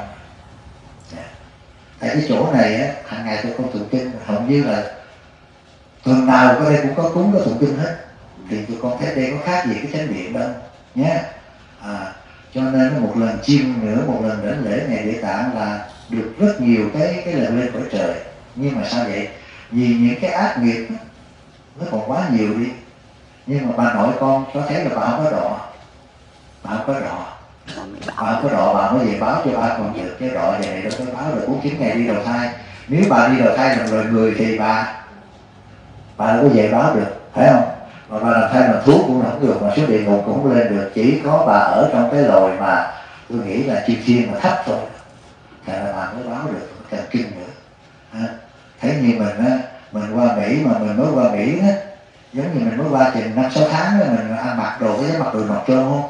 Tại cái chỗ này á, hàng ngày tôi con tụng kinh, hầu như là tuần nào có đây cũng có cúng, có tụng kinh hết, thì tụi con thấy đây có khác gì cái chánh điện đâu nhé. Cho nên một lần chiêm nữa, một lần đến lễ ngày Địa Tạng là được rất nhiều cái lần lên cõi trời. Nhưng mà sao vậy? Vì những cái ác nghiệp nó còn quá nhiều đi. Nhưng mà bà nội con có thấy là bà không có đọ, bà không có đọ, bà mới về báo cho ba con được cái đọ vậy này, đâu có báo là 49 ngày đi đầu thai. Nếu bà đi đầu thai làm loài người thì bà đâu có về báo được, phải không? Mà bà làm thai làm thuốc cũng không được, mà xuống địa ngục cũng không lên được. Chỉ có bà ở trong cái loài mà tôi nghĩ là chim chiên mà thấp thôi, thì là bà mới báo được. Cần kinh nữa. Thấy như mình á, mình qua Mỹ mà mình mới qua Mỹ á, giống như mình mới qua chừng 5-6 tháng đó, mình ăn mặc đồ có dám mặc đồ mặc trơn không?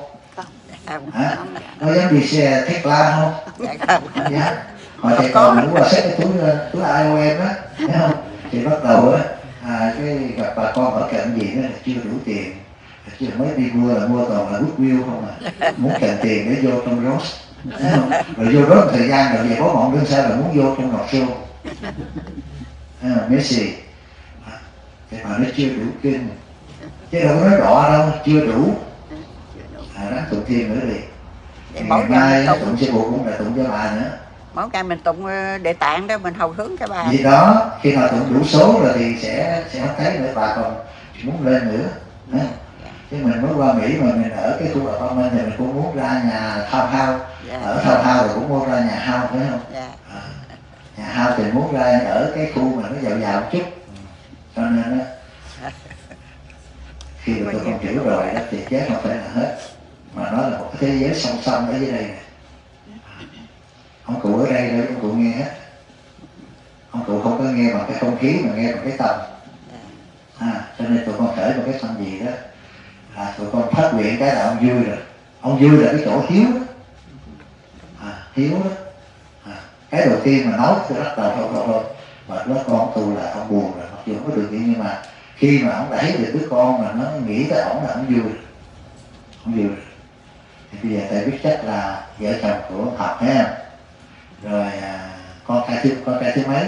Có dám đi xe Tesla không? Không dám. Họ chạy còn muốn qua xếp cái túi IOM á, thấy không? Thì bắt đầu á, cái gặp bà con ở cạnh gì đó là chưa đủ tiền, chưa mới đi mua là mua toàn là Goodwill không à, muốn cạnh tiền để vô trong Ross, rồi vô đó thời gian rồi về có mộng đương sao là muốn vô trong Ngọc Show, Messi. Thì bà nói chưa đủ kinh, chứ đâu có nói đọ đâu, chưa đủ. Đáng tụng thêm nữa đi. Ngày mai tụng sư phụ cũng là tụng cho bà nữa. Mỗi ngày mình tụng Địa Tạng đó, mình hồi hướng cho bà. Vì đó, khi nào tụng đủ số rồi thì sẽ không thấy nữa, bà còn muốn lên nữa. Chứ mình mới qua Mỹ mà mình ở cái khu apartment thì mình cũng muốn ra nhà townhouse. Ở townhouse rồi cũng muốn ra nhà house, phải không? Nhà house thì muốn ra ở cái khu mà nó giàu giàu một chút. Cho nên đó, khi mà tôi không hiểu rồi đó, thì chết không phải là hết, mà nó là một cái thế giới song song ở dưới đây này. Ông cụ ở đây rồi, ông cụ nghe hết. Ông cụ không có nghe bằng cái không khí mà nghe bằng cái tâm. Cho nên tụi con khởi một cái tâm gì đó là tụi con phát nguyện cái là ông vui rồi. Ông vui là cái chỗ hiếu đó. Hiếu đó. Cái đầu tiên mà nói tôi bắt đầu thôi. Mà đứa con tôi là ông buồn rồi, mặc dù không có được gì, nhưng mà khi mà ông đã thấy được đứa con mà nó nghĩ tới ổng là ông vui rồi. Ông vui rồi. Thì bây giờ thầy biết chắc là vợ chồng của ông học thấy không? Rồi con trai thứ mấy?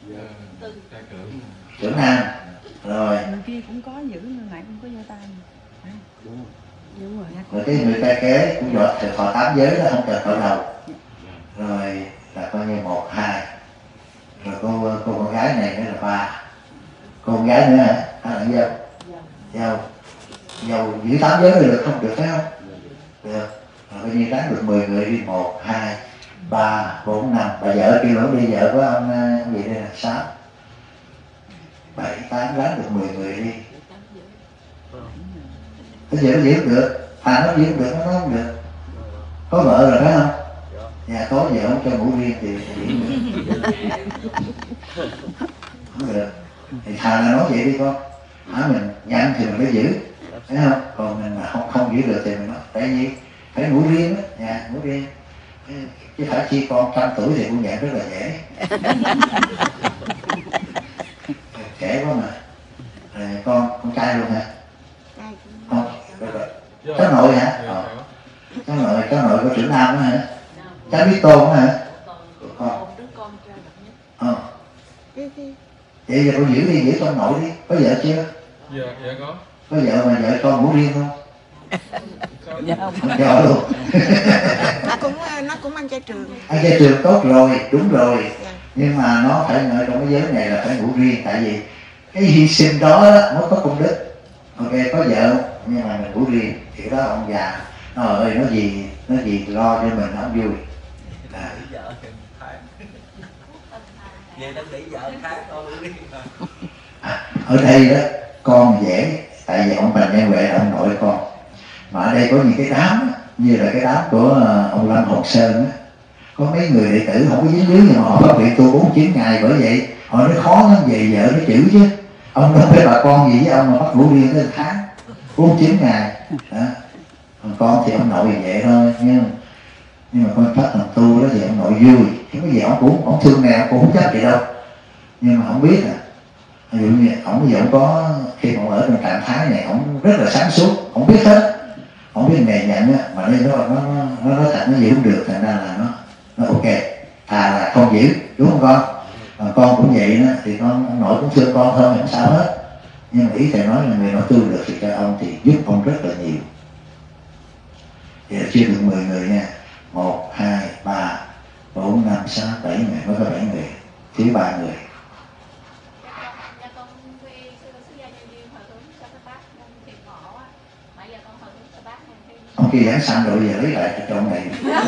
Trưởng nam. Rồi người kia cũng có giữ, nhưng lại không có vô tay. Đúng rồi. Rồi cái người ta kế cũng giọt thì thọ 8 giới đó, không cần thọ đầu. Rồi là coi như 1, 2. Rồi cô con gái này nữa là 3. Cô con gái nữa hả? Hay là dâu? Dâu giữ 8 giới được không? Được phải không? Được. Rồi coi như đánh được 10 người đi, 1, 2, 3, 4, 5. Bà vợ kêu lỗ đi, vợ của ông gì đây là 6, 7, 8, gắn được 10 người đi. Cái gì nó diễn được, nó diễn được, nó nói không được. Có vợ rồi phải không? Nhà có vợ không cho ngủ riêng thì diễn được. Không được. Thì thà là nói vậy đi con. Mình nhận thì mình phải giữ, thấy không? Còn mình mà không giữ được thì mình nói tại vì phải ngủ riêng á, nhà ngủ riêng. Chứ phải chi con 100 tuổi thì cũng nhận rất là dễ. Trẻ quá mà. Con trai luôn hả? Không, cháu nội hả? Cháu nội của trưởng Nam đó hả? Cháu biết Tôn đó hả? Con. Vậy giờ con giữ đi, giữ con nội đi. Có vợ chưa? Dạ có. Có vợ mà vợ con ngủ riêng không? Dạ không. Vợ luôn. Nó cũng ăn chay trường. Ăn chay trường tốt rồi, đúng rồi. Nhưng mà nó phải ở trong cái giới này là phải ngủ riêng. Tại vì cái hy sinh đó mới có công đức. Ok, có vợ nhưng mà mình ngủ riêng. Kiểu đó ông già nó ơi, nó gì lo cho mình nó vui. Ở đây đó con dễ, tại vì ông Bành Nhân Huệ là ông nội con. Mà ở đây có những cái đám như là cái đám của ông Lâm Hồng Sơn á, có mấy người đệ tử không có dính líu nhưng mà họ phát hiện tu 49 ngày. Bởi vậy họ nói khó lắm, về vợ nó chữ chứ ông nói với bà con gì với ông mà bắt ngủ riêng tới 1 tháng 49 ngày đó. Còn con thì ông nội vậy thôi, nhưng mà con phát làm tu đó thì ông nội vui, chứ có gì ông thương nghèo cũng không chấp gì đâu. Nhưng mà ông biết ví dụ như ông có khi mà ông ở trong trạng thái này ông rất là sáng suốt, ông biết hết, ông biết nghề nhận á, mà nên nó nói thật nó giữ không được, thành ra là nó ok, là con giữ, đúng không con? Con cũng vậy đó, thì ông nội cũng thương con thôi, không sao hết. Nhưng mà ý thầy nói là người nói tu được thì cho ông thì giúp ông rất là nhiều. Vậy là chưa được 10 người nha. 1, 2, 3, 4, 5, 6, 7 người, mới có 7 người, thiếu 3 người. Ông kia giảng sanh rồi giờ lấy lại cho ông này.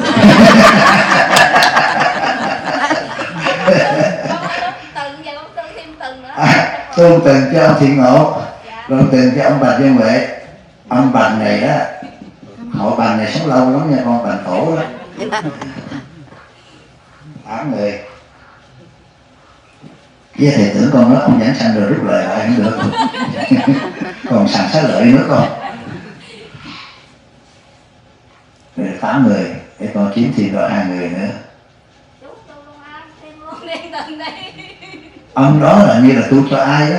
Tu từng cho ông Thiện Ngộ, rồi từng cho ông Bành Nhân Huệ. Ông Bành này đó, họ Bành này sống lâu lắm nha con, Bành khổ đó. 8 người. Với thầy tưởng con nói ông giảng sanh rồi rút lời lại không được. Còn sẵn xá lợi nữa con. Rồi 8 người, để con kiếm thêm rồi 2 người nữa. Ông đó là như là tu cho ai đó.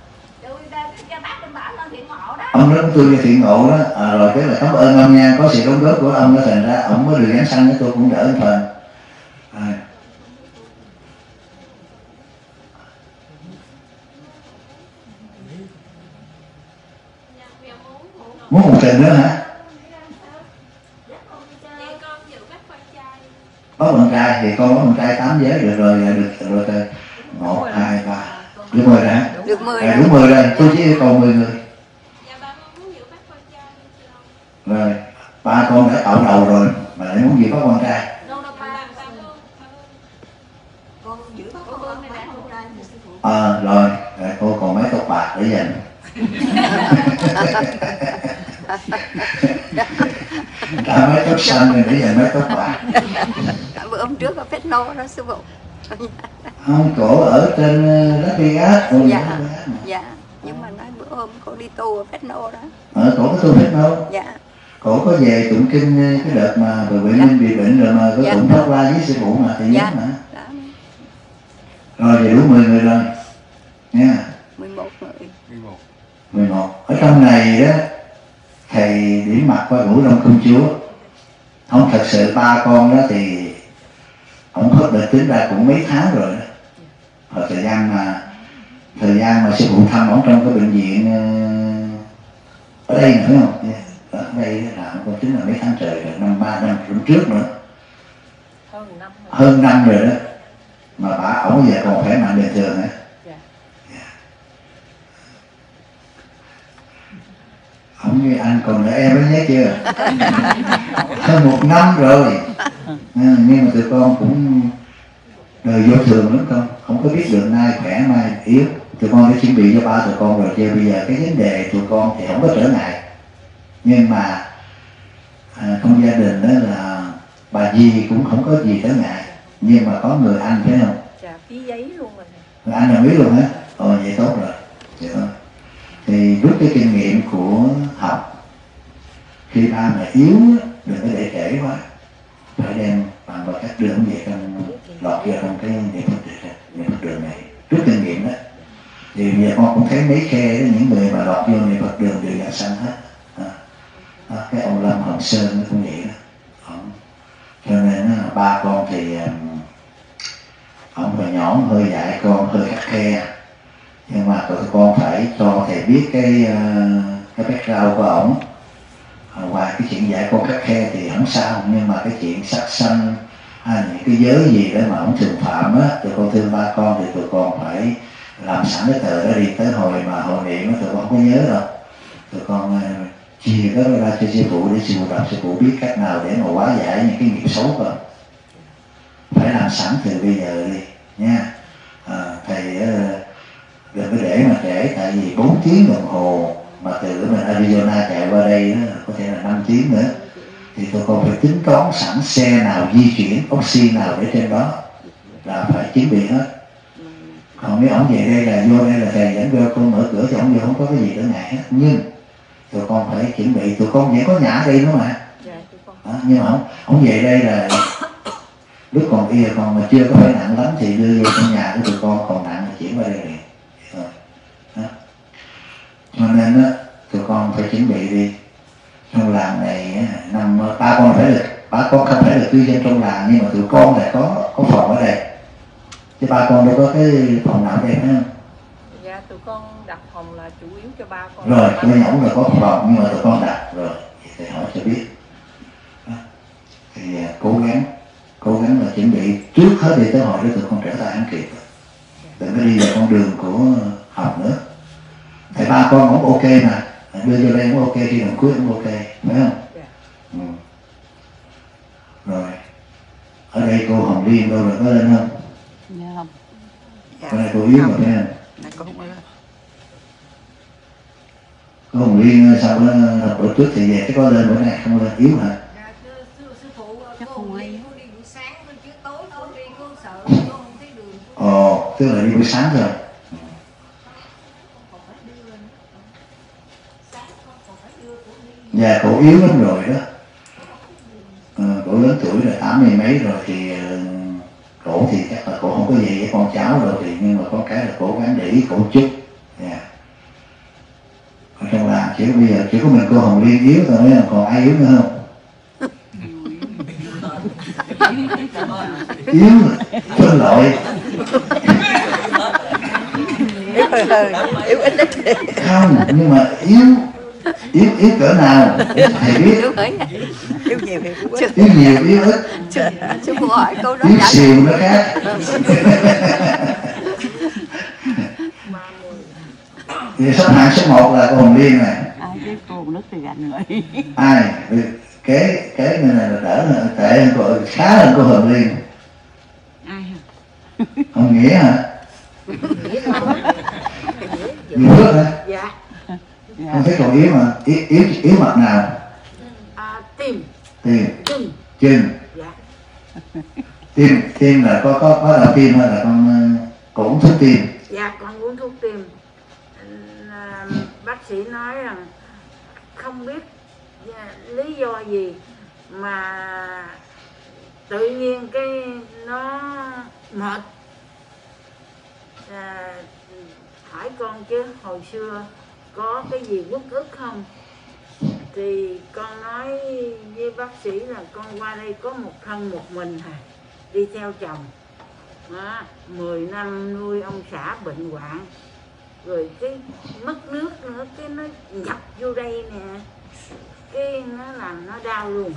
Ông đó tôi cho Thiện Ngộ đó, rồi cái là cảm ơn ông nha, có sự đóng góp của ông đó, thành ra ông có được giảng sanh với tôi cũng đỡ một phần. Muốn một trình nữa hả? Có con trai thì con có con trai 8 giới được rồi, được rồi. 1, 2, 3, được 10 rồi hả? Được 10 đúng 10 rồi, tôi chỉ yêu cầu 10 người. Rồi, 3 con đã tạo đầu rồi, mà lại muốn gì có con trai. Rồi, cô còn mấy tóc bạc để dành. Ta mấy tóc xanh rồi để dành mấy tóc bạc. Bữa hôm trước ở Phết Nô đó sư phụ. Không, cổ ở trên Las Vegas. Dạ, nhưng mà nói bữa hôm cổ đi tu ở Phết Nô đó. Cổ có tu Phết Nô. Dạ. Cổ có về tụng kinh cái đợt mà vừa bệnh nhân bị bệnh rồi mà có tụng Pháp Hoa với sư phụ mà, thì nhớ mà. Rồi thì đủ 10 người rồi nha. 11 người. 11. Ở trong này đó thầy điểm mặt qua Ngũ Long Công Chúa. Ông thật sự 3 con đó thì ông hết đợt tính ra cũng mấy tháng rồi đó. Hồi thời gian mà sư phụ thăm ông trong cái bệnh viện ở đây nữa phải không? Ở đây là con tính là mấy tháng trời rồi, 3 năm trước nữa. Hơn năm rồi đó. Mà ổng bây giờ còn khỏe mạnh bình thường hả? Ông như anh còn đợi em đó nhớ chưa? Hơn 1 năm rồi. Nhưng mà tụi con cũng đời vô thường lắm con, không có biết được nay khỏe mai yếu. Tụi con đã chuẩn bị cho ba tụi con rồi chứ. Bây giờ cái vấn đề tụi con thì không có trở ngại, nhưng mà trong gia đình đó là bà Di cũng không có gì trở ngại, nhưng mà có người anh phải không? Dạ, phí giấy luôn rồi. Người anh đồng ý luôn á? Vậy tốt rồi. Vậy thôi. Thì rút cái kinh nghiệm của học, khi ba mẹ yếu đừng có để trễ quá, phải đem bằng vào các đường về trong lọt vào trong cái niệm Phật đường này, rút kinh nghiệm đó. Thì giờ con cũng thấy mấy khe đó, những người mà lọt vô niệm Phật đường đều già sanh hết. Cái ông Lâm Hồng Sơn nó cũng vậy đó. Cho nên ba con thì ông hồi nhỏ hơi dạy con hơi khắt khe, nhưng mà tụi con phải cho thầy biết cái background của ổng. Ngoài cái chuyện dạy con khắt khe thì không sao, nhưng mà cái chuyện sát sanh hay những cái giới gì đó mà ổng thường phạm á, tụi con thương ba con thì tụi con phải làm sẵn cái tờ đó đi, tới hồi mà hội niệm tụi con không có nhớ đâu, tụi con chia cái đó ra cho sư phụ để sư phụ đọc, sư phụ biết cách nào để mà hóa giải những cái nghiệp xấu con. Phải làm sẵn từ bây giờ đi nha. Thầy đừng có để mà trễ, tại vì 4 tiếng đồng hồ mà từ mình Arizona chạy qua đây đó, có thể là 5 tiếng nữa, thì tôi còn phải tính toán sẵn xe nào di chuyển, oxy nào để trên đó là phải chuẩn bị hết. Còn nếu ổng về đây là vô đây là thầy dẫn vô, con mở cửa thì ổng vô không có cái gì trở ngại hết, nhưng tụi con phải chuẩn bị. Tụi con vẫn có nhà đi nữa mà. Nhưng mà ổng về đây là lúc còn kia còn mà chưa có phải nặng lắm thì đưa vô trong nhà của tụi con, còn nặng thì chuyển qua đây liền. Cho nên tụi con phải chuẩn bị đi. Trong làng này ba con không phải là cư dân trong làng, nhưng mà tụi con lại có phòng ở đây, chứ ba con đâu có cái phòng nào đây phải không? Dạ, tụi con đặt phòng là chủ yếu cho ba con. Rồi, tôi nhỏng là có phòng, nhưng mà tụi con đặt rồi thì hỏi cho biết. Thì cố gắng là chuẩn bị trước hết đi, tới hồi đó tụi con trở tay không kịp. Đừng có đi vào con đường của học nữa. Thầy ba con cũng ok mà, đưa vô đây cũng ok, khi lần cuối cũng ok, phải không? Rồi, ở đây cô Hồng Liên đâu rồi, có lên không? Dạ không. Ở đây cô yếu mà phải không? Cô không lên. Cô Hồng Liên sao bữa trước thì về, cái có lên bữa nay không lên, yếu hả? Chắc không ai. Tức là đi buổi sáng rồi. Dạ, cổ yếu lắm rồi đó. Cổ lớn tuổi rồi, 80 mấy rồi thì cổ thì chắc là cổ không có gì với con cháu rồi, thì nhưng mà có cái là cổ gắng để ý cổ chút. Ở trong làng bây giờ chỉ có mình cô Hồng Liên yếu thôi, còn ai yếu nữa không? Yếu phân loại. Yếu ít ít. Không, nhưng mà yếu cỡ nào thầy biết. Yếu nhiều thì cũng ít. Yếu nhiều, yếu ít. Sư phụ hỏi câu đó Yếu xìu nó khác. Thì xếp hạng số 1 là cô Hồng Liên này. Ai biết cô nước thì gạnh rồi. Ai? Cái này là đỡ hơn, tệ hơn cô, khá hơn cô Hồng Liên. Ai hả? Không Nghĩa hả? Nghĩa Phước hả? Dạ. Không thấy còn yếu mà, yếu mặt nào? Tim. Chân. Dạ. Tim là có đau tim hay là con uống thuốc tim? Dạ, con uống thuốc tim. Bác sĩ nói rằng không biết lý do gì mà tự nhiên cái nó mệt. Hỏi con chứ hồi xưa có cái gì uất ức không? Thì con nói với bác sĩ là con qua đây có một thân một mình đi theo chồng. 10 năm nuôi ông xã bệnh hoạn, rồi cái mất nước nữa, cái nó nhập vô đây nè, cái nó làm nó đau luôn.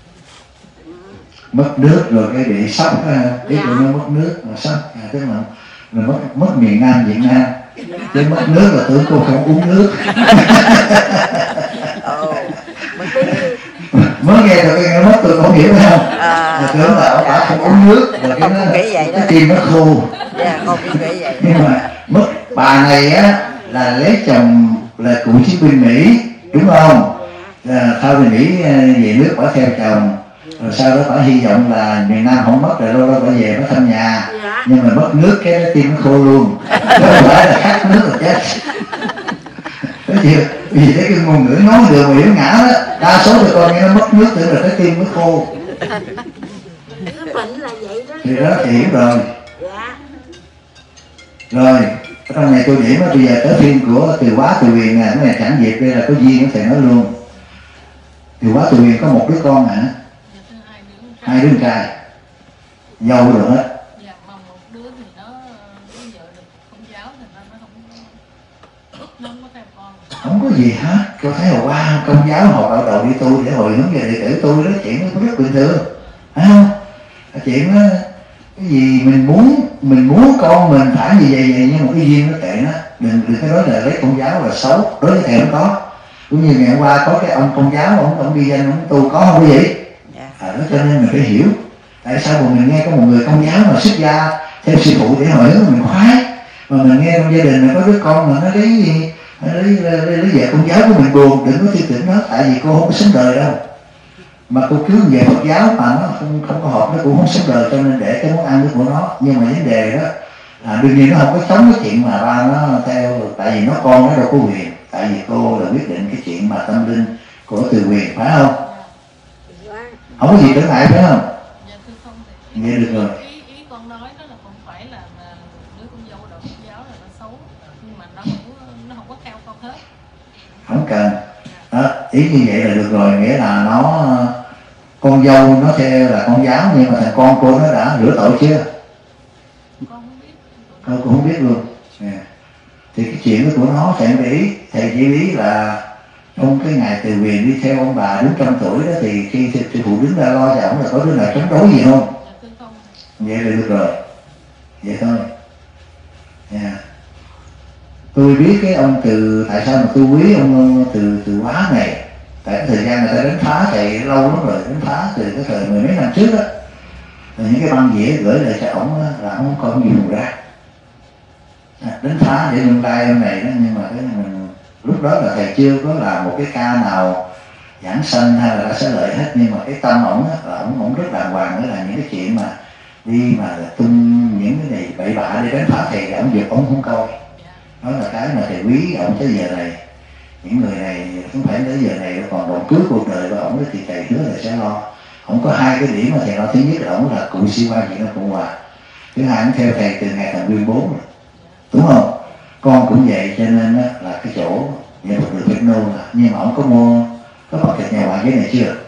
Mất nước rồi cái bị sốc, biết rồi nó mất nước mà sốc, tức là mất miền Nam Việt Nam. Chứ mất nước là tưởng cô không uống nước. Mới nghe rồi cái mất tôi không hiểu không? Kiểu là bà không uống nước rồi con cũng nghĩ vậy đó. cái tim nó khô. Dạ con cũng nghĩ vậy. Nhưng mà mất bà này á là lấy chồng là cựu chiến binh Mỹ, đúng không? Sau thì Mỹ về nước bà theo chồng, rồi sau đó bà hy vọng là miền Nam không mất, rồi lâu lâu bà về bà thăm nhà. Nhưng mà mất nước cái tim nó khô luôn, không phải là khát nước là chết. Thấy chưa? Vì thế cái ngôn ngữ nói được mà hiểu ngã đó, đa số thì con nghe nó mất nước tưởng là cái tim nó khô. Bệnh là vậy đó. Thì đó thì hiểu rồi. Rồi trong này tôi điểm bây giờ tới phim của Từ Quá Từ Huyền nè, cái này chẳng dịp đây là có duyên nó thầy nói luôn. Từ Quá Từ Huyền có một đứa con hả? 2 đứa con trai, dâu rồi hết. Dạ, mà một đứa thì nó vợ được Công giáo thì nó không có theo con. Không có gì hết, cô thấy hồi qua Công giáo học đạo đầu đi tu để hồi hướng về đệ tử tôi đó, chuyện nó rất bình thường, phải không? Chuyện đó, cái gì mình muốn con mình phải như vậy nhưng mà cái duyên nó kệ nó, đừng có nói là lấy Công giáo là xấu, đối với thầy không có. Cũng như ngày hôm qua có cái ông Công giáo, ông ghi danh ông tu có không cái gì? Đó cho nên mình phải hiểu tại sao mà mình nghe có một người Công giáo mà xuất gia theo sư phụ để hỏi hướng mình khoái, mà mình nghe trong gia đình mà có đứa con mà nó lấy gì lấy vợ Công giáo của mình buồn, đừng có tư tưởng nó, tại vì cô không có sống đời đâu. Mà cô cứu về Phật giáo mà nó không có hợp, nó cũng không sống đời, cho nên để cái món ăn của nó. Nhưng mà vấn đề đó đương nhiên nó không có chống cái chuyện mà ba nó theo, tại vì nó con nó đâu có quyền, tại vì cô là quyết định cái chuyện mà tâm linh của Từ Huyền, phải không? Không có gì trở ngại, phải không? Dạ thưa không thì Nghe được rồi. Ý con nói đó là không phải là đứa con dâu đạo Công giáo là nó xấu, nhưng mà nó không có theo con hết. Không cần. Đó, ý như vậy là được rồi, nghĩa là nó con dâu nó theo là Công giáo nhưng mà thằng con cô nó đã rửa tội chưa? Con không biết. Cô cũng không biết luôn. Thì cái chuyện đó của nó thầy để ý, thầy chỉ ý là trong cái ngày Từ Huyền đi theo ông bà đứng 100 tuổi đó, thì khi sư phụ đứng ra lo cho ổng là có đứa nào chống đối gì không? Vậy là được rồi, vậy thôi. Tôi biết cái ông Từ, tại sao mà tôi quý ông Từ Quá này, tại cái thời gian người ta đánh phá thầy lâu lắm rồi, đánh phá từ cái thời mười mấy năm trước đó, rồi những cái băng dĩa gửi lại cho ổng là ổng không có nhiều ra đánh phá để nâng tay ông này đó. Nhưng mà cái mình lúc đó là thầy chưa có làm một cái ca nào giảng sanh hay là đã xá lợi hết, nhưng mà cái tâm ổng là ổng rất đàng hoàng, đó là những cái chuyện mà đi mà tung những cái này bậy bạ để đánh phá thầy, ổng việc ổng không coi. Đó là cái mà thầy quý ổng tới giờ này. Những người này không phải tới giờ này còn đoạn cuối cuộc đời của ổng thì thầy hứa là sẽ lo. Ổng có 2 cái điểm mà thầy nói, thứ nhất là ổng là cựu sĩ quan Việt Nam Cộng Hòa, thứ hai ổng theo thầy từ ngày thành Nguyên 4 rồi, đúng không? Con cũng vậy, cho nên là cái chỗ nhà Phật được nô là, nhưng mà ổng có mua có bắt thịt nhà hoàng cái này chưa?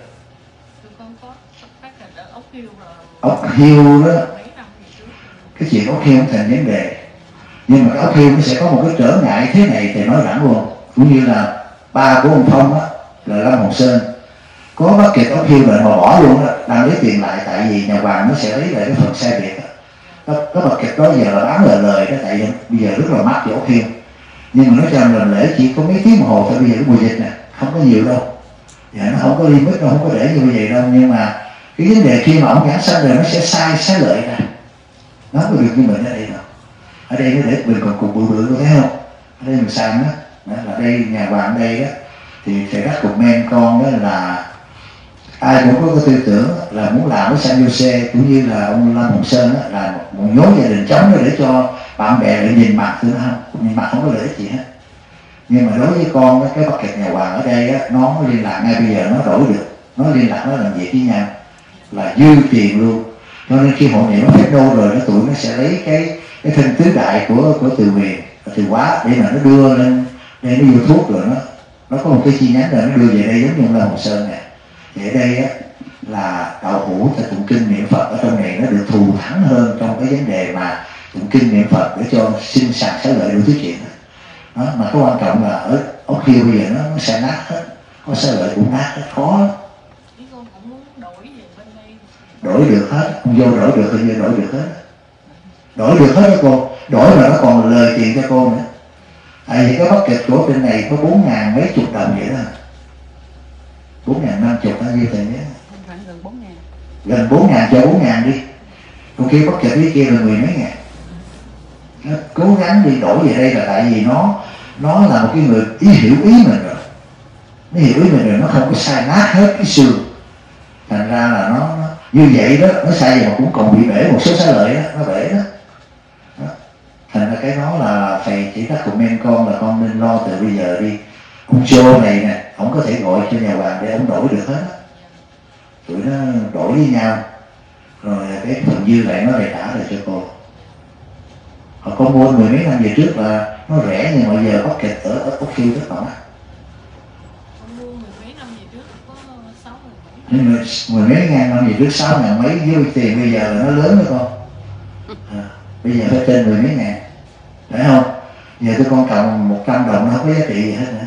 Ốc hiêu đó, cái chuyện ốc hiêu không thành vấn đề, nhưng mà cái ốc hiêu nó sẽ có một cái trở ngại thế này thì nói thẳng luôn. Cũng như là ba của ông Phong á, là Lâm Hồng Sơn, có bắt kịp ốc hiêu rồi mà bỏ luôn đó, đang lấy tiền lại, tại vì nhà hoàng nó sẽ lấy lại cái phần sai biệt đó. Có bắt kịp đó giờ là bán lời đó, tại vì bây giờ rất là mắc về ốc hiêu. Nhưng mà nói rằng là lễ chỉ có mấy tiếng đồng hồ thôi, bây giờ cái mùa dịch nè, không có nhiều đâu. Dạ, nó không có limit, nó không có để như vậy đâu. Nhưng mà cái vấn đề khi mà ông giảng sanh rồi nó sẽ sai lợi ra. Nó có được như mình ở đây nào. Ở đây nó để mình còn cục bự có thấy không? Ở đây mình sang đó, là đây nhà hoàng ở đây đó, thì thầy đắc cục men con đó là ai cũng có cái tư tưởng là muốn làm với San Jose cũng như là ông Lâm Hồng Sơn đó, là một nhóm gia đình chống để cho bạn bè lại nhìn mặt thôi, không nhìn mặt không có lợi ích gì hết. Nhưng mà đối với con đó, cái bắt kịch nhà hoàng ở đây đó, nó liên lạc ngay bây giờ, nó đổi được, nó liên lạc, nó làm việc với nhau là dư tiền luôn. Cho nên khi hội niệm nó phép nô rồi nó tụi nó sẽ lấy cái thân tứ đại của Từ Huyền, Từ Quá để mà nó đưa lên đây, nó vô thuốc rồi nó có một cái chi nhánh rồi nó đưa về đây, giống như là Hồng Sơn này. Thì ở đây á, là đạo hữu ta tụng kinh niệm Phật ở trong này nó được thù thắng hơn trong cái vấn đề mà tụng kinh niệm Phật để cho sinh sản xá lợi đủ thứ chuyện đó. Mà cái quan trọng là ở ốc hiêu bây giờ nó sẽ nát hết, có xá lợi cũng nát hết, khó lắm. Đổi được hết, không vô đổi được thì vô đổi được hết. Đổi được hết đó cô, đổi mà nó còn lời tiền cho cô nữa. Tại vì cái bucket của trên này có 4.000 mấy chục đồng vậy đó, 4.050 bao nhiêu tiền nhé? Khoảng gần 4.000. gần 4.000 cho 4.000 đi, con kia bất chợt với kia là 10 mấy ngàn. Nó cố gắng đi đổi về đây là tại vì nó là một cái người hiểu ý mình rồi, nó hiểu ý mình rồi, nó không có sai nát hết cái xương, thành ra là nó như vậy đó, nó sai mà cũng còn bị bể một số xá lợi đó, nó bể đó. Thành ra cái đó là thầy chỉ recommend con là con nên lo từ bây giờ đi. Ông Joe này nè, ông có thể gọi cho nhà hoàng để ông đổi được hết á, tụi nó đổi với nhau, rồi cái phần dư lại nó lại trả lại cho cô. Họ có mua 10 mấy năm về trước là nó rẻ, nhưng mà giờ bắt kịch ở Úc Kiêu rất là mắc. Mua mười mấy năm về trước có 6 mấy. Nhưng mà 10 mấy ngàn năm về trước 6 ngàn mấy, với tiền bây giờ là nó lớn đó con. Bây giờ phải trên 10 mấy ngàn, phải không? Giờ tôi con cộng 100 đồng nó không có giá trị gì hết nữa.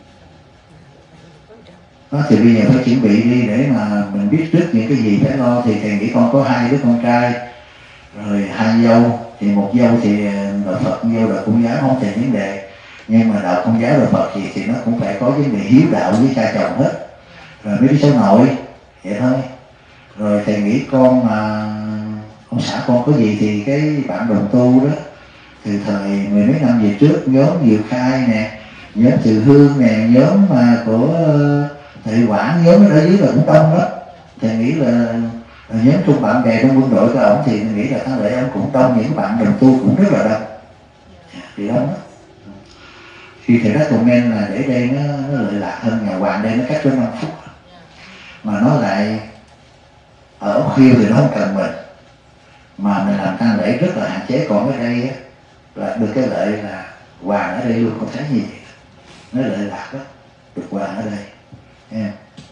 Đó, thì bây giờ phải chuẩn bị đi để mà mình biết trước những cái gì phải lo. Thì thầy nghĩ con có 2 đứa con trai, rồi 2 dâu, thì một dâu thì đạo Phật, dâu đạo Công giáo không thành vấn đề, nhưng mà đạo Công giáo đạo Phật thì nó cũng phải có vấn đề hiếu đạo với cha chồng hết, rồi mấy đứa cháu nội vậy thôi. Rồi thầy nghĩ con mà ông xã con có gì thì cái bạn đồng tu đó từ thời 10 mấy năm về trước, nhóm Diệu Khai nè, nhóm Từ Hương nè, nhóm mà của thầy Quảng, nhóm ở dưới là cũng đông đó. Thầy nghĩ là nhóm chung bạn bè trong quân đội của ổng thì mình nghĩ là tháng lễ ổng cũng đông, những bạn đồng tu cũng rất là đông, thì đông đó. Khi thầy recommend là để đây nó lợi lạc hơn, nhà hoàng đây nó cách có 5 phút, mà nó lại ở Ốc Khiêu thì nó không cần mình, mà mình làm tang lễ rất là hạn chế. Còn ở đây á, là được cái lợi là hoàng ở đây luôn, không thấy gì, nó lợi lạc đó, được hoàng ở đây. Yeah.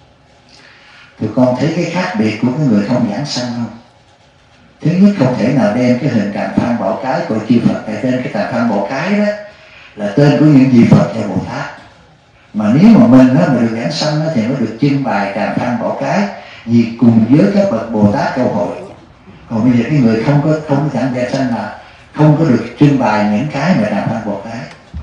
Tụi con thấy cái khác biệt của cái người không giảng sanh không? Thứ nhất, không thể nào đem cái hình Tràng Phan Bảo Cái của chư Phật, tại tên cái Tràng Phan Bảo Cái đó là tên của những vị Phật và Bồ Tát. Mà nếu mà mình đó, mà được giảng sanh đó, thì nó được trưng bày Tràng Phan Bảo Cái vì cùng với các bậc Bồ Tát Câu Hội. Còn bây giờ cái người không có giảng sanh là không có được trưng bày những cái mà Tràng Phan Bảo Cái.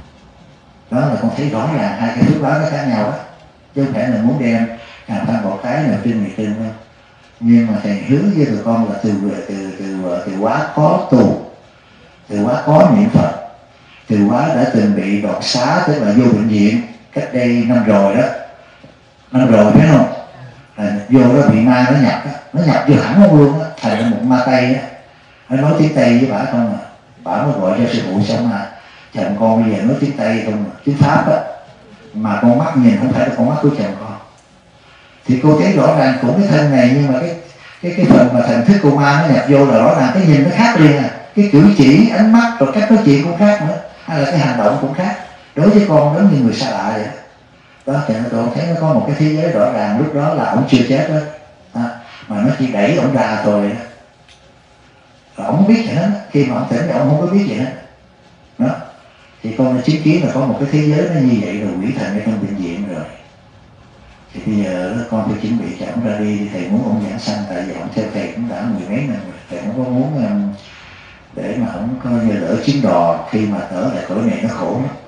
Đó là con thấy rõ ràng hai cái phước báo nó khác nhau đó, chứ không phải là muốn đem Tràng Phan Bảo Cái nào trên người trên đâu. Nhưng mà thầy hứa với tụi con là từ quá có tu, từ quá có niệm Phật, từ quá đã từng bị đọt xá, tức là vô bệnh viện cách đây năm rồi đó, năm rồi phải không? Là vô đó bị ma nó nhập vô hẳn luôn á, thầy là một ma Tây á, nó nói tiếng Tây với bả không à, bả mới gọi cho sư phụ xong mà chồng con bây giờ nói tiếng Tây không à, tiếng Pháp á, mà con mắt nhìn không phải là con mắt của chồng con. Thì cô thấy rõ ràng cũng cái thân này, nhưng mà cái phần mà thần thức của ma nó nhập vô là rõ ràng cái nhìn nó khác liền à, cái cử chỉ, ánh mắt, rồi cách nói chuyện cũng khác nữa, hay là cái hành động cũng khác. Đối với con giống như người xa lạ vậy đó. Thì tôi thấy nó có một cái thế giới rõ ràng. Lúc đó là ổng chưa chết đó, mà nó chỉ đẩy ổng ra thôi đó. Rồi ổng không biết gì hết, khi mà ổng tỉnh thì ổng không có biết gì hết đó. Thì con đã chứng kiến là có một cái thế giới nó như vậy rồi, quỷ thần ở trong bệnh viện rồi. Thì bây giờ con phải chuẩn bị cho ổng ra đi, thì thầy muốn ổng giảng sanh, tại vì ổng theo thầy cũng đã 10 mấy năm rồi. Thầy không có muốn để mà ổng coi như lỡ chuyến đò khi mà ở lại cõi này nó khổ lắm.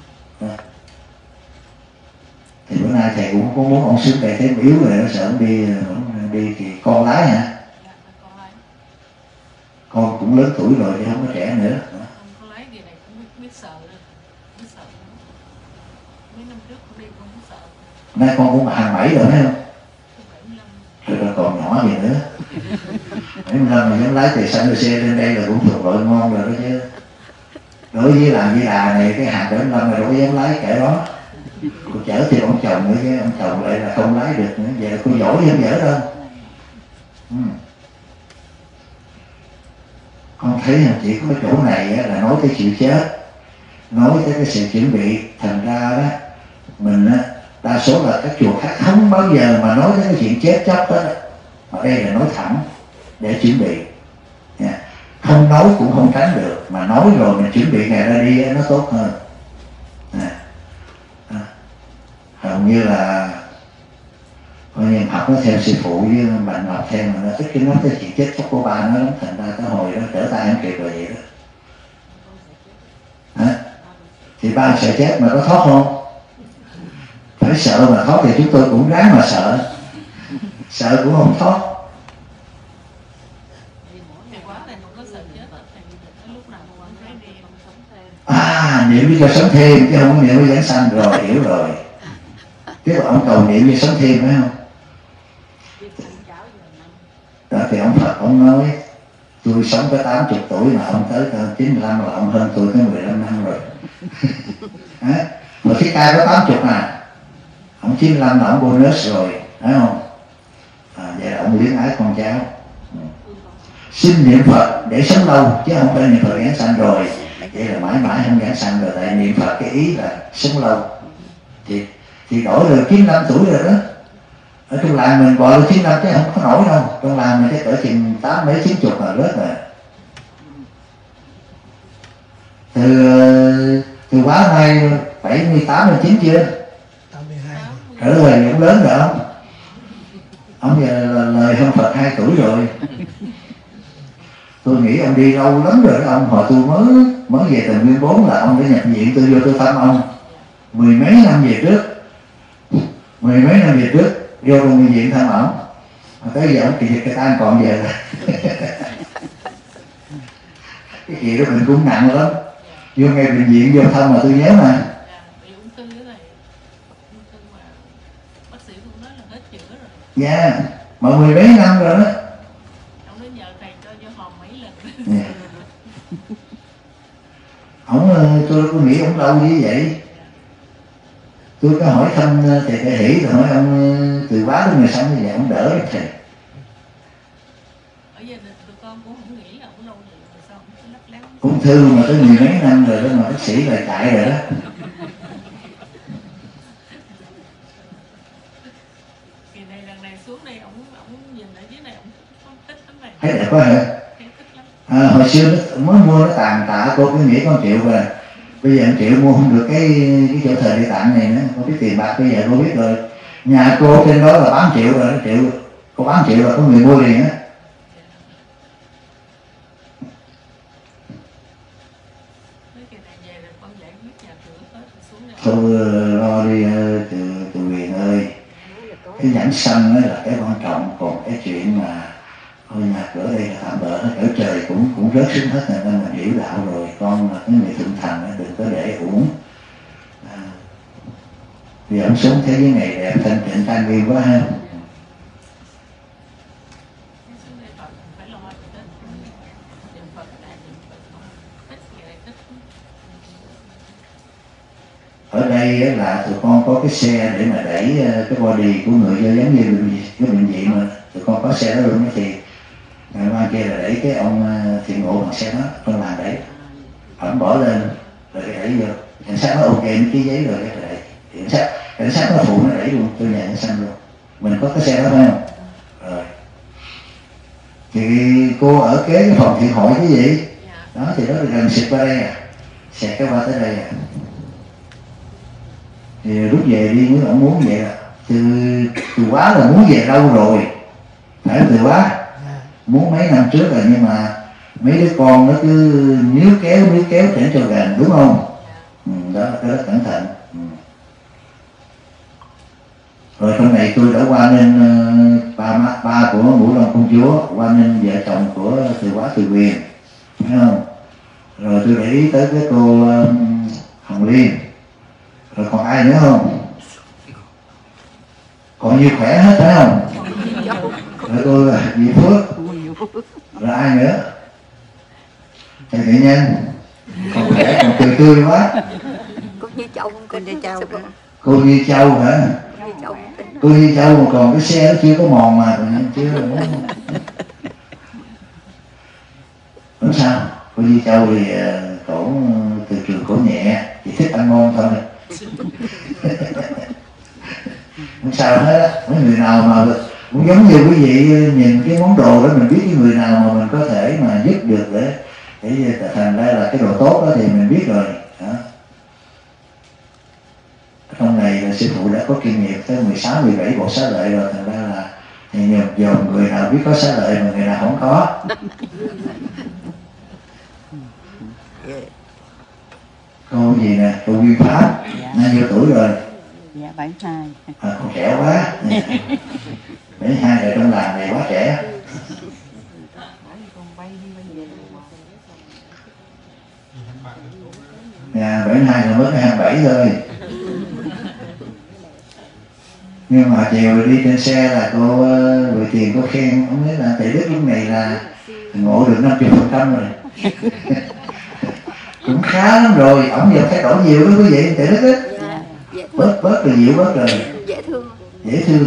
Thì bữa nay thầy cũng có muốn ổng xuống đây, thấy yếu rồi nó sợ ổng đi thì con lái hả? Con cũng lớn tuổi rồi thì không có trẻ nữa. Con lái gì này cũng biết sợ rồi, biết sợ. Mấy năm trước con đi con cũng sợ. Nay con cũng 27 rồi thấy không? Rồi còn nhỏ gì nữa. 75 mà dám lái từ San Jose lên đây là cũng thuộc loại ngon rồi đó chứ. Đối với làm với đà này, cái hàng 75 là đâu có dám lái kể đó. Cô chở thì ông chồng nữa chứ, ông chồng lại là không lái được nữa. Vậy là cô giỏi không dở đâu. Con thấy là chỉ có chỗ này là nói tới chịu chết, nói tới cái sự chuẩn bị. Thành ra đó mình đa số là các chùa khác không bao giờ mà nói tới cái chuyện chết chóc đó, mà đây là nói thẳng để chuẩn bị. Không nói cũng không tránh được, mà nói rồi mình chuẩn bị ngày ra đi nó tốt hơn. Hầu như là coi như học nó theo sư phụ với bạn học theo, mà nó ít cái nói tới chuyện chết chóc của ba nó lắm. Thành ra cái hồi đó trở tay không kịp rồi vậy đó. Thì ba sợ chết mà có thoát không? Phải sợ mà thoát, thì chúng tôi cũng ráng mà sợ cũng không thoát. niệm cho sống thêm chứ không có niệm với giảng sanh rồi, hiểu rồi. Tức là ông cầu niệm cho sống thêm phải không? Đó thì ông Phật ông nói tôi sống tới 80 tuổi mà ông tới 95 là ông hơn tôi tới 15 năm rồi. Mà Thích Ca có 80 mà ông 95 là ông bonus rồi, phải không? Vậy là ông luyến ái con cháu. Xin niệm Phật để sống lâu chứ không phải niệm Phật giảng sanh rồi. Vậy là mãi mãi không giảng sanh rồi. Tại niệm Phật cái ý là sống lâu. Thì đổi được 95 tuổi rồi đó. Ở trong làng mình gọi là 95 chứ không có nổi đâu. Trong làng mình chắc cỡ chừng 8 mấy 90 là lớn rồi. Từ quá nay 78 là 9 chưa? 82. Trở về cũng lớn rồi không? Ông giờ là lời hơn Phật 2 tuổi rồi. Tôi nghĩ ông đi lâu lắm rồi đó ông. Hồi tôi mới về Tầng Nguyên 4 là ông đã nhập viện, tôi vô tôi thăm ông. Mười mấy năm về trước vô trong bệnh viện thăm ổng. Tới giờ ông kỳ dịch cái tan còn về rồi. Cái gì đó mình cũng nặng lắm. Vô ngay bệnh viện vô thăm mà tôi nhớ mà. Dạ, mà mười mấy năm rồi đó. Ông nói nhờ thầy cho vô hòm mấy lần. Yeah. Tôi có nghĩ ông lâu như vậy. Tôi có hỏi thăm thầy Hỷ rồi hỏi ông Từ Bá đến người sống như vậy ông đỡ thầy. Ở gia đình tụi con cũng không nghĩ là ông lâu vậy mà sao ông cứ lấp lém. Ung thư mà tới mười mấy năm rồi đó mà bác sĩ lại chạy rồi đó. Kỳ này lần này xuống đây ông nhìn ở dưới này ông thích lắm này. Thấy đẹp quá hả? Hồi xưa nó mới mua nó tàn tạ cô cứ nghĩ con Triệu rồi. Bây giờ anh Triệu mua không được cái chỗ thờ Địa Tạng này nữa, không biết tiền bạc bây giờ cô biết rồi. Nhà cô trên đó là bán triệu rồi, cô bán triệu là có người mua liền á. Thôi lo đi từ Huyền ơi, cái nhãn sanh đó là cái quan trọng, còn cái chuyện mà thôi nhà cửa đây là tạm bỡ hết, ở trời cũng rớt xuống hết rồi, nên mình hiểu đạo rồi, con là cái người thượng thành đừng có để uổng. Vì ông sống thế giới này đẹp thanh tịnh trang nghiêm quá ha. Ở đây là tụi con có cái xe để mà đẩy cái body của người do giống như cái bệnh viện mà tụi con có xe đó luôn đó, thì ngày mai kia là đẩy cái ông Thiện Ngộ bằng xe đó, con làm đẩy ổng bỏ lên rồi cái đẩy vô, cảnh sát nó ok nó ký giấy rồi cái đẩy, cảnh sát nó phụ nó đẩy luôn cho nhà nó xanh luôn. Mình có cái xe đó phải không? Rồi thì cô ở kế cái phòng thiện hội cái gì đó thì đó là gần xịt qua đây xẹt cái qua tới đây thì rút về đi, nếu ông muốn vậy là từ quá là muốn về lâu rồi, phải từ quá muốn mấy năm trước rồi, nhưng mà mấy đứa con nó cứ níu kéo chuyển cho gần, đúng không? Đó là cái rất cẩn thận. Rồi trong này tôi đã qua nên ba của Ngũ Long Công Chúa, qua nên vợ chồng của Từ Quá Từ Quyền, phải không? Rồi tôi để ý tới cái cô Hồng Liên. Rồi còn ai nữa không? Còn như khỏe hết phải không? Rồi tôi là Diệu Phước. Rồi ai nữa? Thầy Thiện Nhân. Còn khỏe, còn tươi quá. Cô Như Châu. Cô Như Châu hả? Cô Như Châu mà còn cái xe nó chưa có mòn mà chưa. Đúng sao? Cô Như Châu thì cổ từ trường cổ nhẹ, chỉ thích ăn ngon thôi. Không sao hết. Mấy người nào mà cũng giống như quý vị nhìn cái món đồ đó, mình biết cái người nào mà mình có thể mà giúp được để thành ra là cái đồ tốt đó thì mình biết rồi. Trong này là sư phụ đã có kinh nghiệm tới 16, 17 bộ xá lợi rồi, thành ra là thì dòm người nào biết có xá lợi mà người nào không có. Cô gì nè, cô Nguyên Pháp, bao nhiêu tuổi rồi? Dạ 72. Còn trẻ quá. 72 ở trong làng này quá trẻ. Dạ 72 nay là mới 27 thôi. Nhưng mà chiều đi trên xe là cô gửi tiền, cô khen ông ấy là Thầy Đức lúc này là ngộ được 50% rồi. Cũng khá lắm rồi, ổng giờ thay đổi nhiều đó quý vị. Thầy Đức á, bớt rồi, dịu bớt rồi, dễ thương. Dễ thương.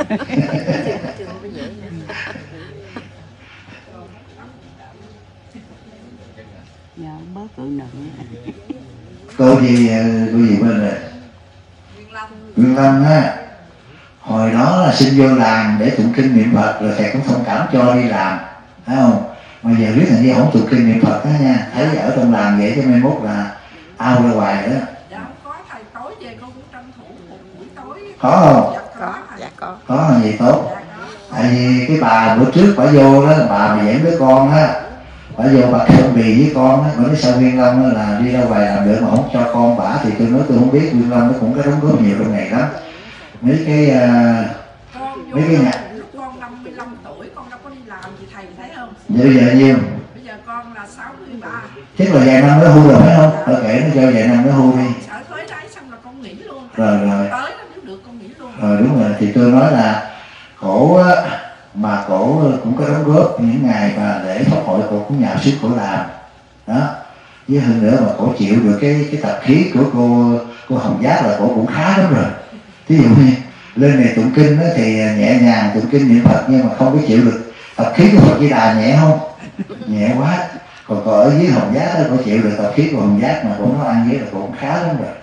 Dạ, bớt cự nựng. Cô gì bên rồi? Nguyên Lâm á. Hồi đó là xin vô làm để tụng kinh niệm Phật, rồi thầy cũng thông cảm cho đi làm, thấy không? Mà giờ biết thằng Nhi không tụng kinh niệm Phật đó nha, thấy ở trong làm vậy cho mai mốt là ao ra hoài nữa. Dạ không có, thầy tối về con cũng tranh thủ một buổi tối. Có không? Dạ có. Có là gì tốt. Tại vì cái bà bữa trước bà vô đó, bà mà dẫn đứa con á, bà vô bà phân bì với con á, bà nói sao Nguyên Long á là đi ra ngoài làm được mà không cho con bả, thì tôi nói tôi không biết. Nguyên Long nó cũng có đóng góp nhiều trong này lắm. Mấy cái nhà lúc con 55 tuổi con đâu có đi làm gì thầy thấy không? bây giờ nhiêu? Bây giờ con là 63. Chắc là vài năm nữa hưu rồi phải không? Tôi kể nó cho vài năm nữa hưu đi. Sở thuế đấy xong là con nghỉ luôn. Rồi. Tới đó nếu được con nghỉ luôn. Rồi đúng rồi, thì tôi nói là cổ á, mà cổ cũng có đóng góp những ngày mà lễ pháp hội, cổ cũng nhào sức cổ làm đó. Với hơn nữa mà cổ chịu được cái tập khí của cô Hồng Giác là cổ cũng khá lắm rồi. Ví dụ như lên này tụng kinh đó thì nhẹ nhàng tụng kinh niệm Phật, nhưng mà không có chịu được tập khí của Phật Di Đà, nhẹ không? Nhẹ quá. Còn ở dưới Hồng Giác đó, cổ chịu được tập khí của Hồng Giác mà cổ nói ăn với là cổ cũng khá lắm rồi.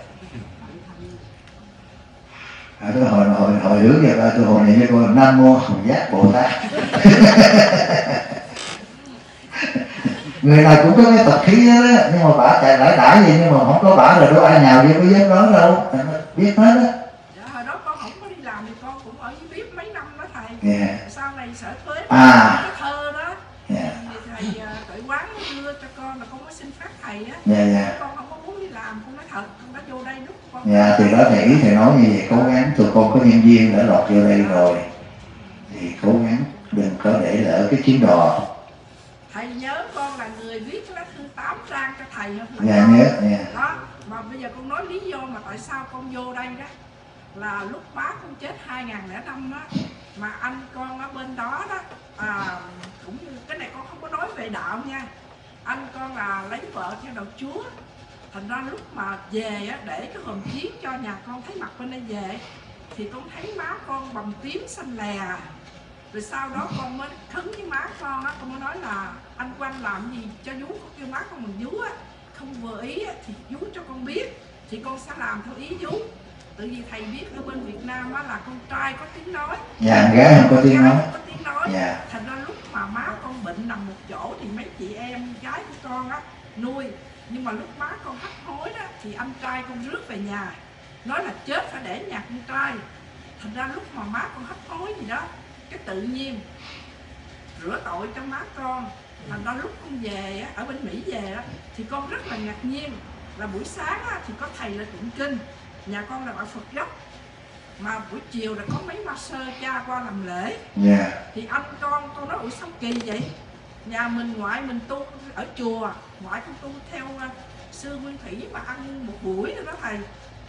Tôi hồi hướng giờ tôi hồi niệm cho cô Nam Mô Hồng Giác Bồ Tát. Người nào cũng có cái tập khí đó, nhưng mà bả chạy lại đãi gì, nhưng mà không có bả rồi đâu ai nào với có dám nói đâu, biết hết đó. Dạ, hồi đó con không có đi làm thì con cũng ở dưới bếp mấy năm đó thầy. Sau này sở thuế cái thơ đó, thì thầy tự quán đưa cho con là con có xin phép thầy á. Con không có muốn đi làm, con nói thật, con đã vô đây lúc con. Thì đó thầy nói như vậy, cố gắng, tụi con có nhân viên đã lọt vô đây rồi thì cố gắng đừng có để lỡ cái chuyến đò. Thầy nhớ con là người viết lá thư 8 trang cho thầy không? Dạ nhớ. Đó, mà bây giờ con nói lý do mà tại sao con vô đây đó là lúc bác con chết 2005 á, mà anh con ở bên đó đó, cũng cái này con không có nói về đạo nha. Anh con là lấy vợ theo đạo Chúa. Thành ra lúc mà về á, để cái hòm chiến cho nhà con thấy mặt bên đây về, thì con thấy má con bầm tím xanh lè. Rồi sau đó con mới khấn với má con á, con mới nói là anh Quang làm gì cho vú, con kêu má con bằng vú á, không vừa ý á, thì vú cho con biết, thì con sẽ làm theo ý vú. Tự vì thầy biết ở bên Việt Nam á là con trai có tiếng nói, gái không có tiếng nói. Thành ra lúc mà má con bệnh nằm một chỗ thì mấy chị em gái của con á nuôi. Nhưng mà lúc má con hấp hối đó thì anh trai con rước về nhà, nói là chết phải để nhà con trai. Thành ra lúc mà má con hấp hối gì đó, cái tự nhiên rửa tội cho má con. Thành ra lúc con về á, ở bên Mỹ về á, thì con rất là ngạc nhiên là buổi sáng á, thì có thầy là tụng kinh, nhà con là đạo Phật gốc, mà buổi chiều là có mấy ma sơ cha qua làm lễ. Thì anh con nói ủa sao kỳ vậy, nhà mình ngoại mình tu ở chùa, ngoại con tu theo sư Nguyên Thủy mà ăn một buổi rồi đó thầy.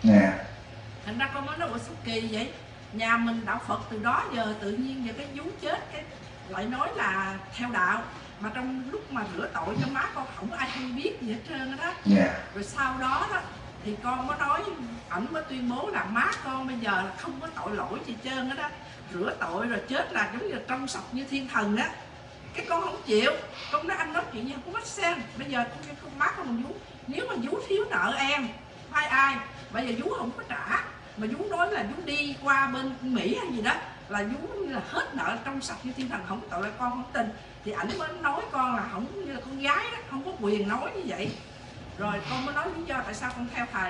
Thành ra con mới nói ủa sao kỳ vậy, nhà mình đạo Phật từ đó giờ tự nhiên giờ cái vú chết cái lại nói là theo đạo, mà trong lúc mà rửa tội cho má con không ai hay biết gì hết trơn đó. Rồi sau đó đó thì con mới nói, ảnh mới tuyên bố là má con bây giờ là không có tội lỗi gì hết trơn đó, rửa tội rồi chết là giống như là trong sạch như thiên thần á. Cái con không chịu, con nói anh nói chuyện gì không có mắt sen, bây giờ con má con bằng vú, nếu mà vú thiếu nợ em ai bây giờ vú không có trả, mà vú nói là vú đi qua bên Mỹ hay gì đó là vú là hết nợ trong sạch như thiên thần, không có tội là con không tin. Thì ảnh mới nói con là không, như là con gái đó, không có quyền nói như vậy. Rồi con mới nói lý do tại sao con theo thầy.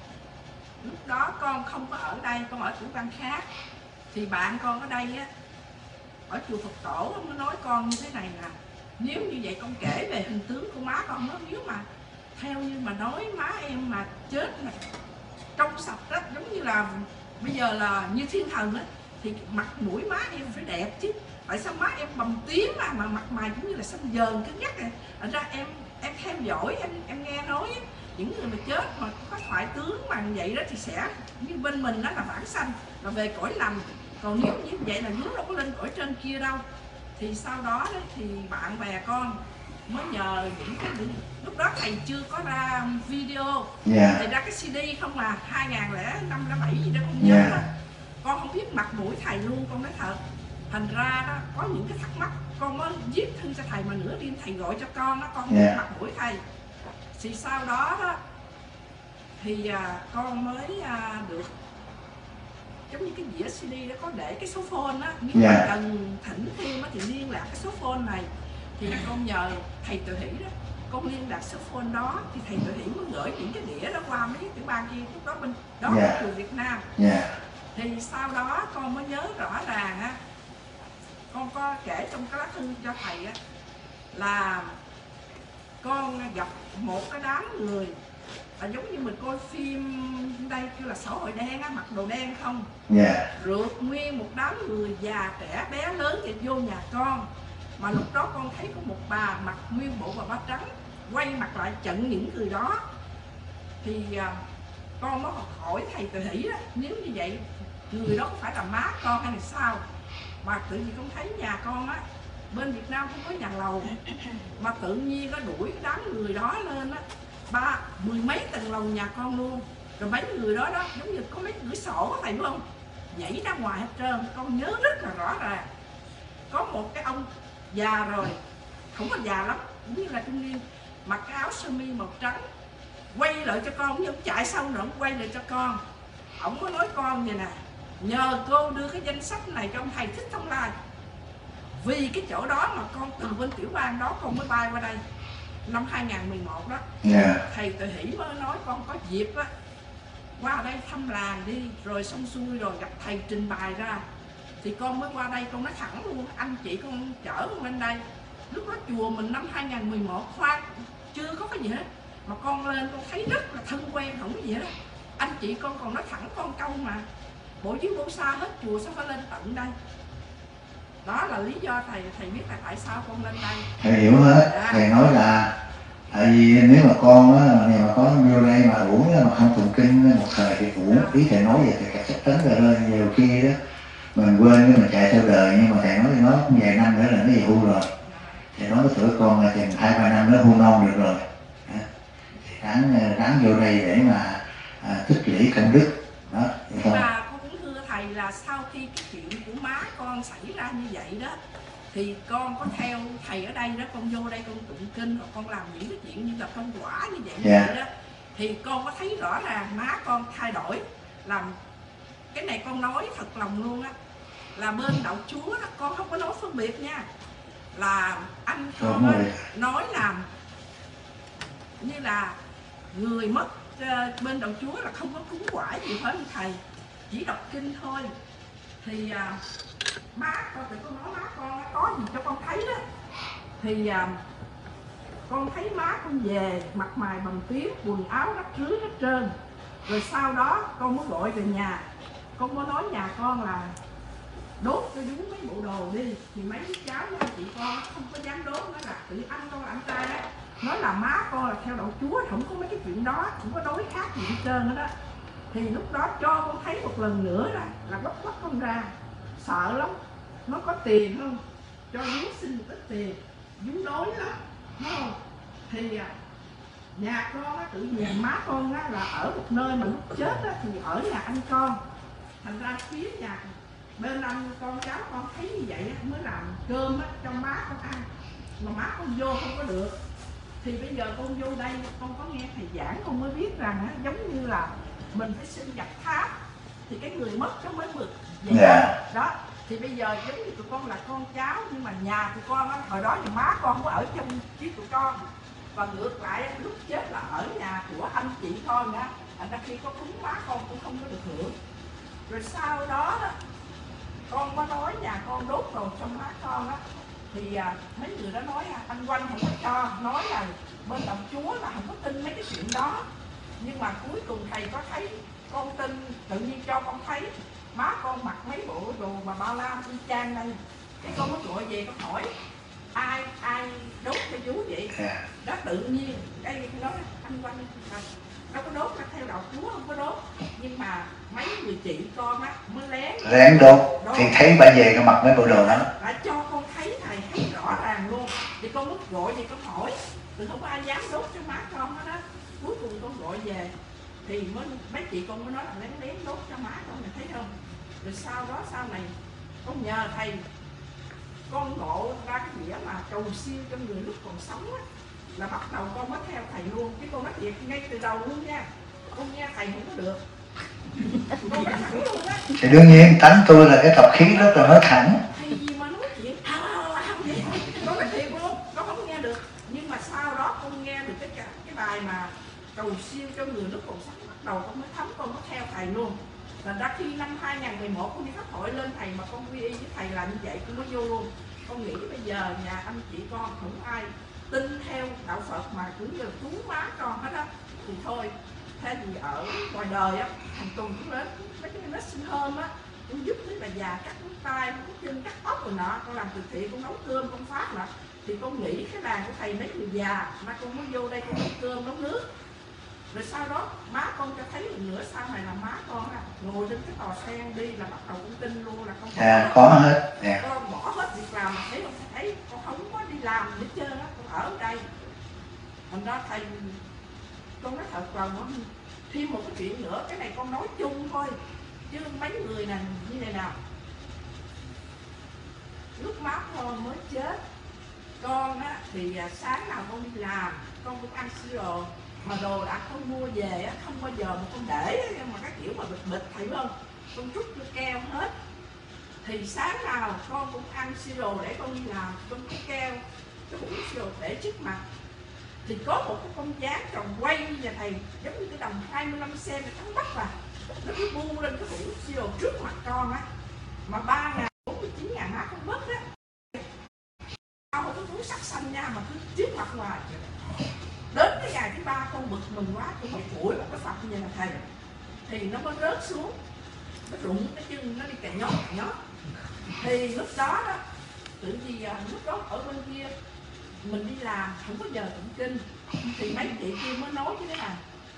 Lúc đó con không có ở đây, con ở chỗ văn khác. Thì bạn con ở đây á, ở chùa Phật Tổ mới nói con như thế này nè, nếu như vậy con kể về hình tướng của má con, nó nếu mà theo như mà nói má em mà chết mà trong sạch đó, giống như là bây giờ là như thiên thần á, thì mặt mũi má em phải đẹp chứ. Tại sao má em bầm tím mà mặt mày cũng như là xanh dờn cứng nhắc này. Thành ra em theo dõi, em nghe nói những người mà chết mà có thoại tướng mà vậy đó thì sẽ như bên mình đó là vãng sanh, là về cõi lành. Còn nếu như vậy là vướng đâu có lên cõi trên kia đâu. Thì sau đó đấy, thì bạn bè con mới nhờ những cái lúc đó thầy chưa có ra video, thầy ra cái CD không mà 2005 07 gì đó con nhớ đó. Con không biết mặt mũi thầy luôn, con nói thật. Thành ra đó có những cái thắc mắc con mới viết thư cho thầy, mà nửa đêm thầy gọi cho con đó, con không biết mặt mũi thầy. Thì sau đó đó thì con mới được giống như cái dĩa CD đó có để cái số phone á, nếu mà cần thỉnh thêm thì liên lạc cái số phone này. Thì con nhờ thầy Từ Hỷ đó, con liên lạc số phone đó thì thầy Từ Hỷ mới gửi những cái đĩa đó qua mấy cái tiểu bang kia, lúc đó bên đó là trường Việt Nam. Thì sau đó con mới nhớ rõ ràng á, con có kể trong cái lá thư cho thầy á, là con gặp một cái đám người giống như mình coi phim đây kêu là xã hội đen á, mặc đồ đen không, rượt nguyên một đám người già trẻ bé lớn thì vô nhà con. Mà lúc đó con thấy có một bà mặc nguyên bộ bà ba trắng quay mặt lại chặn những người đó. Thì con mới hỏi thầy Từ Hỷ đó, nếu như vậy người đó có phải là má con hay là sao? Mà tự nhiên con thấy nhà con á, bên Việt Nam không có nhà lầu, mà tự nhiên nó đuổi đám người đó lên á, mười mấy tầng lầu nhà con luôn. Rồi mấy người đó đó giống như có mấy cửa sổ đó, thầy biết không, nhảy ra ngoài hết trơn. Con nhớ rất là rõ ràng. Có một cái ông già rồi, không có già lắm, cũng như là trung niên, mặc cái áo sơ mi màu trắng, quay lại cho con, nhưng chạy xong rồi ông quay lại cho con. Ông có nói con vậy nè, nhờ cô đưa cái danh sách này cho ông thầy Thích Thông Lai. Vì cái chỗ đó mà con từ bên tiểu bang đó con mới bay qua đây năm 2011 đó. Thầy Từ Hỷ mới nói con có dịp á qua đây thăm làng đi, rồi xong xuôi rồi gặp thầy trình bày ra thì con mới qua đây. Con nói thẳng luôn, anh chị con chở con lên đây. Lúc đó chùa mình năm 2011 khoan chưa có cái gì hết, mà con lên con thấy rất là thân quen, không có gì hết. Anh chị con còn nói thẳng con câu mà bộ chứ bộ xa hết chùa sao phải lên tận đây. Đó là lý do thầy biết là tại sao con lên đây. Thầy hiểu hết. Thầy nói là tại vì nếu mà con á, này mà có vô đây mà uống mà không tụng kinh một thời thì uống. Ý thầy nói vậy thì chắc chắn là lên nhiều khi đó mình quên cái mình chạy theo đời, nhưng mà thầy nói cũng vài năm nữa là nó về hưu rồi. Thầy nói cái tuổi con là chừng 2-3 năm nữa hưu non được rồi. Thì ráng vô đây để mà tích lũy công đức đó. Và con cũng thưa thầy là sau khi cái chuyện của má con xảy ra như vậy đó, thì con có theo thầy ở đây đó, con vô đây con tụng kinh hoặc con làm những cái chuyện như là công quả như vậy đó, thì con có thấy rõ ràng má con thay đổi. Làm cái này con nói thật lòng luôn á, là bên đạo Chúa đó con không có nói phân biệt nha, là anh con á, nói làm như là người mất bên đạo Chúa là không có cúng quả gì hết thầy, chỉ đọc kinh thôi. Thì má con, thì con nói má con có gì cho con thấy đó, thì con thấy má con về mặt mày bằng tiếng, quần áo rách rưới hết trơn. Rồi sau đó con mới gọi về nhà, con mới nói nhà con là đốt cho đúng mấy bộ đồ đi. Thì mấy đứa cháu của anh chị con không có dám đốt, nói là tự anh con là anh trai á, nói là má con là theo đạo Chúa, không có mấy cái chuyện đó, không có đối khác gì hết trơn hết đó. Thì lúc đó cho con thấy một lần nữa là bất quắc con ra, sợ lắm. Nó có tiền không, cho Dú xin một ít tiền, Dú đói lắm, thấy không? Thì nhà con á, tự nhiên má con á, là ở một nơi mà lúc chết á, thì ở nhà anh con. Thành ra phía nhà bên anh con cháu con thấy như vậy á, mới làm cơm á, cho má con ăn. Mà má con vô không có được. Thì bây giờ con vô đây con có nghe thầy giảng, con mới biết rằng á, giống như là mình phải sinh nhập tháp thì cái người mất nó mới vượt vậy đó. Thì bây giờ giống như tụi con là con cháu, nhưng mà nhà tụi con á, hồi đó thì má con có ở trong với tụi con, và ngược lại lúc chết là ở nhà của anh chị con đó. Thành ra khi có cúng má con cũng không có được hưởng. Rồi sau đó đó con có nói nhà con đốt rồi trong má con á, thì mấy người đó nói anh Quanh không có cho, nói là bên đạo Chúa là không có tin mấy cái chuyện đó. Nhưng mà cuối cùng thầy có thấy con tin, tự nhiên cho con thấy má con mặc mấy bộ đồ mà bao la y chang đây. Cái con mới gọi về con hỏi ai đốt cho vú vậy? Đó tự nhiên đây nói anh Quanh đâu có đốt là theo đạo Chúa không có đốt, nhưng mà mấy người chị con á mới lén đốt thì thấy bà về cái mặt mấy bộ đồ đó đã cho con thấy thầy thấy rõ ràng luôn, thì con lúc gọi thì con hỏi thì không có ai dám đốt cho má con hết đó. Cuối cùng con gọi về thì mới mấy chị con mới nói là lén đốt cho má con, mày thấy không? Rồi sau đó sau này con nhờ thầy con ngộ ra cái nghĩa mà cầu siêu cho người lúc còn sống á, là bắt đầu con mới theo thầy luôn. Cái con nói thiệt ngay từ đầu luôn nha, con nghe thầy không có được. Con nói thẳng luôn á. Thì đương nhiên tánh tôi là cái tập khí rất là nói thẳng. Thầy gì mà nói chuyện vậy? Con nói thiệt luôn, con không nghe được. Nhưng mà sau đó con nghe được cái bài mà cầu siêu cho người lúc còn sống, bắt đầu con mới thấm, con mới theo thầy luôn. Thành ra khi năm 2011 con đi pháp hội lên thầy mà con quy y với thầy là như vậy, con mới vô luôn. Con nghĩ bây giờ nhà anh chị con không ai tin theo đạo Phật mà cũng như cúng má con hết á, thì thôi thay vì ở ngoài đời á, hàng tuần cũng đến mấy cái nursing home á, con giúp mấy bà già cắt ngón tay, cắt chân, cắt ốc rồi nọ, con làm từ thiện, con nấu cơm, con phát nọ, thì con nghĩ cái làng của thầy mấy người già, mà con mới vô đây con nấu cơm, nấu nước. Rồi sau đó má con cho thấy một nửa sau này là má con ngồi trên cái tòa sen đi là bắt đầu con tin luôn là con có hết. Con bỏ hết việc làm, thấy không thấy con không có đi làm hết trơn á, con ở đây. Thành ra thầy con nói thật là nó thêm một cái chuyện nữa, cái này con nói chung thôi chứ mấy người này như này nào, lúc má con mới chết con á thì sáng nào con đi làm con cũng ăn siro, mà đồ đã con mua về á không bao giờ mà con để mà cái kiểu mà bịch thấy không, con trút vô keo hết. Thì sáng nào con cũng ăn siro để con đi làm, con có keo cái hũ siro để trước mặt. Thì có một cái con gián tròn quay như nhà thầy, giống như cái đồng 25 cm trắng bắp vào, nó cứ bu lên cái hũ siro trước mặt con á, mà 3.049 má con mất á, không có túi sắc xanh nha, mà cứ trước mặt ngoài. Đến cái ngày thứ 3 con bực mình quá, con phải phủi một cái Phật như là thầy, thì nó mới rớt xuống, nó rụng cái chân, nó đi cà nhót. Thì lúc đó đó, tự vì lúc đó ở bên kia mình đi làm không có giờ tụng kinh, thì mấy chị kia mới nói chứ đấy là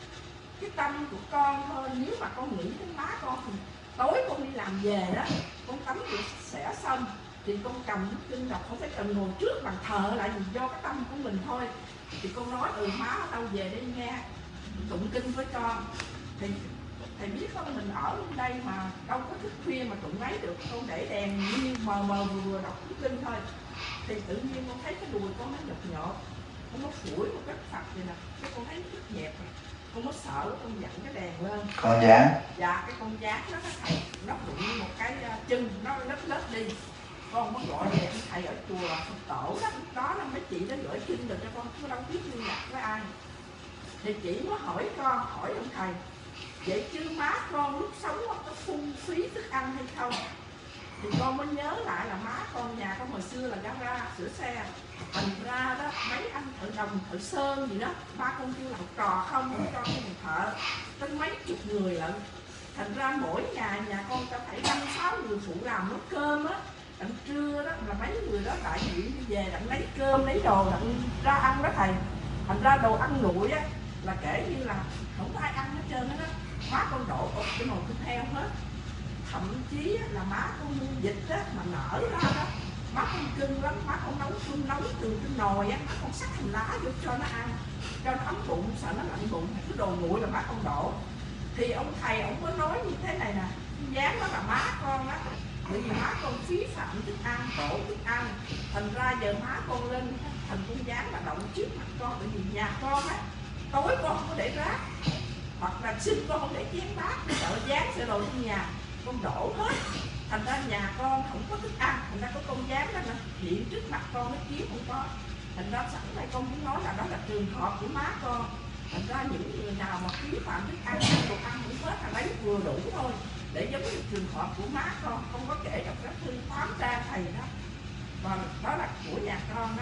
cái tâm của con thôi, nếu mà con nghĩ đến má con thì tối con đi làm về đó, con tắm rửa sẽ xong thì con cầm bút kinh đọc, không phải cần ngồi trước bàn thờ lại, vì do cái tâm của mình thôi. Thì con nói má ở đâu về đây nghe tụng kinh với con. Thì thầy biết không, mình ở đây mà đâu có thức khuya mà tụng mấy được, con để đèn như mờ vừa đọc kinh thôi. Thì tự nhiên con thấy cái đùi con nó nhột, con nó phủi một cái Phật vậy nè, cái con thấy nó rất nhẹp, con nó sợ, con dặn cái đèn lên. Con dán? Dạ, cái con dán đó thầy, nó đụng một cái chân, nó lết đi. Con mới gọi về thầy ở chùa Phật Tổ đó, lúc đó là mấy chị đã gửi kinh được cho con, chứ đâu biết liên lạc với ai. Thì chị mới hỏi con, hỏi ông thầy, vậy chứ má con lúc sống có phung phí thức ăn hay không? Thì con mới nhớ lại là má con nhà con hồi xưa là gara sửa xe, thành ra đó mấy anh thợ đồng thợ sơn gì đó, ba con kêu làm trò không cho cái thợ tới mấy chục người lận. Thành ra mỗi nhà con ta phải 5-6 người phụ làm nấu cơm á, đặng trưa đó là mấy người đó đại diện đi về đặng lấy cơm lấy đồ đặng ra ăn đó thầy. Thành ra đồ ăn nguội á là kể như là không có ai ăn hết trơn á, má con đổ cái nồi thịt heo hết. Thậm chí là má con mua vịt á mà nở ra đó, má con cưng lắm, má con nấu cơm nấu từ cái nồi á, má con sắc hành lá vô cho nó ăn, cho nó ấm bụng, sợ nó lạnh bụng, cái đồ nguội là má con đổ. Thì ông thầy ông có nói như thế này nè, dán đó là má con á, bởi vì má con phí phạm thức ăn, đổ thức ăn, thành ra giờ má con lên thành con dán là động trước mặt con, bởi vì nhà con á tối con không có để rác, hoặc là sinh con không để chén bát, sợ dán sợ đồ trong nhà con đổ hết. Thành ra nhà con không có thức ăn, thành ra có con dán đó nè hiện trước mặt con nó kiếm không có. Thành ra sẵn đây con cũng nói là đó là trường hợp của má con. Thành ra những người nào mà phí phạm thức ăn, đồ ăn cũng hết là lấy vừa đủ thôi, để giống như trường hợp của má con. Không có kể trong các thư 8 trang thầy đó, và đó là của nhà con đó.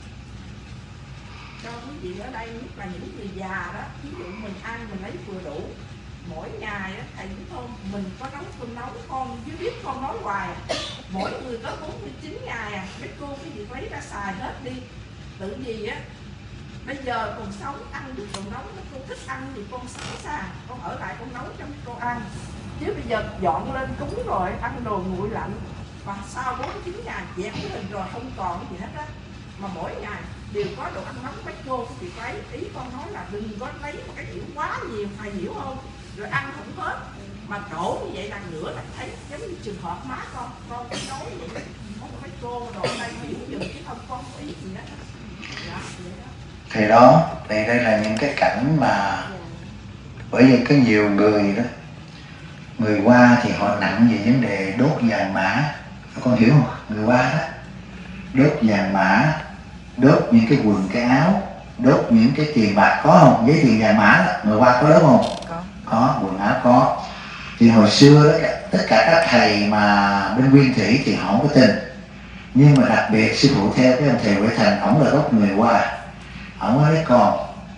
Cho quý vị ở đây, nhất là những người già đó, ví dụ mình ăn mình lấy vừa đủ. Mỗi ngày á, thầy biết không, mình có nấu cơm nấu con với biết con nói hoài, mỗi người có 49 ngày à, mấy cô cái gì có lấy ra xài hết đi. Tự gì á, bây giờ còn sống ăn được còn nấu, con thích ăn thì con sẵn sàng, con ở lại con nấu cho con ăn. Chứ bây giờ dọn lên cúng rồi ăn đồ nguội lạnh, và sau 4-9 ngày dẹp cái hình rồi không còn gì hết á, mà mỗi ngày đều có đồ ăn nóng mấy cô thì lấy. Ý con nói là đừng có lấy một cái kiểu quá nhiều, thầy hiểu không? Rồi ăn không hết mà đổ như vậy, lần nữa là thấy giống như trường hợp má con cũng nói vậy. Có mấy cô đồ đây hiểu dùm chứ không có ý gì hết. Dạ, vậy đó. Thì đó, thì đây là những cái cảnh mà bởi vì có nhiều người đó, người Hoa thì họ nặng về vấn đề đốt vàng mã, con hiểu không? Người Hoa đó đốt vàng mã, đốt những cái quần cái áo, đốt những cái tiền bạc, có không? Giấy tiền vàng mã đó, người Hoa có đốt không? Có, quần áo có. Thì hồi xưa đó, tất cả các thầy mà bên Nguyên Thủy thì họ không có tin, nhưng mà đặc biệt sư phụ theo cái ông thầy Huệ Thành, ổng là gốc người Hoa, ổng nói với con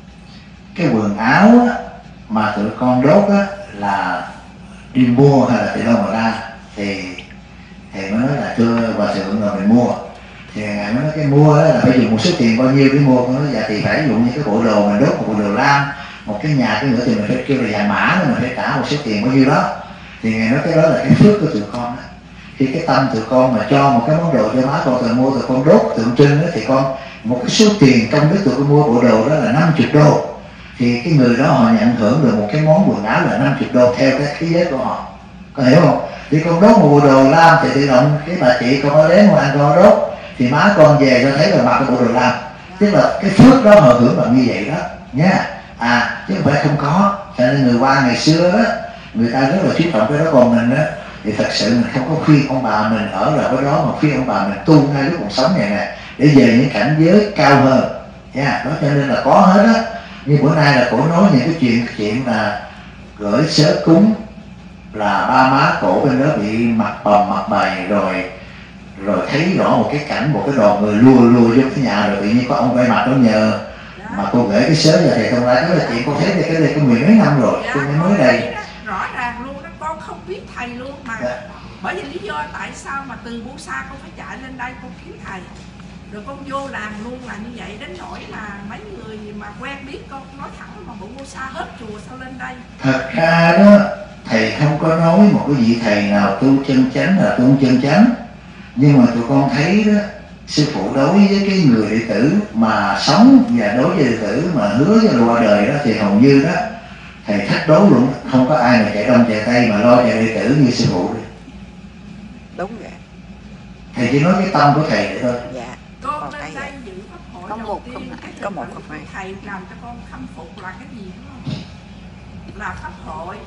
cái quần áo á, mà tụi con đốt á, là đi mua hay là từ đâu mà ra, thì mới nói là thưa hòa thượng rồi mình mua. Thì ngài mới nói cái mua là phải dùng một số tiền bao nhiêu để mua. Con nói dạ thì phải dùng như cái bộ đồ mình đốt, một bộ đồ lam, một cái nhà cái nữa thì mình phải kêu là vàng mã, mình phải trả một số tiền bao nhiêu đó. Thì ngài nói cái đó là cái phước của tụi con đó. Khi cái tâm tụi con mà cho một cái món đồ cho má con, tụi mua tụi con đốt tượng trưng đó, thì con một cái số tiền công đức tụi con mua bộ đồ đó là 50 đô, thì cái người đó họ nhận hưởng được một cái món quần áo là 50 đô theo cái khí giới của họ. Con hiểu không? Thì con đốt một bộ đồ lam thì tự động cái bà chị con có đến ăn con đốt thì má con về cho thấy là mặc cái bộ đồ lam, tức là cái phước đó họ hưởng bằng như vậy đó nha. Chứ không phải không có. Cho nên người Hoa ngày xưa đó, người ta rất là chú trọng cái đó. Còn mình đó thì thật sự mình không có khuyên ông bà mình ở lại cái đó, mà khuyên ông bà mình tu ngay lúc còn sống này nè, để về những cảnh giới cao hơn nha. Đó cho nên là có hết á. Như bữa nay là cổ nói những cái chuyện là gửi sớ cúng là ba má cổ bên đó bị mặt bầm mặt bày, rồi thấy rõ một cái cảnh, một cái đoàn người lùa vô cái nhà, rồi tự nhiên có ông quay mặt đó nhờ mà cô gửi cái sớ cho thầy Thông Lai. Đó là chuyện con thấy cái đây có 10 mấy năm rồi, tôi mới đây. Rõ ràng luôn đó, con không biết thầy luôn mà. Bởi vì lý do tại sao mà từ Buôn Sa con phải chạy lên đây con kiếm thầy, rồi con vô làm luôn là như vậy. Đến nỗi là mấy người mà quen biết con nói thẳng mà Buôn Sa hết chùa sao lên đây. Thật ra đó, thầy không có nói một cái vị thầy nào tu chân chánh là tu chân chánh, nhưng mà tụi con thấy đó, sư phụ đối với cái người đệ tử mà sống và đối với đệ tử mà hứa với qua đời đó thì hầu như đó thầy thách đố luôn, không có ai mà chạy đông chạy tây mà lo cho đệ tử như sư phụ đi. Đúng vậy. Thầy chỉ nói cái tâm của thầy vậy thôi. Dạ. Con lên đây dự pháp hội có đầu một tiên, không phải, có một không phải. Thầy làm cho con khâm phục là cái gì đúng không? Là pháp hội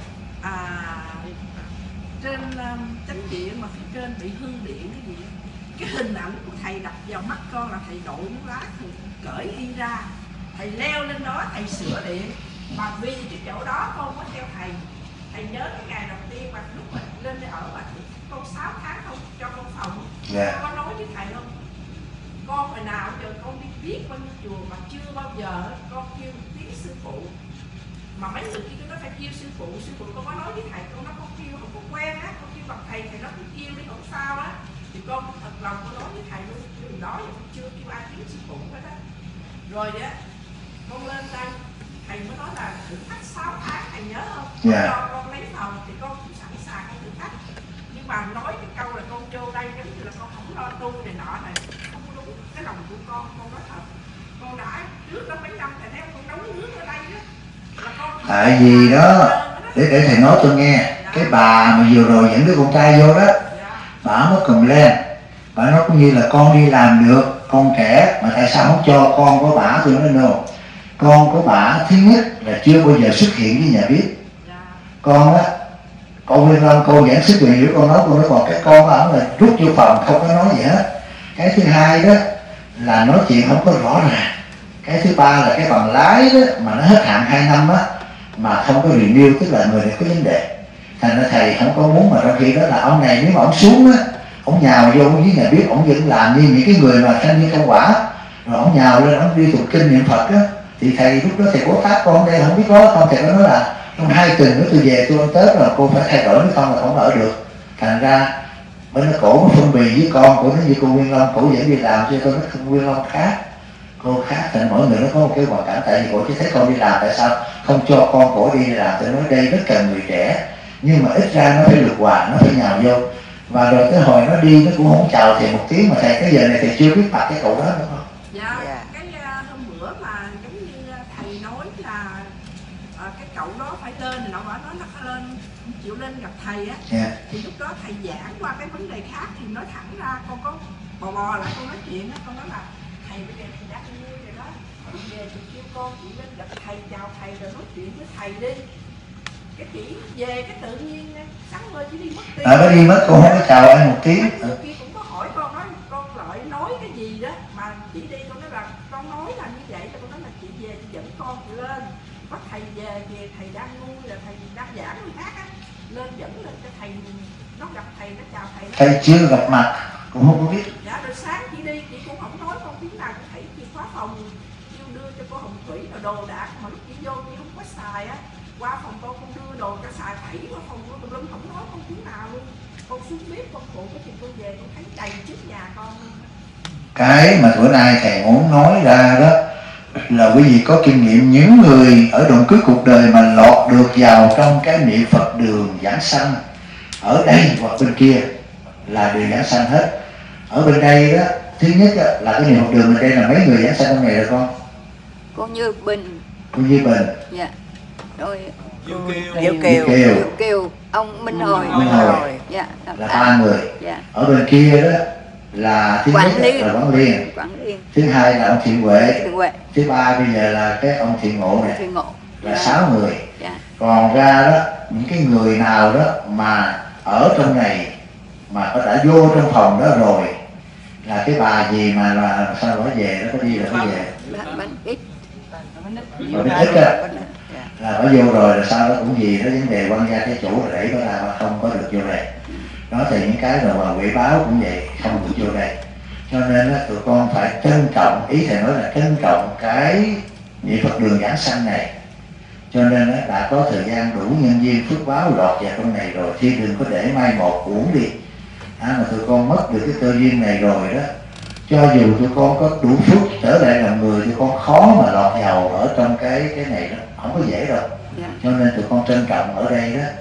trên chánh điện mà phía trên bị hư điện cái gì, cái hình ảnh của thầy đập vào mắt con là thầy đội nước lá, thầy cởi y ra, thầy leo lên đó thầy sửa điện. Mà vì cái chỗ đó con có theo thầy nhớ cái ngày đầu tiên mà lúc mà lên đây ở mà con 6 tháng không cho con phòng. Yeah. Con có nói với thầy không? Con hồi nào giờ con đi biết bao nhiêu chùa mà chưa bao giờ con kêu tiếng sư phụ. Mà mấy người kia nó phải kêu sư phụ con có nói với thầy, con nó con kêu không có quen á, con kêu bằng thầy nó cũng kêu đi không sao á. Thì con thật lòng con nói với thầy luôn, từ đó giờ con chưa kêu ai tiếng sư phụ hết á. Rồi á, con lên đây, thầy mới nói là thử thách 6 tháng, thầy nhớ không? Yeah. Cho con lấy phòng thì con cũng sẵn sàng con thử thách. Nhưng mà nói cái câu là con vô đây giống như là con không lo tu này nọ này, không có đúng cái lòng của con nói thật. Con đã trước đó mấy năm thầy thấy con nấu nước ở đây đó. Tại vì đó, để thầy nói tôi nghe, cái bà mà vừa rồi dẫn đứa con trai vô đó, bà mới cầm lên, bà nói cũng như là con đi làm được, con trẻ mà tại sao không cho con của bà? Tôi nói no, con của bà thứ nhất là chưa bao giờ xuất hiện với nhà biết. Con á, con Nguyên Long cô giảng sức quyền hiểu con nói còn cái con ở là rút vô phòng không có nói gì hết. Cái thứ hai đó là nói chuyện không có rõ ràng. Cái thứ ba là cái bằng lái đó mà nó hết hạn 2 năm á mà không có renew, tức là người này có vấn đề. Thành ra thầy không có muốn, mà trong khi đó là ông này nếu mà ông xuống á, ông nhào vô với nhà biết, ông vẫn làm như những cái người mà thanh niên công quả, rồi ông nhào lên ông đi tụng kinh niệm Phật á, thì thầy lúc đó thầy Bố Tát con đây không biết có không, thầy có nói là trong 2 tuần nữa tôi về tôi ăn Tết rồi cô phải thay đổi, nếu không là không ở được. Thành ra Bên nó cổ nó phân bì với con của nó như cô Nguyên Long, cổ dẫn đi làm cho tôi nó Nguyên Long khác, cô khác, thành mỗi người nó có một cái hoàn cảnh. Tại vì cổ chỉ thấy con đi làm, tại sao không cho con cổ đi làm? Tôi nói đây rất cần người trẻ, nhưng mà ít ra nó phải lược hòa, nó phải nhào vô. Và rồi cái hồi nó đi nó cũng không chào thầy một tiếng, mà thầy cái giờ này thầy chưa biết mặt cái cậu đó nữa không? Dạ, cái hôm bữa mà giống như thầy nói là cái cậu đó phải lên, thì nó bảo nói là phải lên, không chịu lên gặp thầy á. Thì lúc đó thầy giảng qua cái vấn đề khác thì nói thẳng ra, con có bò lại con nói chuyện á, con nói là thầy bây giờ thầy đã vui rồi đó, về thì kêu con chị lên gặp thầy, chào thầy rồi nói chuyện với thầy đi. Cái chị về cái tự nhiên sáng mơ chỉ đi mất tiền. Nó đi mất, con không có chào anh một tiếng. Người kia cũng có hỏi con, nói con lại nói cái gì đó mà chị đi, con nói là con nói là như vậy, con nói là chị về chị dẫn con chị lên, có thầy về thầy đang ngu là thầy đang giảng người khác á, lên dẫn lên cho thầy, nó gặp thầy, nó chào thầy. Thầy chưa gặp mặt cũng không có biết. Dạ rồi sáng chị đi chị cũng không nói con tiếng nào, thầy chìa khóa phòng kêu đưa cho cô Hồng Thủy rồi đồ đạc, mà lúc chị vô chị không có xài á, qua phòng con đưa đồ cho xài, thảy qua phòng con tùm lum, không nói con tiếng nào luôn. Con xuống bếp con phụ cái chuyện con về con thấy đầy trước nhà con luôn. Cái mà bữa nay thầy muốn nói ra đó là quý vị có kinh nghiệm, những người ở đoạn cuối cuộc đời mà lọt được vào trong cái niệm Phật đường giảng sanh ở đây hoặc bên kia là đều giảng sanh hết. Ở bên đây đó, thứ nhất là cái niệm Phật đường bên đây là mấy người giảng sanh trong này rồi con? Cô Như Bình. Cô Như Bình. Dạ. Rồi Diệu Kiều, ông Minh Hồi. Dạ, là 3 người. Dạ. Ở bên kia đó là thứ nhất là Quảng Liên. Thứ hai là ông Thiện Huệ. Thứ ba bây giờ là cái ông Thiện Ngộ này. Là 6 người. Dạ. Còn ra đó, những cái người nào đó mà ở trong này mà có đã vô trong phòng đó rồi, là cái bà gì mà là sao nó về, nó có đi là nó về. Bánh ít. Bánh ít á, là nó vô rồi là sao nó cũng gì nó vấn đề quan gia cái chủ là đẩy nó ra mà không có được vô đây. Đó thì những cái rồi mà quỷ báo cũng vậy, không được vô đây. Cho nên tụi con phải trân trọng, ý thầy nói là trân trọng cái niệm Phật đường giảng sanh này. Cho nên đã có thời gian đủ nhân duyên phước báo lọt vào trong này rồi, thì đừng có để mai một uổng đi. Mà tụi con mất được cái cơ duyên này rồi đó, cho dù tụi con có đủ phước trở lại làm người, tụi con khó mà lọt vào ở trong cái này đó, không có dễ đâu. Cho nên tụi con trân trọng ở đây đó.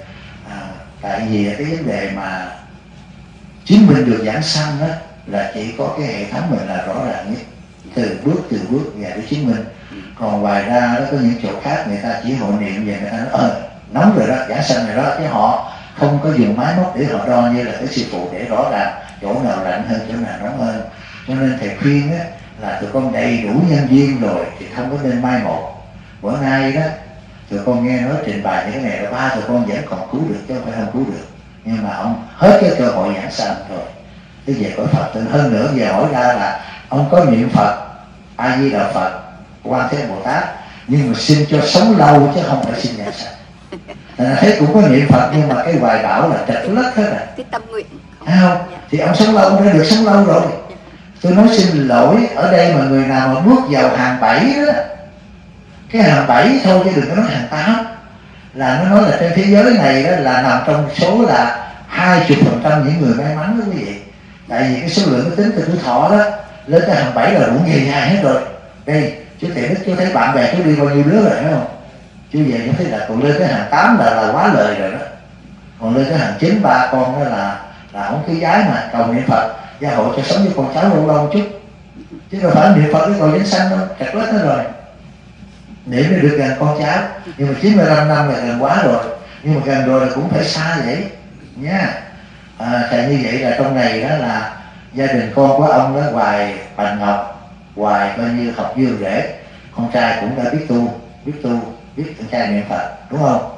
Tại vì cái vấn đề mà chứng minh được giảng sanh đó là chỉ có cái hệ thống mình là rõ ràng nhất, từ bước và để chứng minh. Còn ngoài ra đó có những chỗ khác người ta chỉ hội niệm về, người ta nói nóng rồi đó, giảng sanh rồi đó, chứ họ không có dùng máy móc để họ đo như là cái sư phụ để rõ ràng chỗ nào lạnh hơn, chỗ nào nóng hơn. Cho nên thầy khuyên á, là tụi con đầy đủ nhân duyên rồi thì không có nên mai một. Bữa nay đó tụi con nghe nói trình bày những cái này là ba tụi con vẫn còn cứu được chứ không phải không cứu được. Nhưng mà ông hết cái cơ hội giảng sanh rồi, cái về cõi Phật. Tự hơn nữa về hỏi ra là ông có niệm Phật A Di Đà Phật, Quan Thế Bồ Tát, nhưng mà xin cho sống lâu chứ không phải xin giảng sanh. Thấy cũng có niệm Phật nhưng mà cái hoài bão là trật lất hết rồi. Cái tâm nguyện. Thấy không? Thì ông sống lâu, ông đã được sống lâu rồi. Tôi nói xin lỗi ở đây mà người nào mà bước vào hàng 7 đó, cái hàng 7 thôi chứ đừng có nói hàng 8, là nó nói là trên thế giới này đó là nằm trong số là 20% những người may mắn đó quý vị. Tại vì cái số lượng nó tính từ tuổi thọ đó lên tới hàng 7 là đủ dài dài hết rồi. Đây chú Thiện Đức chú thấy bạn bè chú đi bao nhiêu đứa rồi thấy không? Chú về chú thấy là còn lên tới hàng 8 là quá lời rồi đó. Còn lên tới hàng 9 ba con đó là không cái giái mà cầu niệm Phật gia hộ cho sống với con cháu lâu lâu chút, chứ đâu phải niệm Phật cái cầu vĩnh sanh đâu, chặt lết hết rồi. Niệm để được gần con cháu, nhưng mà 95 năm là gần quá rồi, nhưng mà gần rồi là cũng phải xa vậy nha. Thầy như vậy là trong này đó là gia đình con của ông đó, Hoài Bành Ngọc, Hoài coi như học dương rể, con trai cũng đã biết con trai niệm Phật đúng không?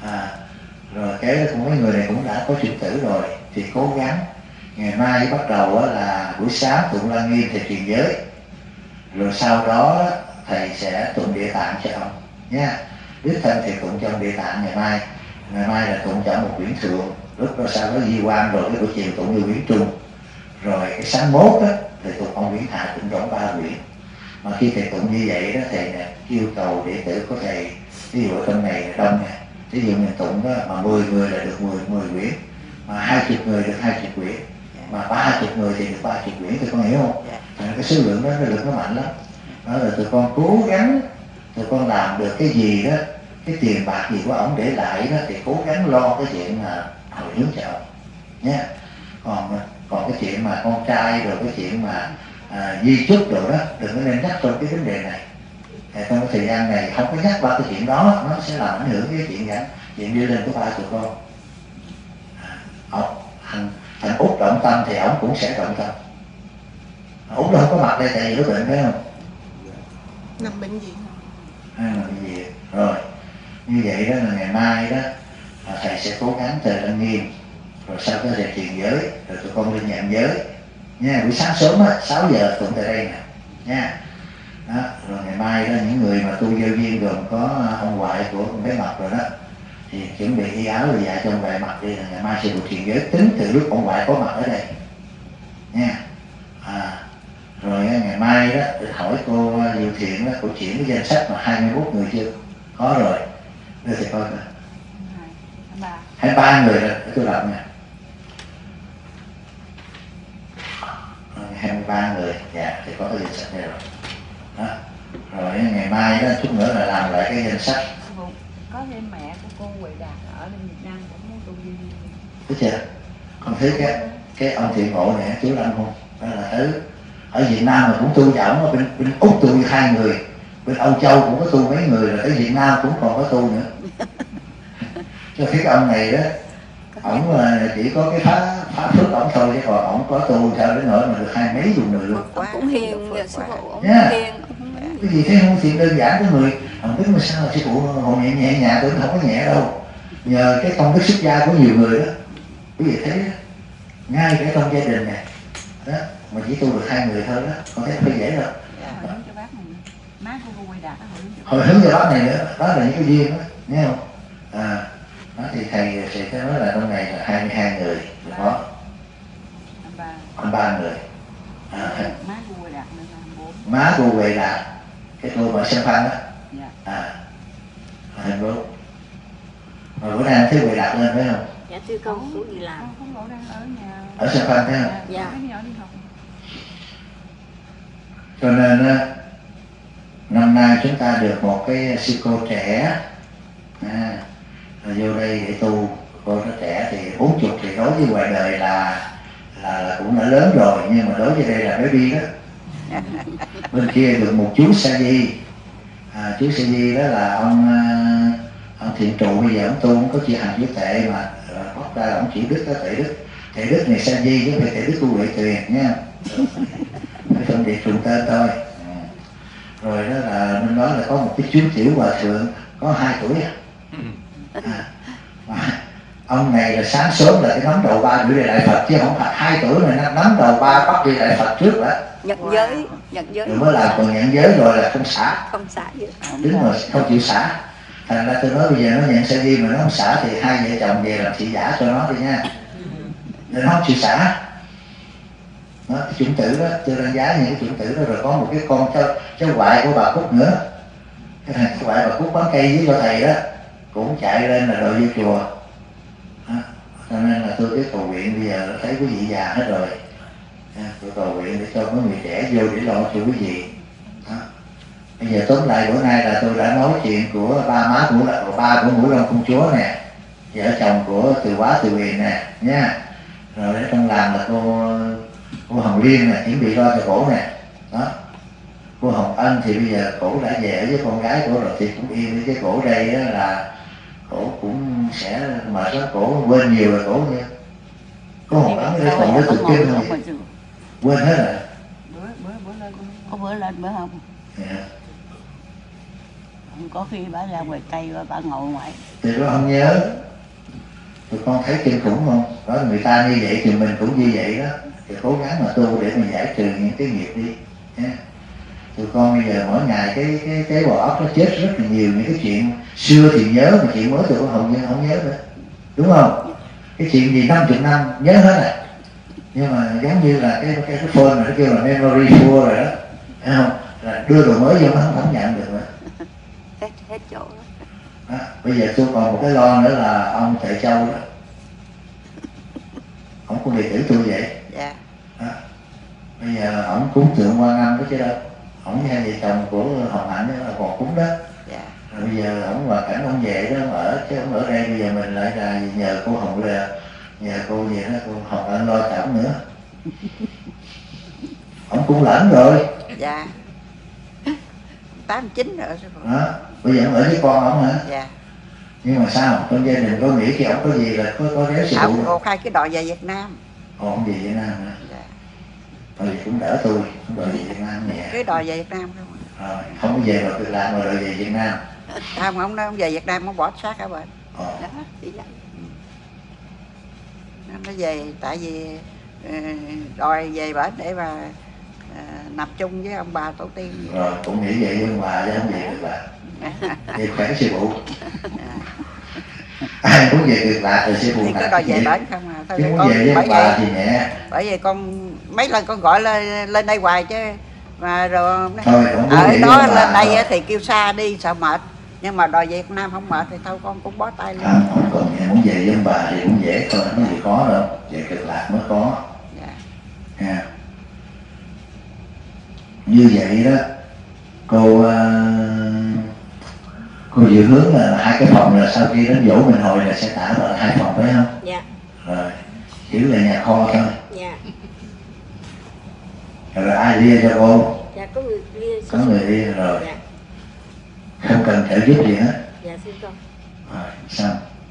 Rồi cái cũng mấy người này cũng đã có chuyện tử rồi, thì cố gắng. Ngày mai bắt đầu là buổi sáng tụng Lăng Nghiêm thầy truyền giới, rồi sau đó thầy sẽ tụng Địa Tạng cho ông nha. Đích thân thầy tụng cho ông Địa Tạng ngày mai là tụng cho một quyển thượng, lúc đó sau đó di quan, rồi cái buổi chiều tụng như quyển trung, rồi cái sáng mốt đó thầy tụng ông quyển hạ, tụng tổng 3 quyển. Mà khi thầy tụng như vậy đó, thầy yêu cầu đệ tử của thầy, ví dụ ở trong này là đông nè, ví dụ mình tụng đó mà 10 người là được 10 quyển, mà 20 người được 20 quyển. mà 30 người thì được 30 quyển, tụi con hiểu không? Cái số lượng đó, cái lực nó mạnh lắm. Đó là tụi con cố gắng, tụi con làm được cái gì đó, cái tiền bạc gì của ổng để lại đó thì cố gắng lo cái chuyện mà hồi hướng cho ổng nhé. Còn cái chuyện mà con trai rồi cái chuyện mà di chúc rồi đó đừng có nên nhắc trong cái vấn đề này. Trong cái thời gian này không có nhắc ba cái chuyện đó, nó sẽ làm ảnh hưởng cái chuyện đi lên của ba tụi con. Thằng Út động tâm thì ổng cũng sẽ động tâm. Út nó không có mặt đây tại vì nó bệnh phải không? Nằm bệnh viện. Nằm bệnh viện. Rồi như vậy đó là ngày mai đó thầy sẽ cố gắng thầy đăng nghiêm, rồi sau đó thầy truyền giới, rồi tụi con lên nhận giới nha. Buổi sáng sớm á, 6 giờ tụi tại đây nè nha. Đó, rồi ngày mai đó những người mà tu vô viên gồm có ông ngoại của con bé Mật rồi đó thì chuẩn bị y áo rồi dạ cho ông ngoại mặc đi, là ngày mai sẽ được truyền giới tính từ lúc ông ngoại có mặt ở đây nha. Rồi ngày mai đó hỏi cô Diệu Thiện đó, cô chuyển cái danh sách mà 21 người chưa? Có rồi. Đưa thì coi nè. 23 người rồi, để tôi đọc nè. 23 người, dạ thì có cái danh sách này rồi. Đó. Rồi ngày mai đó chút nữa là làm lại cái danh sách. Có thêm mẹ của cô Huệ Đạt ở bên Việt Nam cũng muốn tu viên. Thấy chưa? Con thấy cái ông Thiện Ngộ này chú Lâm không? Đó là ở Việt Nam mà cũng tu dẫm, bên Úc tu 2 người, bên Âu Châu cũng có tu mấy người, rồi tới Việt Nam cũng còn có tu nữa. Cho thấy cái ông này đó, ổng chỉ có cái phá phước ổng thôi, chứ còn ổng có tu sao đến nỗi mà được 20 mấy người luôn. Ông cũng hiền, sư phụ ông hiền. Cái gì thấy không chuyện đơn giản của người, không biết mà sao sư phụ hồi nhẹ nhàng tôi không có nhẹ đâu. Nhờ cái công đức xuất gia của nhiều người đó, quý vị thấy đó, ngay cái trong gia đình này đó mà chỉ tu được 2 người thôi đó, con thấy không dễ đâu. Hồi hướng cho bác này nữa, đó là những cái duyên đó, nghe không? Đó thì thầy sẽ nói là trong này là 22 người, có 23 người. Má cô Huệ Đạt, cái cô mà Sơn Phan đó, 24. Rồi bữa nay anh thấy Huệ Đạt lên phải không? Dạ thưa con xuống đi làm. Ở Sơn Phan thấy không? Dạ. Cho nên năm nay chúng ta được một cái sư cô trẻ vô đây để tu. Cô nó trẻ thì 40 thì đối với ngoài đời là cũng đã lớn rồi, nhưng mà đối với đây là baby đó. Bên kia được một chú Sa Di, chú Sa Di đó là ông Thiện Trụ, bây giờ ông tu không có chia hành với tệ mà bóc ra là ông chỉ đức đó, tệ đức này Sa Di chứ không phải tệ đức của Huệ Tuyền nha. Cái phân biệt trùng tên thôi. Rồi đó là bên đó là có một cái chú tiểu hòa thượng có 2 tuổi ông này là sáng sớm là cái nắm đầu 3 gửi về Đại Phật, chứ không phải 2 tuổi mà nắm đầu 3 bắt đi Đại Phật trước đó. Nhận giới rồi mới làm, còn nhận giới rồi là không xả gì. Đúng rồi, không chịu xả. Thành ra tôi nói bây giờ nó nhận Sa Di mà nó không xả thì 2 vợ chồng về làm thị giả cho nó đi nha. Nên nó không chịu xả. Đó, cái chủng tử đó, tôi đánh giá những cái chủng tử đó. Rồi có một cái con cháu ngoại của bà Cúc nữa, cái thằng cháu ngoại bà Cúc bán cây với cho thầy đó cũng chạy lên là đội vô chùa đó. Cho nên là tôi cái cầu nguyện bây giờ thấy quý vị già hết rồi, tôi cầu nguyện để cho mấy người trẻ vô để lo cho quý vị đó. Bây giờ tóm lại bữa nay là tôi đã nói chuyện của ba của Ngũ Long Công Chúa nè, vợ chồng của Từ Quá Từ Huyền nè nha. Rồi ở trong làng là cô Hồng Liên nè, chuẩn bị lo cho cổ nè đó. Cô Hồng Ân thì bây giờ cổ đã về với con gái cổ rồi thì cũng yên với cái cổ đây đó, là cổ cũng sẽ mệt lắm, cổ quên nhiều rồi cổ nha. Cô Hồng Ân đây còn với thực kinh không vậy? Quên hết rồi. Bữa lên bữa không? Có khi bà ra ngoài cây và bà ngồi ngoài. Thì nó không nhớ. Tụi con thấy kinh khủng không? Đó, người ta như vậy thì mình cũng như vậy đó. Thì cố gắng mà tu để mình giải trừ những cái nghiệp đi nha. Tụi con bây giờ mỗi ngày cái bộ óc nó chết rất là nhiều những cái chuyện xưa thì nhớ, mà chuyện mới tụi con hầu như không nhớ nữa, đúng không? Cái chuyện gì 50 năm nhớ hết à, nhưng mà giống như là cái phone này nó kêu là memory full rồi đó, thấy không? Là đưa đồ mới vô nó không nhận được nữa. Hết chỗ đó. Bây giờ tôi còn một cái lo nữa là ông Thầy Châu đó, ông cũng đệ tử tôi vậy. Bây giờ ổng cúng tượng Quan Âm đó chứ đâu. Ổng với hai vợ chồng của Hồng Hạnh đó là còn cúng đó. Dạ. Rồi bây giờ ổng hoàn cảnh ổng về đó, ổng ở chứ ổng ở đây, bây giờ mình lại là nhờ cô Hồng là nhờ cô gì đó, cô Hồng Hạnh lo cho ổng nữa. Ổng cũng lãnh rồi. Dạ. 89 rồi sư phụ. Đó, bây giờ ổng ở với con ổng hả? Dạ. Nhưng mà sao trong gia đình có nghĩ khi ổng có gì là có réo sự Ông cô khai cái đòi về Việt Nam. Ổng về Việt Nam hả? Dạ. Rồi cũng đỡ tôi, cũng đòi về Việt Nam nhẹ. Cái đòi về Việt Nam không ạ? Rồi, không có về vào Cực Lạc mà đòi về Việt Nam. Không, ông nói ông về Việt Nam ông bỏ xác ở bên. Đó, chỉ vậy. Nó về tại vì đòi về bển để mà nằm chung với ông bà tổ tiên. rồi cũng nghĩ vậy với ông bà chứ không về Cực Lạc. Về khỏe sư phụ. Ai muốn về Cực Lạc thì sư phụ thì cứ đòi về bển không à. Chứ muốn về với ông bà thì nhẹ. Bởi vì con mấy lần con gọi lên đây hoài chứ mà rồi Thôi, ở đó lên đây thì kêu xa đi sợ mệt, nhưng mà đòi về Việt Nam không mệt thì thôi con cũng bó tay luôn. Không cần nghe, muốn về với ông bà thì cũng dễ thôi, không có gì khó đâu, về Cực Lạc mới có. Dạ. Yeah. Như vậy đó, cô dự hướng là hai cái phòng là sau khi đến dỗ mình hồi là sẽ tả vào 2 phòng phải không? Dạ. Rồi, chỉ là nhà kho thôi. Dạ. Rồi ai lia cho cô? Dạ có người lia. Có người lia rồi. Dạ. Không cần trợ giúp gì hết. Dạ xin con. Rồi, xong.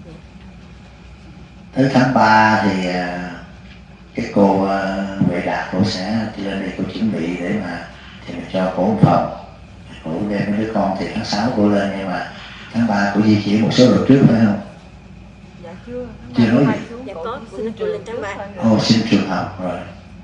Tới tháng 3 thì cái cô Huệ Đạt cô sẽ lên đây cô chuẩn bị để mà thì mình cho cổ một phòng. Cổ đem mấy đứa con thì tháng 6 cô lên, nhưng mà tháng 3 cô di chuyển một số đợt trước phải không? Dạ chưa. Chưa nói gì? Dạ có, xin cô lên tháng 3. Ồ, xin trường học rồi.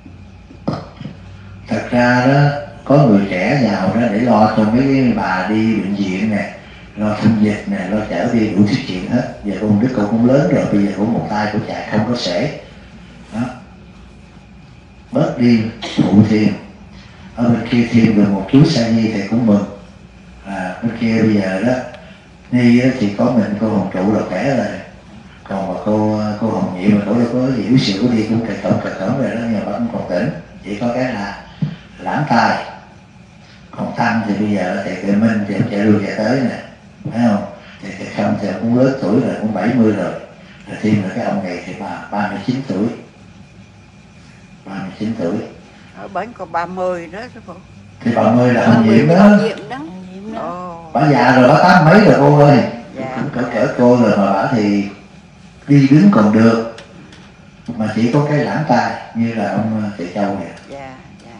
Thật ra đó, có người trẻ giàu đó để lo cho mấy cái bà đi bệnh viện nè, lo thông dịch nè, lo chở đi đủ thứ chuyện hết. Giờ con đứa cô cũng lớn rồi, bây giờ cũng một tay của chạy không có sể. Đó. Bớt đi, phụ thêm. Ở bên kia thêm được một chú sa nhi thì cũng mừng. Bên kia bây giờ đó, Ni thì có mình cô Hồng Trụ là khỏe rồi. Còn mà cô Hồng Nhị mà cổ đâu có hiểu sự đi cũng cật cổng rồi đó, nhưng mà bà cũng còn tỉnh. Chỉ có cái là lãng tai. Còn Tăng thì bây giờ thì Tuệ Minh thì chạy lui chạy tới nè, phải không? Thì không thì cũng lớn tuổi rồi, cũng 70 rồi. Rồi thêm là cái ông này thì 39 tuổi. 39 tuổi. Ở bển còn 30 đó sư phụ. Thì 30 là Hồng Nhiệm đó. Bà già rồi, bà 80 mấy rồi cô ơi. Dạ. Cũng cỡ cô rồi mà bà thì đi đứng còn được. Mà chỉ có cái lãng tai như là ông Thị Châu vậy. Dạ, dạ.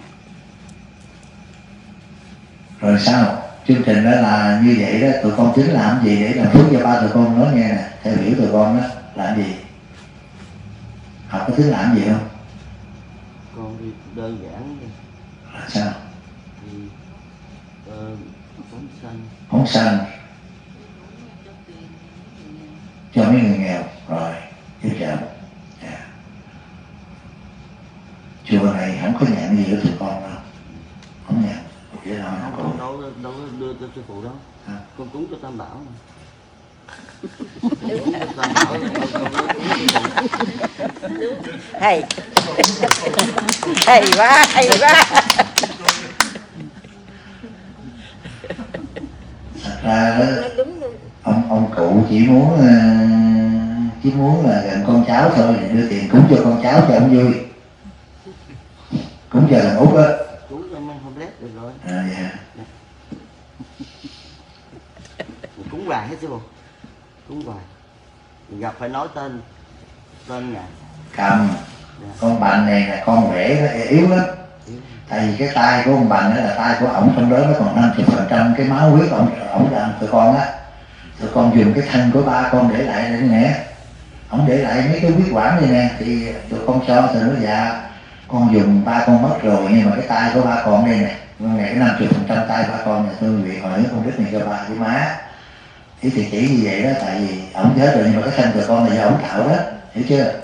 Rồi sao? Chương trình đó là như vậy đó, tụi con tính làm gì để làm phước cho ba tụi con nói nghe nè, theo hiểu tụi con đó, làm gì? Học có tính làm gì không? Con đi đơn giản đi. Là sao? Thì phóng sanh. Phóng sanh cho mấy người nghèo. Rồi, tiếp trợ. Yeah. Chùa này không có nhận gì của tụi con đâu. Không nhận. Chỉ là Không, đâu có đưa cho sư phụ đâu. À. Con cúng cho Tam Bảo mà. Hay. Hay quá, hay quá. Thật ra đó, ông cụ chỉ muốn là gần con cháu thôi, thì đưa tiền cúng cho con cháu cho ông vui. Cúng cho thằng Út á. Cúng cho mang hôm lét được rồi. Dạ. Cúng hoài hết chứ bộ. Cúng hoài. Gặp phải nói tên ngài. Cầm. Con Bành này là con rể nó yếu lắm. Tại vì cái tay của ông Bành đó là tay của ổng, trong đó nó còn 50% cái máu huyết ổng làm tụi con á. Tụi con dùng cái thân của ba con để lại đây nè. Ổng để lại mấy cái huyết quản này nè, thì tụi con cho thì nó dạ con dùng ba con mất rồi, nhưng mà cái tay của ba con đây nè, ngày cái 50% tay ba con là tôi nguyện hỏi con đứt này cho ba với má. Thì chỉ như vậy đó, tại vì ổng chết rồi nhưng mà cái thân tụi con là do ổng tạo đó, hiểu chưa?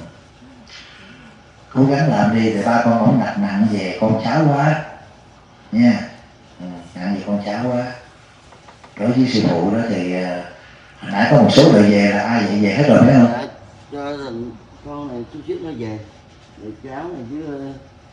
Cố gắng làm đi thì ba con ổng đặt nặng về con cháu quá nha. Nặng về con cháu quá. Đối với sư phụ đó thì hồi nãy có một số đời về là ai vậy về hết rồi phải không? Cho con này chút xíu nó về. Rồi cháu này chứ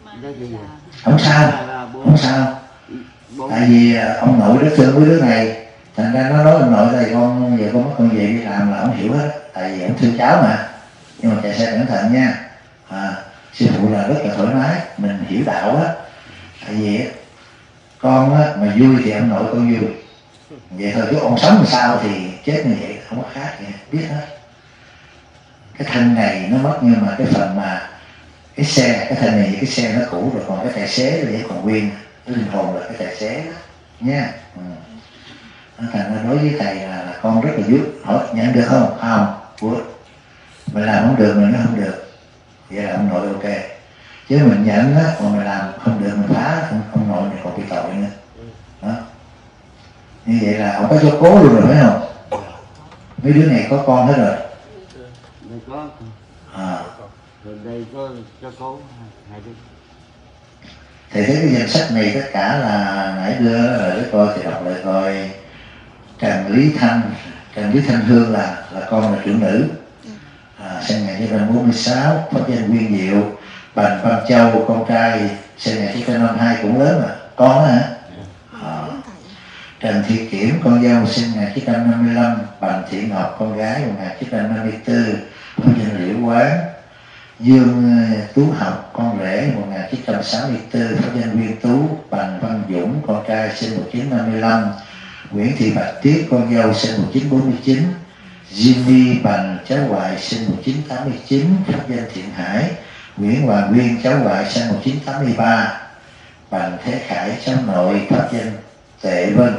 Không sao, không sao. Tại vì ông nội rất thương với đứa này, thành ra nó nói ông nội đây con giờ con mất con về đi làm là ông hiểu hết. Tại vì ông thương cháu mà. Nhưng mà chạy xe cẩn thận nha. Sư phụ là rất là thoải mái, mình hiểu đạo á. Tại vì con á, mà vui thì ông nội con vui. Vậy thôi, chứ ông sống làm sao thì chết như vậy, không có khác gì, biết hết. Cái thân này nó mất, nhưng mà cái phần mà cái xe, cái thân này cái xe nó cũ rồi, còn cái tài xế thì còn nguyên, cái linh hồn là cái tài xế đó nha. Thành ra đối với thầy là con rất là vui. Hỏi nhận được không? Không, good. Mình làm không được, mình nói không được, vậy là ông nội ok. Chứ mình nhận á, còn mình làm không được, mình phá ông nội này còn bị tội nữa đó. Như vậy là ông có cho cố luôn rồi phải không? Mấy đứa này có con hết rồi. Đây có. Rồi đây có cho cố hai đứa. Thầy thấy cái danh sách này tất cả là nãy đưa là đứa coi thì đọc lại coi. Trần Lý Thanh Hương là con là trưởng nữ, sinh ngày 1946, pháp danh Nguyên Diệu. Bành Văn Châu con trai sinh ngày 1952 cũng lớn mà, con đó hả? Trần Thị Kiểm con dâu sinh ngày 1955, Bành Thị Ngọc con gái 1954, pháp danh Liễu Quán. Dương Tú Học con rể 1964, pháp danh Nguyên Tú. Bành Văn Dũng con trai sinh 1955, Nguyễn Thị Bạch Tuyết con dâu sinh 1949, Jimmy Bành cháu ngoại sinh 1989, pháp danh Thiện Hải. Nguyễn Hoàng Nguyên cháu ngoại sinh 1983, Bành Thế Khải cháu nội, pháp danh Tệ Vân.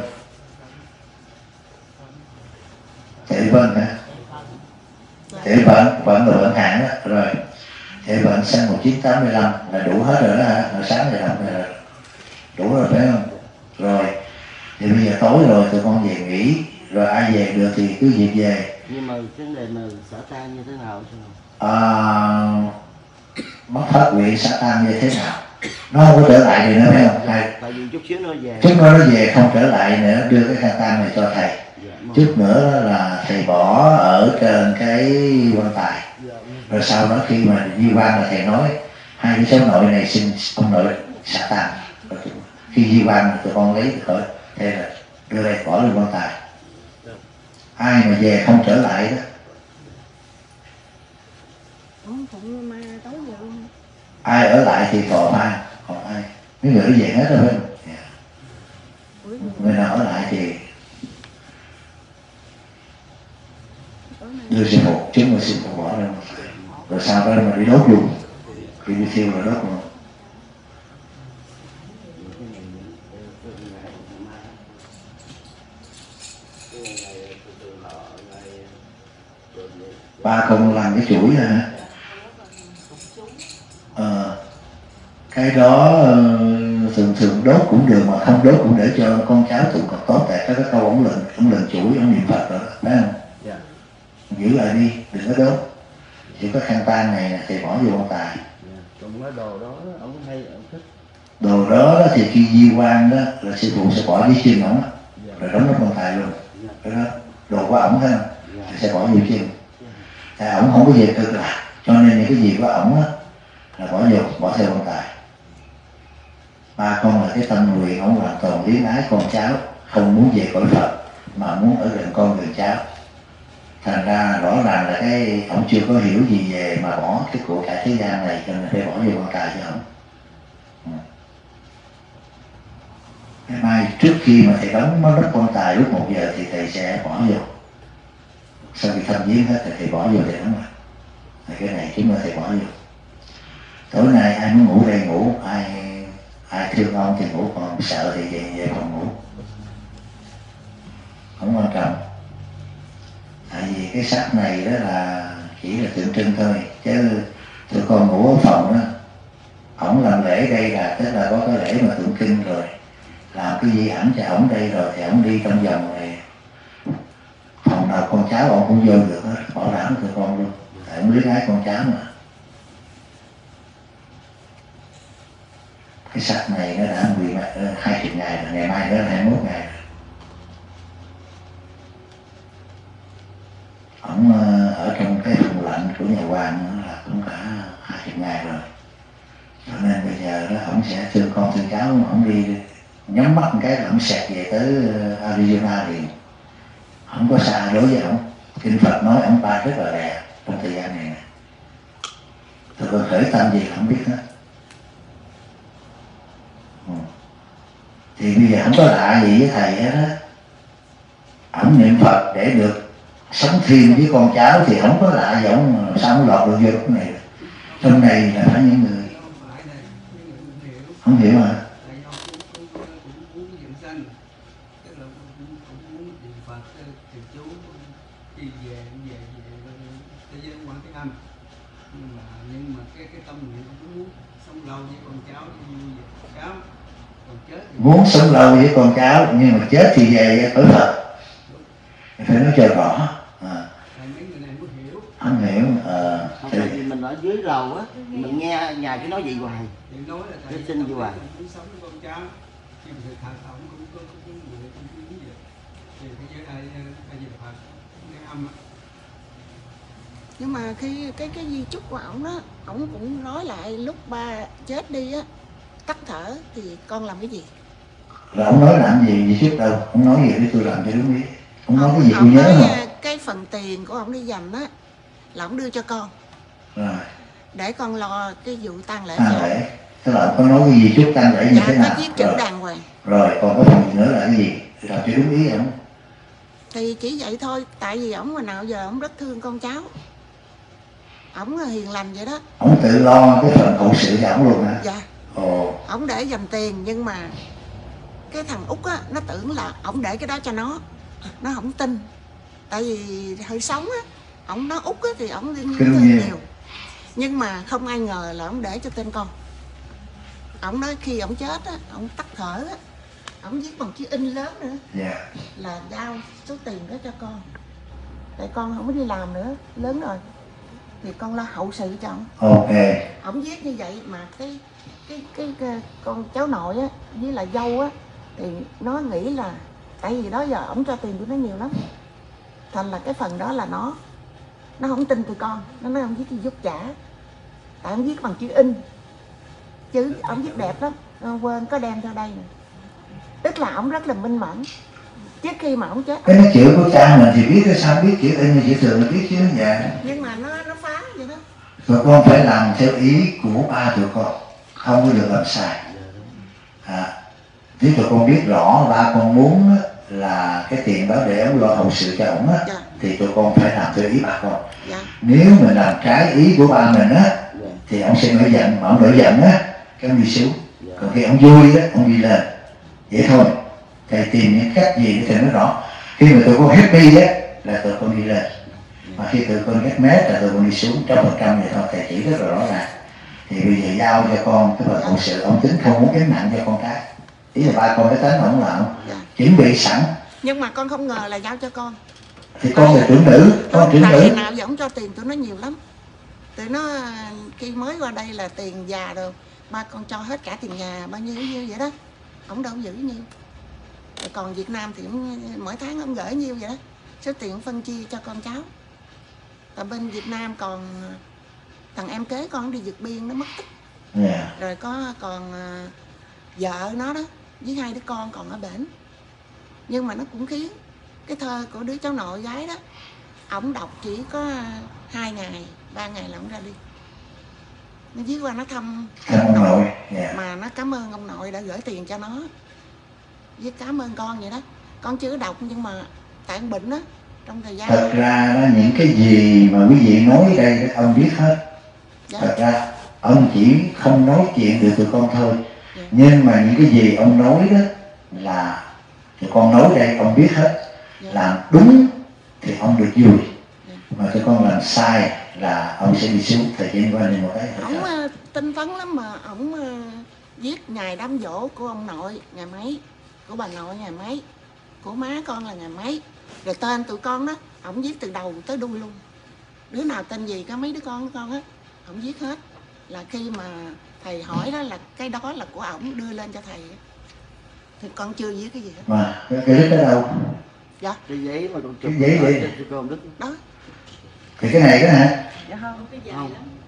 Tệ Vân hả? Tệ Vân là Vân Hạng đó. Rồi Tệ Vân sinh 1985 là đủ hết rồi đó hả? Hồi sáng này đọc rồi, đủ rồi phải không? Rồi thì bây giờ tối rồi tụi con về nghỉ, rồi ai về được thì cứ việc về. Nhưng mà vấn đề mà xả tan như thế nào chứ? Mất phát nguyện xả tan như thế nào? Nó không có trở lại thì nữa phải không? Tại vì chút xíu nó về. Chút nó về không trở lại nữa, đưa cái khăn tan này cho thầy. Chút nữa là thầy bỏ ở trên cái quan tài. Rồi sau đó khi mà di quan là thầy nói hai cái cháu nội này xin ông nội xả tan. Khi di quan tụi con lấy khỏi thế là đưa đây bỏ lên quan tài. Ai mà về không trở lại đó, ai ở lại thì còn ai, còn ai mấy người nó về hết rồi phải không? Người nào ở lại thì đưa xin một chứng mà xin một bỏ ra, rồi sau đó mà đi đốt luôn, khi đi thiêu rồi đốt luôn. Ba không làm cái chuỗi hả? Cái đó thường đốt cũng được, mà không đốt cũng để cho con cháu tụng còn tốt. Tại cái câu ông lệnh chuỗi, ông niệm Phật rồi, phải không? Yeah. Giữ lại đi, đừng có đốt. Chỉ có khăn tan này thì bỏ vô quan tài. Còn cái đồ đó ông hay ông thích. Đồ đó thì khi di quan đó là sư phụ sẽ bỏ dưới chân ổng, rồi đóng nó quan tài luôn. Cái đó đồ của ổng thấy không? Thì sẽ bỏ vô chân. Tại ổng không có về cực lạc, cho nên những cái gì của ổng là bỏ vô, bỏ theo quan tài. Ba con là cái tâm nguyện ổng hoàn toàn luyến ái con cháu, không muốn về cõi Phật mà muốn ở gần con gần cháu. Thành ra rõ ràng là cái ổng chưa có hiểu gì về mà bỏ cái của cải thế gian này, cho nên phải bỏ vô quan tài cho ổng. Ngày mai trước khi mà thầy đóng món đất quan tài lúc 1 giờ thì thầy sẽ bỏ vô. Sau khi thăm viếng hết thì thầy bỏ vô để đóng lại. Cái này chúng ta thầy bỏ vô. Tối nay ai muốn ngủ đây ngủ, ai thương ông thì ngủ, còn sợ thì về phòng ngủ. Không quan trọng. Tại vì cái xác này đó là chỉ là tượng trưng thôi, chứ tụi con ngủ ở phòng đó, ổng làm lễ đây là tức là có cái lễ mà tượng trưng rồi, làm cái gì ẩn cho ổng đây rồi thì ổng đi trong vòng này, phòng nào con cháu ổng cũng vô được hết, bảo đảm tụi con luôn, tại ổng luyến ái con cháu mà. Cái xác này nó đã 20 ngày rồi, ngày mai nó là 21 ngày rồi. Ổng ở trong cái phòng lạnh của nhà quan là cũng cả 20 ngày rồi, Cho nên bây giờ đó ổng sẽ thương con thương cháu, ổng đi nhắm mắt một cái là ổng xẹt về tới Arizona liền. Không có xa đối với ổng. Kinh Phật nói ổng ba rất là đẹp trong thời gian này. Tôi còn khởi tâm gì không biết hết. Thì bây giờ không có lạ gì với thầy hết á. Ổng niệm Phật để được sống thêm với con cháu thì không có lạ gì ổng, sao ổng lọt được vô cái này. Trong này là phải những người không hiểu hả? Nhưng mà cái tâm nguyện cũng muốn sống lâu với con cháu, vui với cháu, còn chết thì... Muốn sống lâu với con cháu nhưng mà chết thì về ở Phật. Phải nói cho rõ. Mấy người này mới hiểu. Không hiểu. Không phải vì mình ở dưới lầu á, mình nghe nhà cái nói gì hoài. Thì nói là cái xin gì hoài. Muốn sống với con cháu, nhưng mà sự thật ông cũng có người cũng như vậy. Thì cái giới ai gì là Phật, nghe âm á. Nhưng mà khi cái di chúc của ổng đó, ổng cũng nói lại lúc ba chết đi á, tắt thở thì con làm cái gì? Là ông nói làm gì trước đâu, ông nói gì để tôi làm cho đúng ý. Ông nói cái gì tôi nhớ không? Cái phần tiền của ổng đi dành á là ổng đưa cho con. Rồi. Để con lo cái vụ tang lễ. Tang lễ. Tức là ông có nói cái gì trước tang lễ như thế nào? Dạ, có viết chữ đàng hoàng. Rồi, còn cái phần nữa là cái gì? Làm cho đúng ý ông. Thì chỉ vậy thôi, tại vì ổng hồi nào giờ ổng rất thương con cháu. Ổng hiền lành vậy đó. Ổng tự lo cái phần hậu sự cho ổng luôn hả? Dạ. Ồ. Ổng để dành tiền nhưng mà cái thằng Út á, nó tưởng là ổng để cái đó cho nó không tin. Tại vì hơi sống á, ổng nói Út á thì ổng liên thương nhiều. Nhưng mà không ai ngờ là ổng để cho tên con. Ổng nói khi ổng chết á, ổng tắt thở á, ổng viết bằng chữ in lớn nữa. Yeah. Là giao số tiền đó cho con. Tại con không có đi làm nữa, lớn rồi. Thì con lo hậu sự cho ổng. Ok. Ổng viết như vậy mà cái con cháu nội á với là dâu á thì nó nghĩ là tại vì đó giờ ổng cho tiền tụi nó nhiều lắm, thành là cái phần đó là nó không tin tụi con, nó nói ông viết gì giúp trả, tại ông viết bằng chữ in chứ ổng viết đẹp lắm, quên có đem ra đây nè. Tức là ổng rất là minh mẫn trước khi mà ổng chết. Cái chữ của cha mình thì biết cái sao biết chữ in chữ thường là biết chứ nhà. Nhưng mà nó phá vậy đó. Tụi con phải làm theo ý của ba tụi con, không có được làm sai. Nếu tụi con biết rõ ba con muốn là cái tiền đó để ông lo hậu sự cho ổng á, thì tụi con phải làm theo ý ba con. Nếu mình làm trái ý của ba mình á, thì ông sẽ nổi giận, mà ông nổi giận á, cái ông đi xuống. Còn khi ông vui á, ông đi lên. Vậy thôi. Thầy tìm những cách gì để thầy nói rõ. Khi mà tụi con happy á, là tụi con đi lên. Mà khi tụi con ghét mét là tụi con đi xuống 100% vậy thôi, thầy chỉ rất là rõ ràng. Thì bây giờ giao cho con cái phần hậu sự, ông tính không muốn gánh nặng cho con cái. Ý là ba con cái tánh ổng là ổng chuẩn bị sẵn. Nhưng mà con không ngờ là giao cho con. Thì con là trưởng nữ, con trưởng nữ. Nào giờ ổng cho tiền tụi nó nhiều lắm. Tụi nó khi mới qua đây là tiền già rồi, ba con cho hết cả tiền nhà bao nhiêu vậy đó. Ổng đâu giữ nhiêu. Còn Việt Nam thì mỗi tháng ông gửi nhiêu vậy đó. Số tiền phân chia cho con cháu. Tại bên Việt Nam còn thằng em kế con đi vượt biên nó mất tích. Rồi còn vợ nó đó với 2 đứa con còn ở bển. Nhưng mà nó cũng khiến cái thơ của đứa cháu nội gái đó, ổng đọc chỉ có 2 ngày 3 ngày là ổng ra đi. Nó viết qua nó thăm ông nội. Mà nó cảm ơn ông nội đã gửi tiền cho nó, viết cảm ơn con vậy đó. Con chưa đọc nhưng mà tại ông bệnh đó trong thời gian. Thật ra đó, những cái gì mà quý vị nói đây đó, ông biết hết. Thật ra ông chỉ không nói chuyện được tụi con thôi. Nhưng mà những cái gì ông nói đó là tụi con nói đây ông biết hết. Làm đúng thì ông được vui. Mà tụi con làm sai là ông sẽ đi xuống. Thầy chỉ qua đây một cái. Ông tinh tấn lắm mà ổng viết ngày đám dỗ của ông nội ngày mấy, của bà nội ngày mấy, của má con là ngày mấy. Rồi tên tụi con đó, ổng viết từ đầu tới đuôi luôn. Đứa nào tên gì có mấy đứa con á, ổng viết hết. Là khi mà thầy hỏi đó là cái đó là của ổng đưa lên cho thầy. Thì con chưa viết cái gì hết. Mà cái đứt ở đâu? Dạ. Cái giấy mà con chụp. Cái giấy vậy. Con đứt. Đó. Thì cái này đó hả? Dạ không. Không.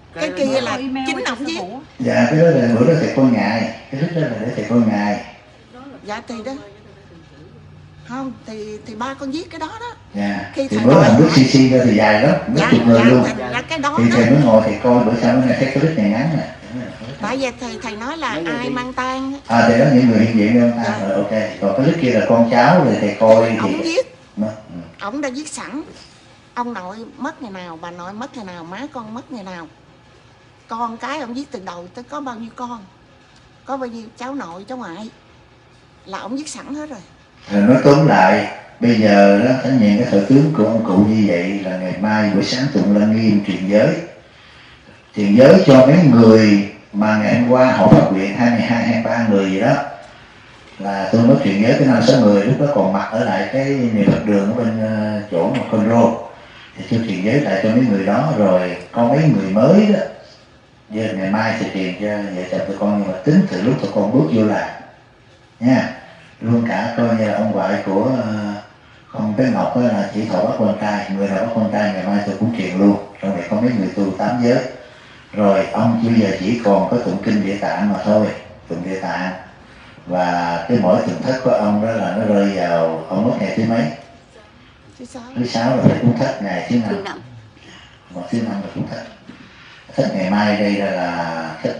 Cái kia là chính ông viết. Dạ cái đó là bữa đó thầy con ngài, cái lúc đó là để thầy con ngài. Dạ thì đó. Không, thì ba con viết cái đó đó. Dạ. Khi Thì thầy bữa nói hôm bước CC ra thì dài lắm, mấy chục người luôn. Là cái đó thì thầy mới ngồi thầy coi bữa sau này thấy cái clip này ngắn nè. Tại vì thầy nói là ai mang tang. Thì đó những người hiện diện mang tang rồi ok. Còn cái clip kia là con cháu rồi thầy coi thì ông viết. Ông đã viết sẵn. Ông nội mất ngày nào, bà nội mất ngày nào, má con mất ngày nào. Con cái ông viết từ đầu tới có bao nhiêu con, có bao nhiêu cháu nội cháu ngoại, là ông viết sẵn hết rồi. Rồi nói tóm lại, bây giờ đó thánh nhận cái thời tướng của ông cụ như vậy là ngày mai buổi sáng tụng lăng nghiêm truyền giới. Truyền giới cho mấy người mà ngày hôm qua họ phát nguyện 22, 23 người gì đó, là tôi nói truyền giới cái 5-6 người lúc đó còn mặc ở lại cái niệm Phật đường ở bên chỗ mà Con Rô, thì tôi truyền giới lại cho mấy người đó. Rồi có mấy người mới đó giờ ngày mai thì truyền cho vợ chồng tụi con, nhưng mà tính từ lúc tụi con bước vô làm nha, luôn cả coi như là ông ngoại của con bé Ngọc đó là chỉ thọ bắt con trai, người nào bắt con trai ngày mai tôi cũng truyền luôn. Trong này có mấy người tu 8 giới. Rồi ông bây giờ chỉ còn có tụng kinh Địa Tạng mà thôi, tụng Địa Tạng. Và cái mỗi tụng thất của ông đó là nó rơi vào ông mất ngày thứ mấy? Thứ 6 là phải cúng thất ngày thứ 5. Còn thứ 5 là cúng thất. Thất ngày mai đây là thất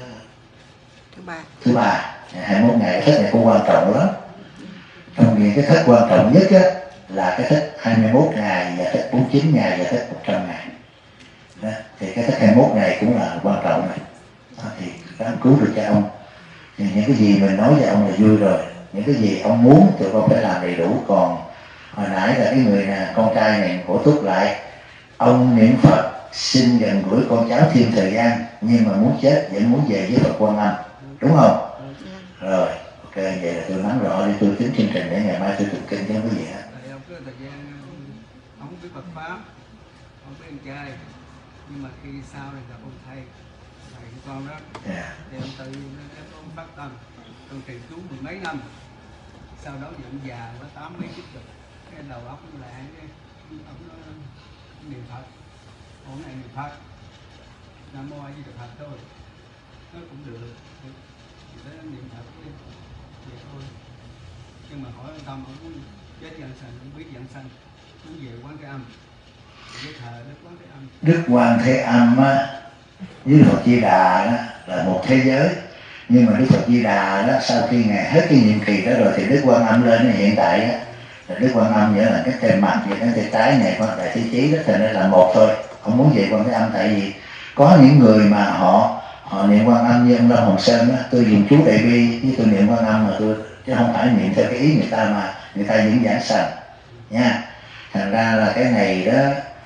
thứ 3. 21 ngày. Thất này cũng quan trọng lắm. Trong những cái thất quan trọng nhất á, là cái thất 21 ngày và thất 49 ngày và thất 100 ngày. Đó. Thì cái thất 21 ngày cũng là quan trọng này. Đó. Thì đáng cứu được cho ông. Thì những cái gì mình nói với ông là vui rồi. Những cái gì ông muốn thì con phải làm đầy đủ. Còn hồi nãy là cái người nè, con trai này cổ túc lại, ông niệm Phật xin gần gũi con cháu thêm thời gian, nhưng mà muốn chết vẫn muốn về với Phật Quan Âm, đúng không? Rồi ok, vậy là tôi nắm rõ đi, tôi tính chương trình để ngày mai tôi tụng kinh chứ không có gì hết. Ông có thời gian, ông biết Phật pháp, ông biết anh trai, nhưng mà khi sau này gặp ông thầy của con đó, thì ông tự ông phát tâm, ông trì chú 10 mấy năm, sau đó dựng già nó 80 mấy chục, cái đầu óc nó lại ông nó niệm Phật, ông này niệm Phật, Nam Mô A Di Đà Phật thôi, nó cũng được, thì tới niệm Phật đi, vậy thôi. Nhưng mà hỏi tâm ông muốn chết dạng sanh, không biết dạng sanh, muốn về Quán Thế Âm, với thờ Đức Quán Thế Âm. Đức Quan Thế Âm á, với Phật Di Đà đó là một thế giới. Nhưng mà Đức Phật Di Đà đó, sau khi ngài hết cái nhiệm kỳ đó rồi thì Đức Quan Âm lên. Hiện tại á, là Đức Quan Âm nghĩa là cái tay mặt và cái tay trái này quan đại thế chí đó, thành ra là một thôi. Ông muốn về Quan Thế Âm, tại vì có những người mà họ niệm Quan Âm như ông Lâm Hồng Sơn á, tôi dùng chú Đại Bi với tôi niệm Quan Âm mà tôi chứ không phải niệm theo cái ý người ta, mà người ta vẫn giảng sanh nha. Thành ra là cái này đó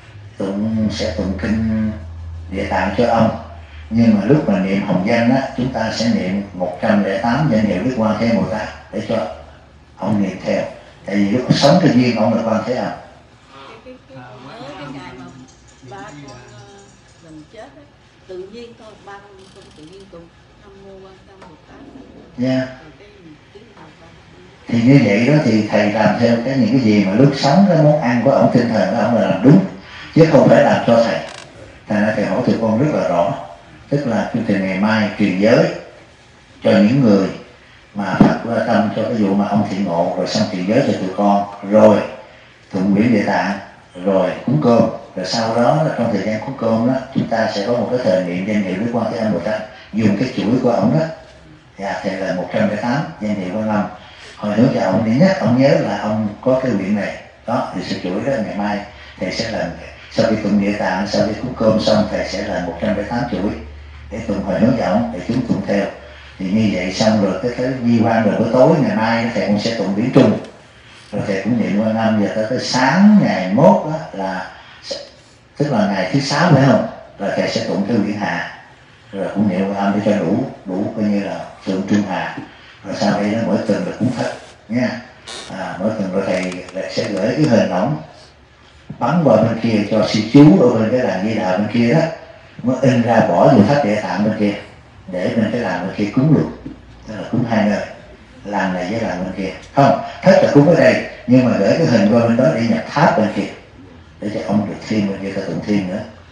sẽ tụng kinh Địa Tạng cho ông. Nhưng mà lúc mà niệm hồng danh á, chúng ta sẽ niệm 108 danh hiệu Đức Quan Thế Bồ Tát để cho ông niệm theo. Tại vì lúc sống cái duyên ông là Quan Thế Âm. Cái ngày mà ba con mình chết á, tự nhiên thôi, ba con tự nhiên tụng Nam Mô Quan Tâm Bồ Tát. Nha. Thì như vậy đó thì thầy làm theo những cái gì mà lúc sống cái món ăn của ông, tinh thần của ông là làm đúng, chứ không phải làm cho thầy. Thành ra thầy hỏi tụi con rất là rõ. Tức là chương trình ngày mai truyền giới cho những người mà Phật quan tâm cho cái vụ mà ông thị ngộ, rồi xong truyền giới cho tụi con, rồi tụng quyển Địa Tạng, rồi cúng cơm, rồi sau đó là trong thời gian cúng cơm đó chúng ta sẽ có một cái thời niệm danh hiệu Đức Quan Thế Âm Bồ Tát, dùng cái chuỗi của ông đó. Dạ thì là 108 danh hiệu Quan Âm. Hồi hướng cho ông đi nhắc ông nhớ là ông có cái quyển này đó, thì sẽ chuỗi đó ngày mai thầy sẽ làm. Sau khi tụng Địa Tạng, sau khi cúng cơm xong thầy sẽ làm 108 chuỗi để tụng hồi hướng cho ông, để chúng tụng theo. Thì như vậy xong rồi cái di quan rồi buổi tối ngày mai thầy cũng sẽ tụng điển trung, rồi thầy cũng niệm Quan Âm. Và tới sáng ngày mốt đó là tức là ngày thứ 6 phải không, là thầy sẽ tụng cái quyển Hạ, rồi cũng niệm Quan Âm để cho đủ coi như là tượng trung Hạ. Rồi sau đây nó mỗi tuần là cúng thất nha. Mỗi tuần rồi thầy sẽ gửi cái hình ổng bắn vào bên kia cho sư chú ở bên cái làng Di Đà bên kia đó, mới in ra bỏ vô thất Địa Tạng bên kia, để bên cái làng bên kia cúng luôn. Tức là cúng hai nơi, làng này với làng bên kia. Không, thất là cúng ở đây, nhưng mà gửi cái hình qua bên đó để nhập tháp bên kia, để cho ông được thêm bên kia ta tụng thêm nữa.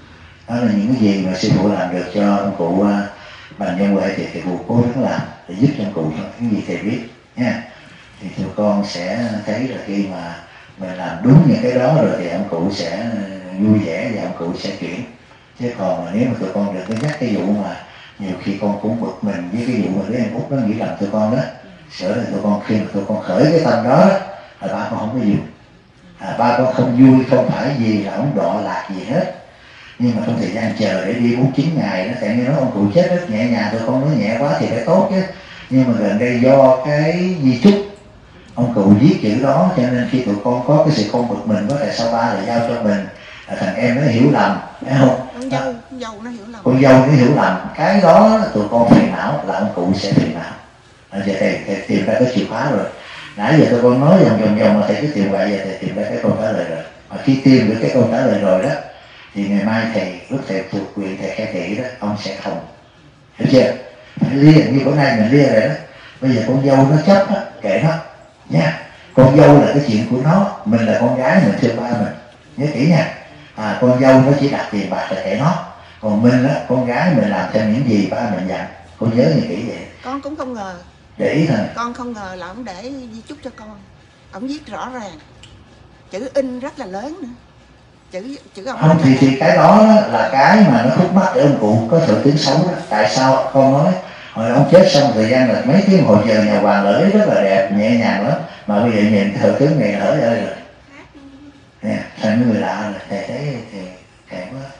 Đó là những cái gì mà sư phụ làm được cho ông cụ Bành Nhân Huệ thì thầy cụ cố gắng làm để giúp cho ông cụ những gì thầy biết nha. Thì tụi con sẽ thấy là khi mà mình làm đúng những cái đó rồi thì ông cụ sẽ vui vẻ và ông cụ sẽ chuyển. Chứ còn mà nếu mà tụi con đừng có nhắc cái vụ mà nhiều khi con cũng bực mình với cái vụ mà đứa em Út nó nghĩ làm tụi con đó, sợ là tụi con khi mà tụi con khởi cái tâm đó là ba con không có vui. Ba con không vui không phải vì là ông đọa lạc gì hết, nhưng mà trong thời gian chờ để đi 49 ngày đó, tại như nói ông cụ chết rất nhẹ nhàng, tụi con nói nhẹ quá thì phải tốt chứ, nhưng mà gần đây do cái di chúc ông cụ viết chữ đó cho nên khi tụi con có cái sự con bực mình có tại sao ba lại giao cho mình, thằng em nó hiểu lầm, phải không? Con dâu nó hiểu lầm. Con dâu nó hiểu lầm, cái đó tụi con phiền não là ông cụ sẽ phiền não. Giờ thầy tìm ra cái chìa khóa rồi. Nãy giờ tụi con nói vòng mà thầy cứ tìm vậy, giờ thầy tìm ra cái câu trả lời rồi. Mà khi tìm được cái câu trả lời rồi đó, thì ngày mai thầy, lúc thầy thuộc quyền thầy khai thị đó, ông sẽ không. Hiểu chưa? Phải lia, như bữa nay mình lia rồi đó. Bây giờ con dâu nó chấp á, kệ nó nha. Con dâu là cái chuyện của nó, mình là con gái mình thương ba mình. Nhớ kỹ nha. Con dâu nó chỉ đặt tiền bạc là kệ nó. Còn mình á, con gái mình làm theo những gì ba mình dặn. Con nhớ như kỹ vậy. Con cũng không ngờ. Để ý thôi. Con không ngờ là ông để di chúc cho con. Ông viết rõ ràng. Chữ in rất là lớn nữa. Chữ ông không thì cái đó là cái mà nó khúc mắc để ông cụ có thừa tướng sống đó. Tại sao con nói hồi ông chết xong thời gian là mấy tiếng hồi giờ nhà hoàng lễ rất là đẹp nhẹ nhàng lắm, mà bây giờ nhìn thừa tướng này hỡi ơi rồi nè, thành người lạ rồi thầy thấy thì kệ quá.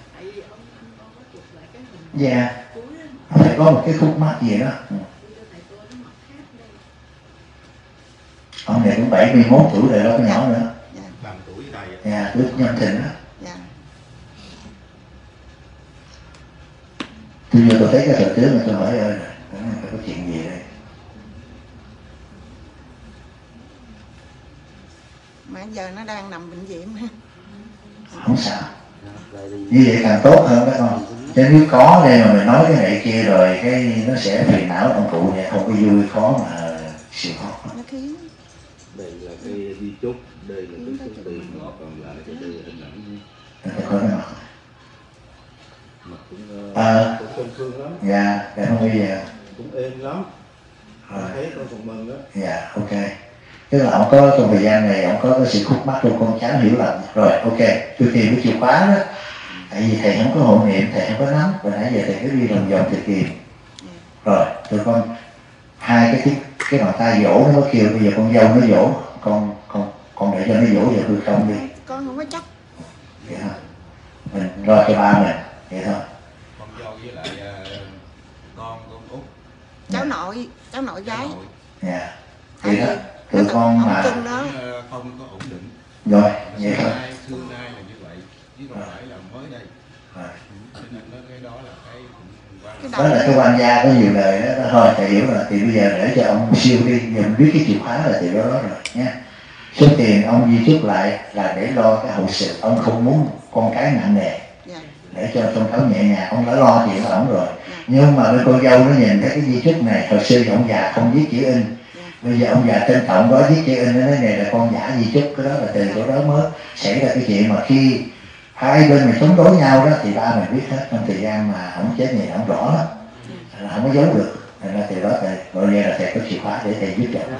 Dạ phải có một cái khúc mắc gì đó. Ông này cũng 71 tuổi rồi đó, có nhỏ nữa. Bằng tuổi với thầy. Dạ, tuổi Nhâm Thìn đó. Tôi thấy cái thừa tướng mà tôi hỏi ơi, phải có chuyện gì đây? Mà giờ nó đang nằm bệnh viện. Không sao. Như vậy càng tốt hơn đó con. Chứ nếu có đây mà mình nói cái này kia rồi cái nó sẽ phiền não ông cụ này, không có vui khó mà chịu khó. Đây là cái di chúc, đây là cái số tiền, còn lại cái đây là hình ảnh. Có cái mặt. Mặt cũng thân thương lắm. Dạ, không bây giờ. Cũng êm lắm. Thấy con còn mừng đó. Dạ, ok. Tức là ông có trong thời gian này ông có cái sự khúc mắc trong con cháu hiểu lầm. Rồi, ok. Tôi tìm cái chìa khóa đó. Tại vì thầy không có hộ niệm, thầy không có nắm. Và nãy giờ thầy cứ đi lòng vòng thầy tìm. Rồi, tụi con hai cái bàn tay dỗ nó có kêu bây giờ con dâu nó dỗ, con để cho nó dỗ giờ tôi không đi. Con không có chấp. Vậy thôi. Mình lo cho ba mình, vậy thôi. Con dâu với lại con út. Cháu nội gái. Dạ. Vậy đó, tụi con mà không có ổn định. Rồi, vậy thôi. Xưa nay là như vậy, chứ không phải là mới đây. Cho nên cái đó là cái đó là cái quan gia có nhiều lời đó, thôi thầy hiểu rồi, thì bây giờ để cho ông siêu đi, giờ mình biết cái chìa khóa là từ đó rồi nha. Số tiền ông di chúc lại là để lo cái hậu sự, ông không muốn con cái nặng nề, để cho trong cháu nhẹ nhàng, ông đã lo chuyện của ông rồi. Nhưng mà bên con dâu nó nhìn thấy cái di chúc này, hồi xưa ông già không viết chữ in, bây giờ ông già trân trọng có viết chữ in, nó nói này là con giả di chúc, cái đó là từ chỗ đó mới xảy ra cái chuyện mà khi hai bên mình chống đối nhau đó thì ba mình biết hết. Trong thời gian mà ông chết này ông rõ lắm, là không có giấu được, nên là từ đó thầy gọi là thầy có chìa khóa để thầy giúp cho.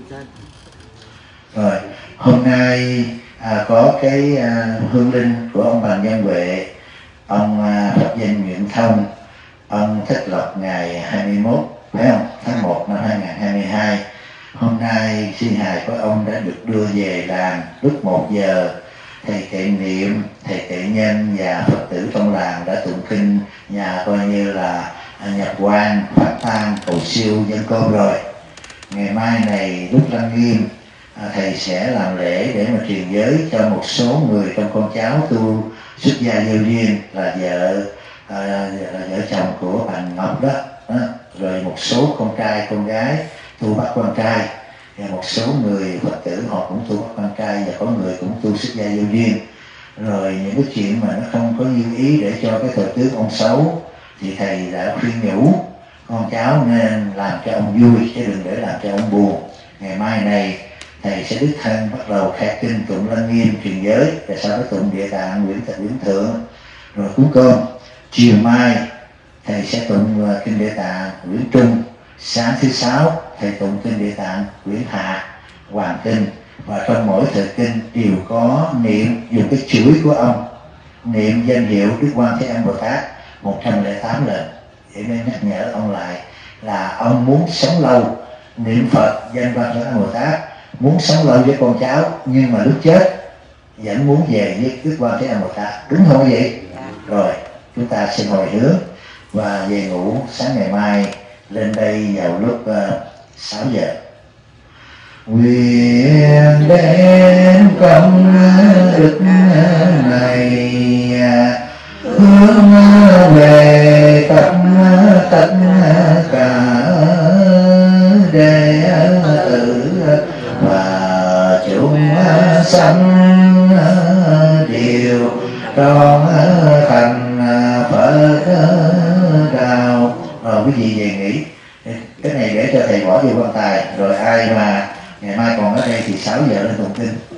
Rồi hôm nay có cái hương linh của ông Bành Nhân Huệ, ông Pháp Danh Nguyễn Thông, ông Thích Lộc ngày 21 phải không, tháng 1 năm 2022. Hôm nay thi hài của ông đã được đưa về làng lúc 1 giờ. Thầy Tệ Niệm, thầy Tệ Nhân và Phật tử trong làng đã tụng kinh nhà coi như là nhập quan, phát tang, cầu siêu dân cơm rồi. Ngày mai này lúc Lăng Nghiêm, thầy sẽ làm lễ để mà truyền giới cho một số người trong con cháu tu xuất gia giao duyên là vợ chồng của Bành Ngọc đó. Rồi một số con trai con gái tu bắt con trai, và một số người Phật tử họ cũng tu bắt con trai, và có người cũng tu xuất gia giao duyên. Rồi những cái chuyện mà nó không có như ý để cho cái thời tướng ông xấu thì thầy đã khuyên nhủ con cháu nên làm cho ông vui chứ đừng để làm cho ông buồn. Ngày mai này thầy sẽ đích thân bắt đầu khai kinh tụng Lăng Nghiêm truyền giới, rồi sau đó tụng Địa Tạng Nguyễn Thượng, rồi cúng cơm. chiều mai thầy sẽ tụng kinh Địa Tạng quyển Trung, sáng thứ 6 thầy tụng kinh Địa Tạng quyển Hạ Hoàng kinh, và trong mỗi thời kinh đều có niệm dùng cái chuỗi của ông, niệm danh hiệu Đức Quan Thế Âm Bồ Tát 108 lần, để nên nhắc nhở ông lại là ông muốn sống lâu, niệm Phật danh Quan Thế Âm Bồ Tát, muốn sống lâu với con cháu, nhưng mà lúc chết vẫn muốn về với Đức Quan Thế Âm Bồ Tát, đúng không vậy? Rồi chúng ta xin hồi hướng và về ngủ. Sáng ngày mai lên đây vào lúc 6 giờ. Nguyện đến công đức này hướng về tất cả đệ tử và chúng sanh đều trọn thành Phật đạo. Rồi quý vị về nghỉ. Cái này để cho thầy bỏ vô quan tài, rồi ai mà ngày mai còn ở đây thì 6 giờ lên tụng kinh.